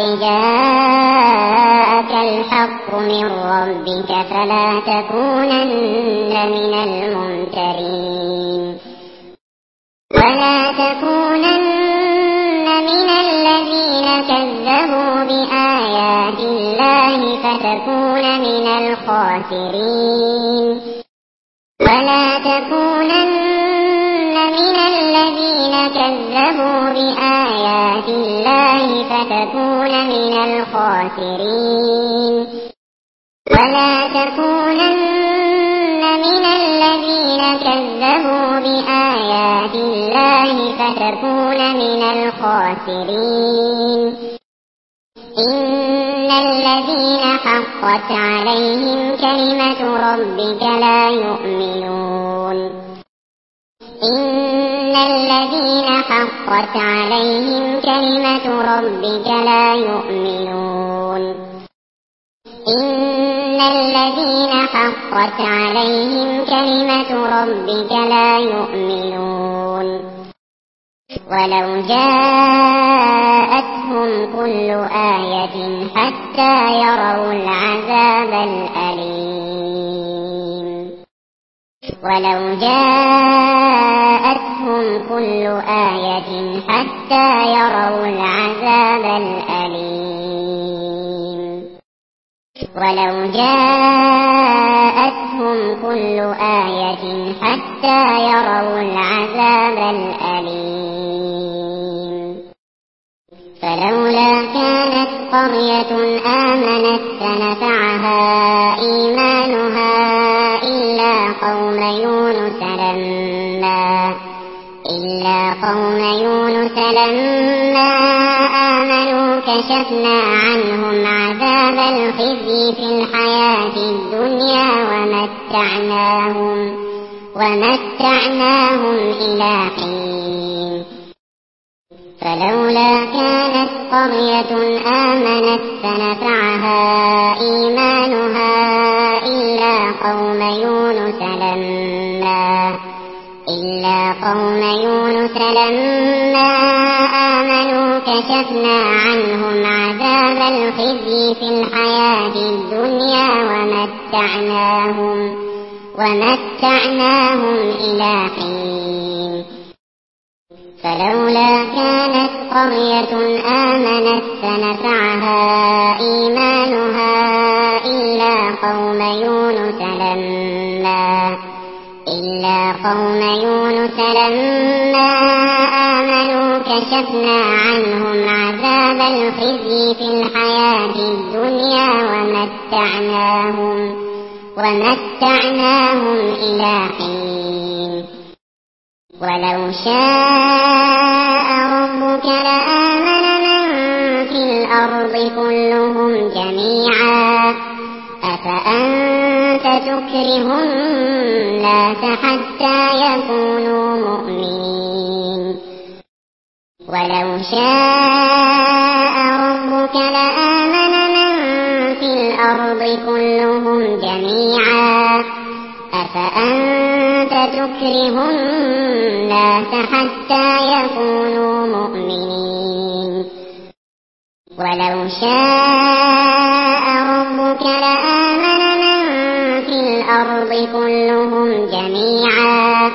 جاءك الحق من ربك فلا تكونن من الممترين ولا تكونن من الذين كذبوا بآيات الله فتكون من الخاسرين ولا تكونن من الذين كذبوا بآيات الله فتكون من الخاسرين ولا تكونن من الذين كذبوا بآيات الله فتكون من الخاسرين إن الذين حقت عليهم كلمة ربك لا يؤمنون إن الذين حقت عليهم كلمة ربك لا يؤمنون إن الذين حقت عليهم كلمة ربك لا يؤمنون ولو جاءتهم كل آية حتى يروا العذاب الأليم ولو جاءتهم كل آية حتى يروا العذاب الأليم ولو جاءتهم كل آية حتى يروا العذاب الأليم فلولا كانت قرية آمنت فنفعها إيمانها إلا قوم يونس لما آمنوا كشفنا عنهم عذاب الخزي في الحياة الدنيا ومتعناهم إلى حين فلولا كانت قرية آمنت فنفعها إيمانها إلا قوم يونس لما آمنوا كشفنا عنهم عذاب الخزي في الحياة الدنيا ومتعناهم إلى حين فلولا كانت قرية آمنت فنفعها إيمانها إلا قوم قوم يونس لما آمنوا كشفنا عنهم عذاب الخزي في الحياة الدنيا ومتعناهم إلى حين ولو شاء ربك لآمن من في الأرض كلهم جميعا أفأنت تكره الناس حتى يكونوا مؤمنين ولو شاء ربك لآمن من في الأرض كلهم جميعا أفأنت تكره الناس حتى يكونوا مؤمنين ولو شاء ربك لآمن من في الأرض كلهم جميعا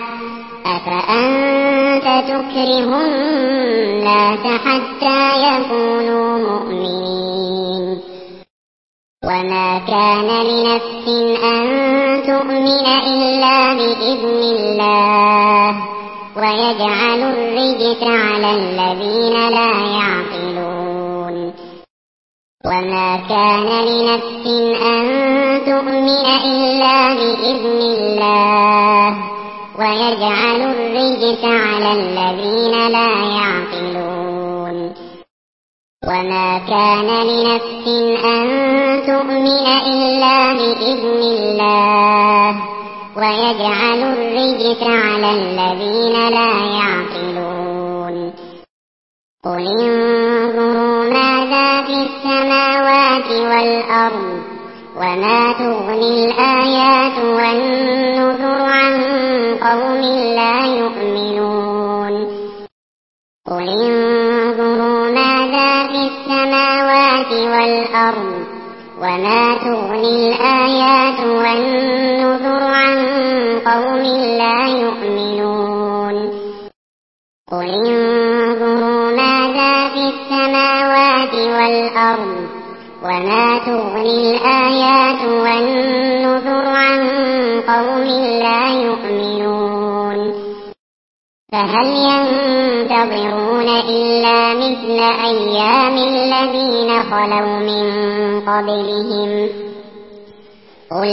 أفأنت تكره الناس حتى يكونوا مؤمنين وما كان لنفس أن تؤمن إلا بإذن الله ويجعل الرجس على الذين لا يعقلون وما كان لنفس أن تؤمن إلا بإذن الله ويجعل الرجس على الذين لا يعقلون وما كان لنفس أن تؤمن إلا بإذن الله ويجعل الرجس على الذين لا يعقلون قل انظروا ماذا في السماوات والأرض وما تغني الآيات والنذر عن قوم لا يؤمنون قل انظروا ماذا في السماوات والأرض وما تغني الآيات والنذر عن قوم لا يؤمنون قل انظروا ماذا في السماوات والأرض وما تغني الآيات والنذر عن قوم لا يؤمنون فهل ينتظرون إلا مثل أيام الذين خلوا من قبلهم قل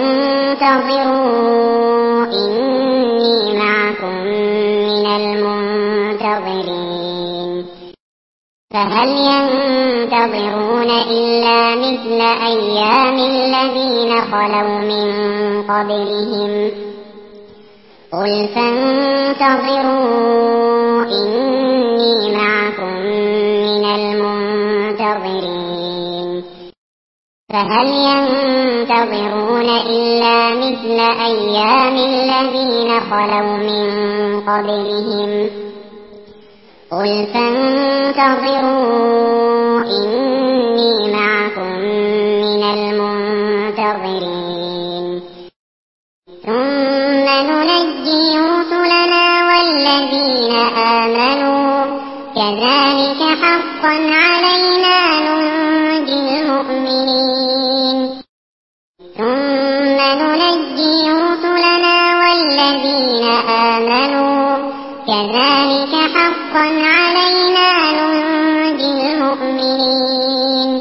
فانتظروا إني معكم من المنتظرين فهل ينتظرون إلا مثل أيام الذين خلوا من قبلهم قل فانتظروا إني معكم من المنتظرين فهل ينتظرون إلا مثل أيام الذين خلوا من قبلهم قل فانتظروا إني معكم من المنتظرين ثم ننجي رسلنا والذين آمنوا كذلك حقا علينا ننجي المؤمنين ثم ننجي رسلنا والذين آمنوا كذلك حقا علينا ننجي المؤمنين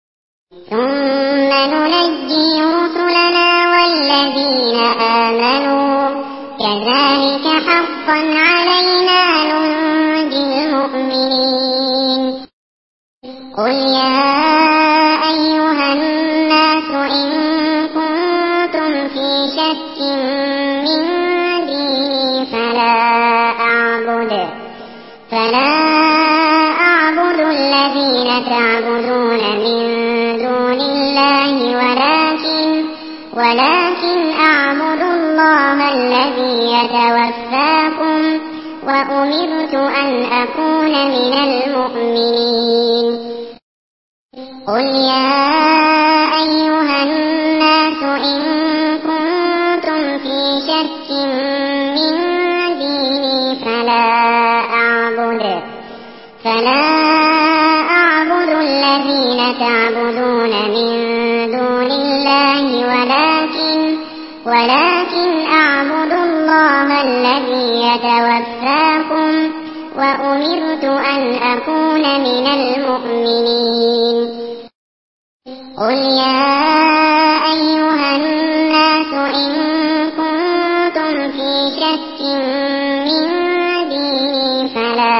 ثم ننجي رسلنا والذين آمنوا كذلك حقا علينا ننجي المؤمنين قل يا أيها الناس إن كنتم في شك من ديني فلا أعبد الذين تعبدون من دون الله ولكن أعبد الله الذي يتوفاكم وأمرت أن أكون من المؤمنين قل يا أيها الناس إن كنتم في شك من ديني فلا أعبد الذين تعبدون من دون الله ولكن أعبد الله الله الذي يتوفاكم وأمرت أن أكون من المؤمنين. قل يا أيها الناس إن كنتم في شك من ديني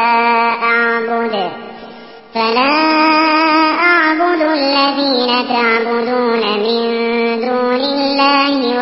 فلا أعبد الذين تعبدون من دون الله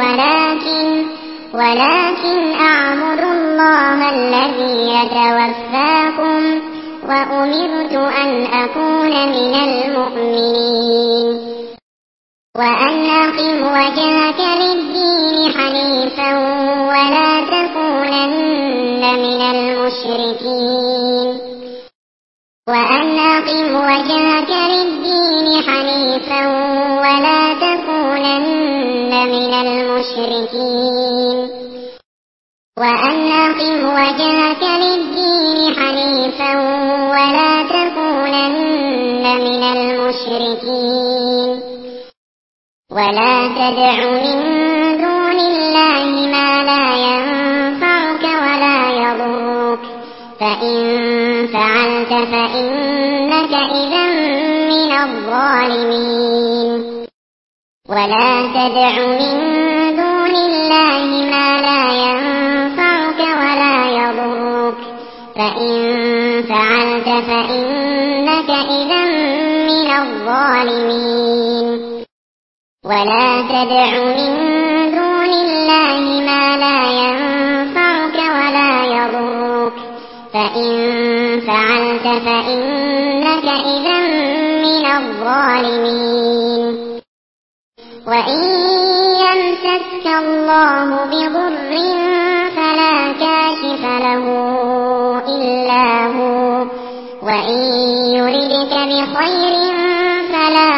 ولكن أعبد الله الذي يتوفاكم وأمرت أن أكون من المؤمنين. وأن أقم وجهك للدين حنيفا ولا تكونن من المشركين. وأن أقم وجهك للدين حنيفا ولا تكونن من المشركين. وأن أقم وجهك للدين حنيفا ولا تكونن من المشركين. ولا تدع من دون الله ما لا ينفعك ولا يضرك فإن فعلت فإنك إذا من الظالمين. ولا تدع من دون الله ما لا ينفعك ولا يضرك فإن فعلت فإنك إذا من الظالمين. ولا تدع من دون الله ما لا ينفعك ولا يضرك فإن فعلت فإنك إذا من الظالمين. وإن يمسسك الله بضر فلا كاشف له إلا هو وإن يردك بخير فلا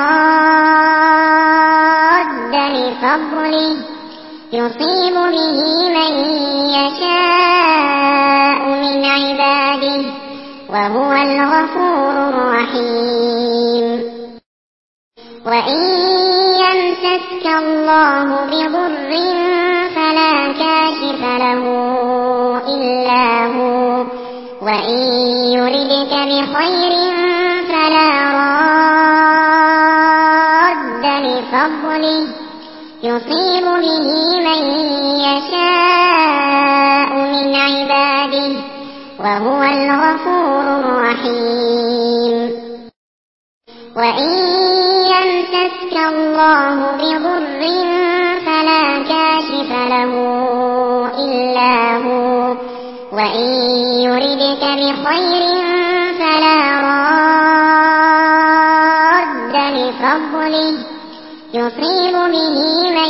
راد لفضله يصيب به من يشاء من عباده وهو الغفور الرحيم. وإن يمسسك الله بضر فلا كاشف له إلا هو وإن يردك بخير فلا راد لفضله يصيب به من يشاء من عباده وهو الغفور الرحيم. وإن يمسسك الله بضر فلا كاشف له إلا هو وإن يردك بخير فلا راد لفضله يصيب به من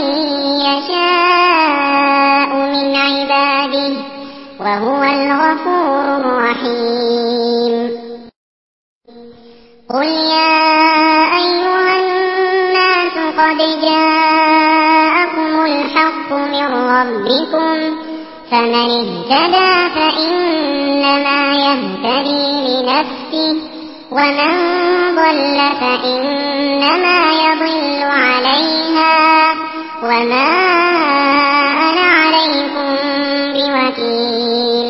يشاء من عباده وهو الغفور الرحيم. قل يا أيها الناس قد جاءكم الحق من ربكم فمن اهتدى فإنما يهتدي لنفسه ومن ضل فإنما يضل عليها وما أنا عليكم بوكيل.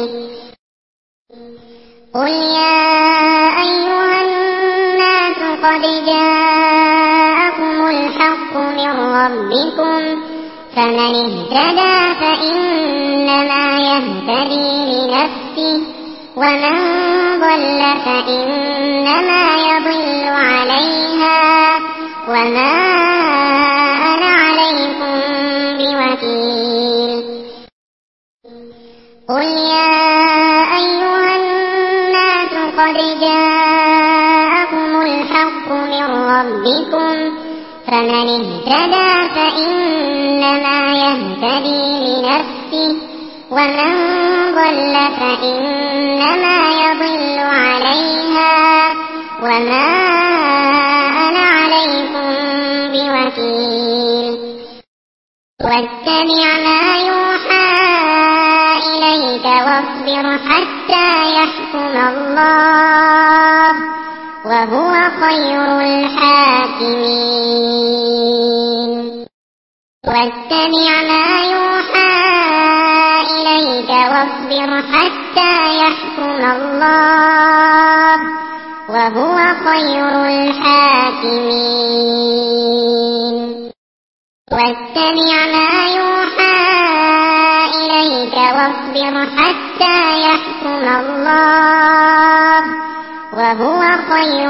قل يا أيها الناس قد جاءكم الحق من ربكم فمن اهتدى فإنما يهتدي لنفسه ومن ضل فإنما يضل عليها وما أنا عليكم بوكيل. قل يا أيها الناس قد جاءكم الحق من ربكم فمن اهتدى فإنما يهتدي لنفسه ومن ضل فإنما يضل عليها وما أنا عليكم بوكيل. واتبع ما يوحى إليك واصبر حتى يحكم الله وهو خير الحاكمين. واتبع ما يوحى إليك واصبر حتى يحكم الله وهو خير الحاكمين واتبع ما يوحى إليك واصبر حتى يحكم الله وهو خير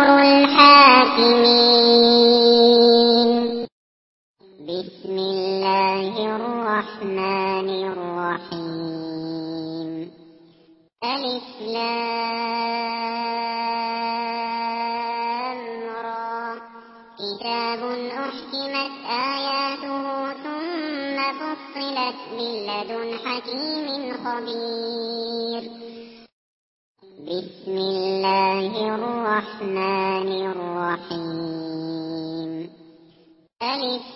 الحاكمين بسم الله الرحمن الرحيم ألف لام را كتاب أحكمت آياته ثم فصلت من لدن حكيم خبير بسم الله الرحمن الرحيم ألف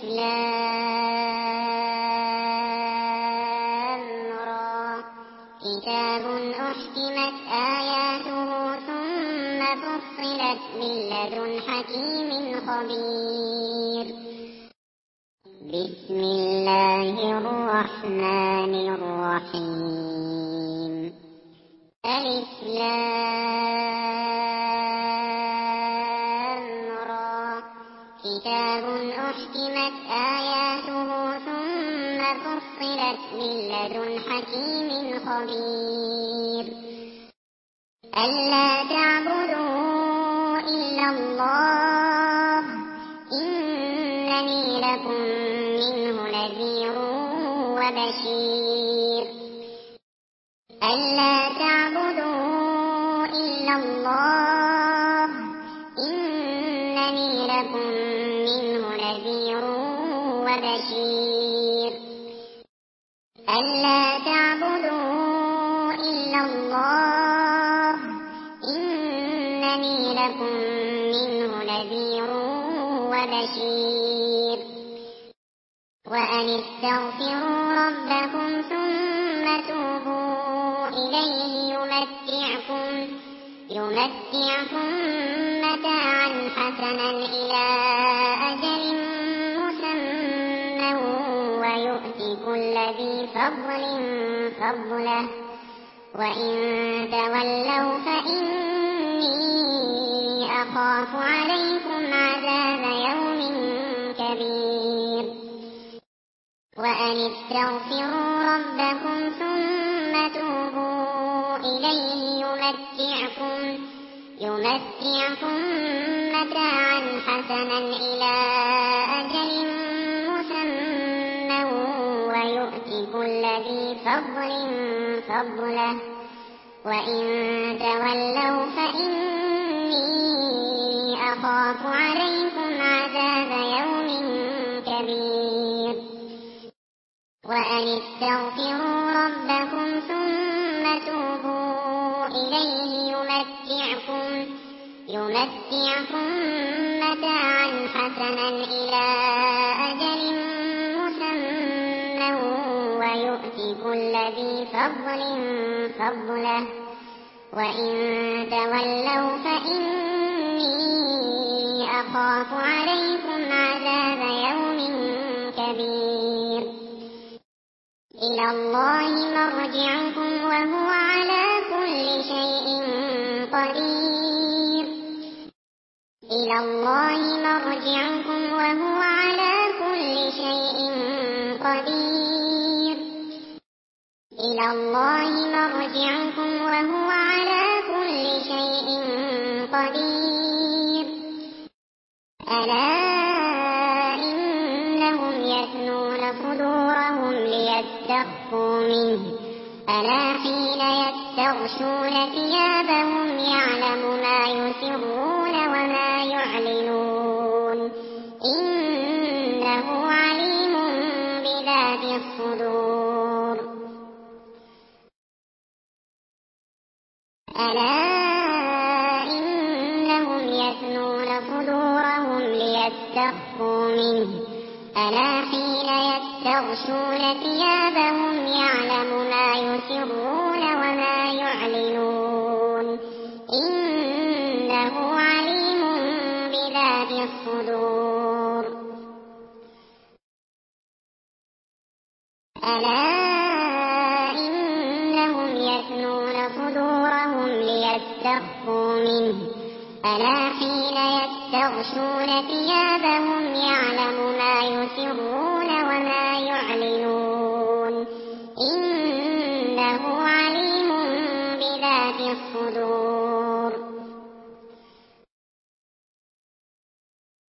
لام را كتاب أحكمت آياته ثم فصلت من لدن حكيم خبير بسم الله الرحمن الرحيم ألف لام را كتاب أحكمت آياته ثم فصلت من لدن حكيم خبير ألا تعبدوا إلا الله إنني لكم منه نذير وبشير ألا تعبدوا إلا الله إنني لكم منه نذير وبشير ألا تعبدوا إلا الله إنني لكم منه نذير وبشير وأن استغفروا ربكم ثم توبوا إليه يمتعكم متاعا حسنا إلى أجل مسمى ويؤت كل ذي فضل فضله وإن تولوا فإني أخاف عليكم عذاب يوم كبير وأن استغفروا ربكم ثم توبوا إليه يمتعكم متاعا حسنا إلى أجل مسمى ويؤت كل ذي فضل فضله وإن تولوا فإني أخاف عليكم عذاب يوم كبير وأن استغفروا ربكم ثم توبوا إليه يمتعكم متاعا حسنا إلى أجل مسمى ويؤت كل ذي فضل فضله وإن تولوا فإني أخاف عليكم عذاب يوم كبير إلى الله مرجعكم وهو على كل شيء قدير إلى الله مرجعكم وهو على كل شيء قدير إلى الله مرجعكم وهو على كل شيء قدير ألا إنهم يثنون صدورهم ليستخفوا منه ألا حين يستغشون ثيابهم يعلم ما يسرون وما يعلنون إنه عليم بذات الصدور ألا إنهم يثنون صدورهم ليستخفوا منه ألا حين يستغشون ثيابهم يعلم ما يسرون وما يعلنون إنه عليم بذات الصدور ألا إن ليستخفوا منه ألا حين يستغشون ثيابهم يعلم ما يسرون وما يعلنون إنه عليم بذات الصدور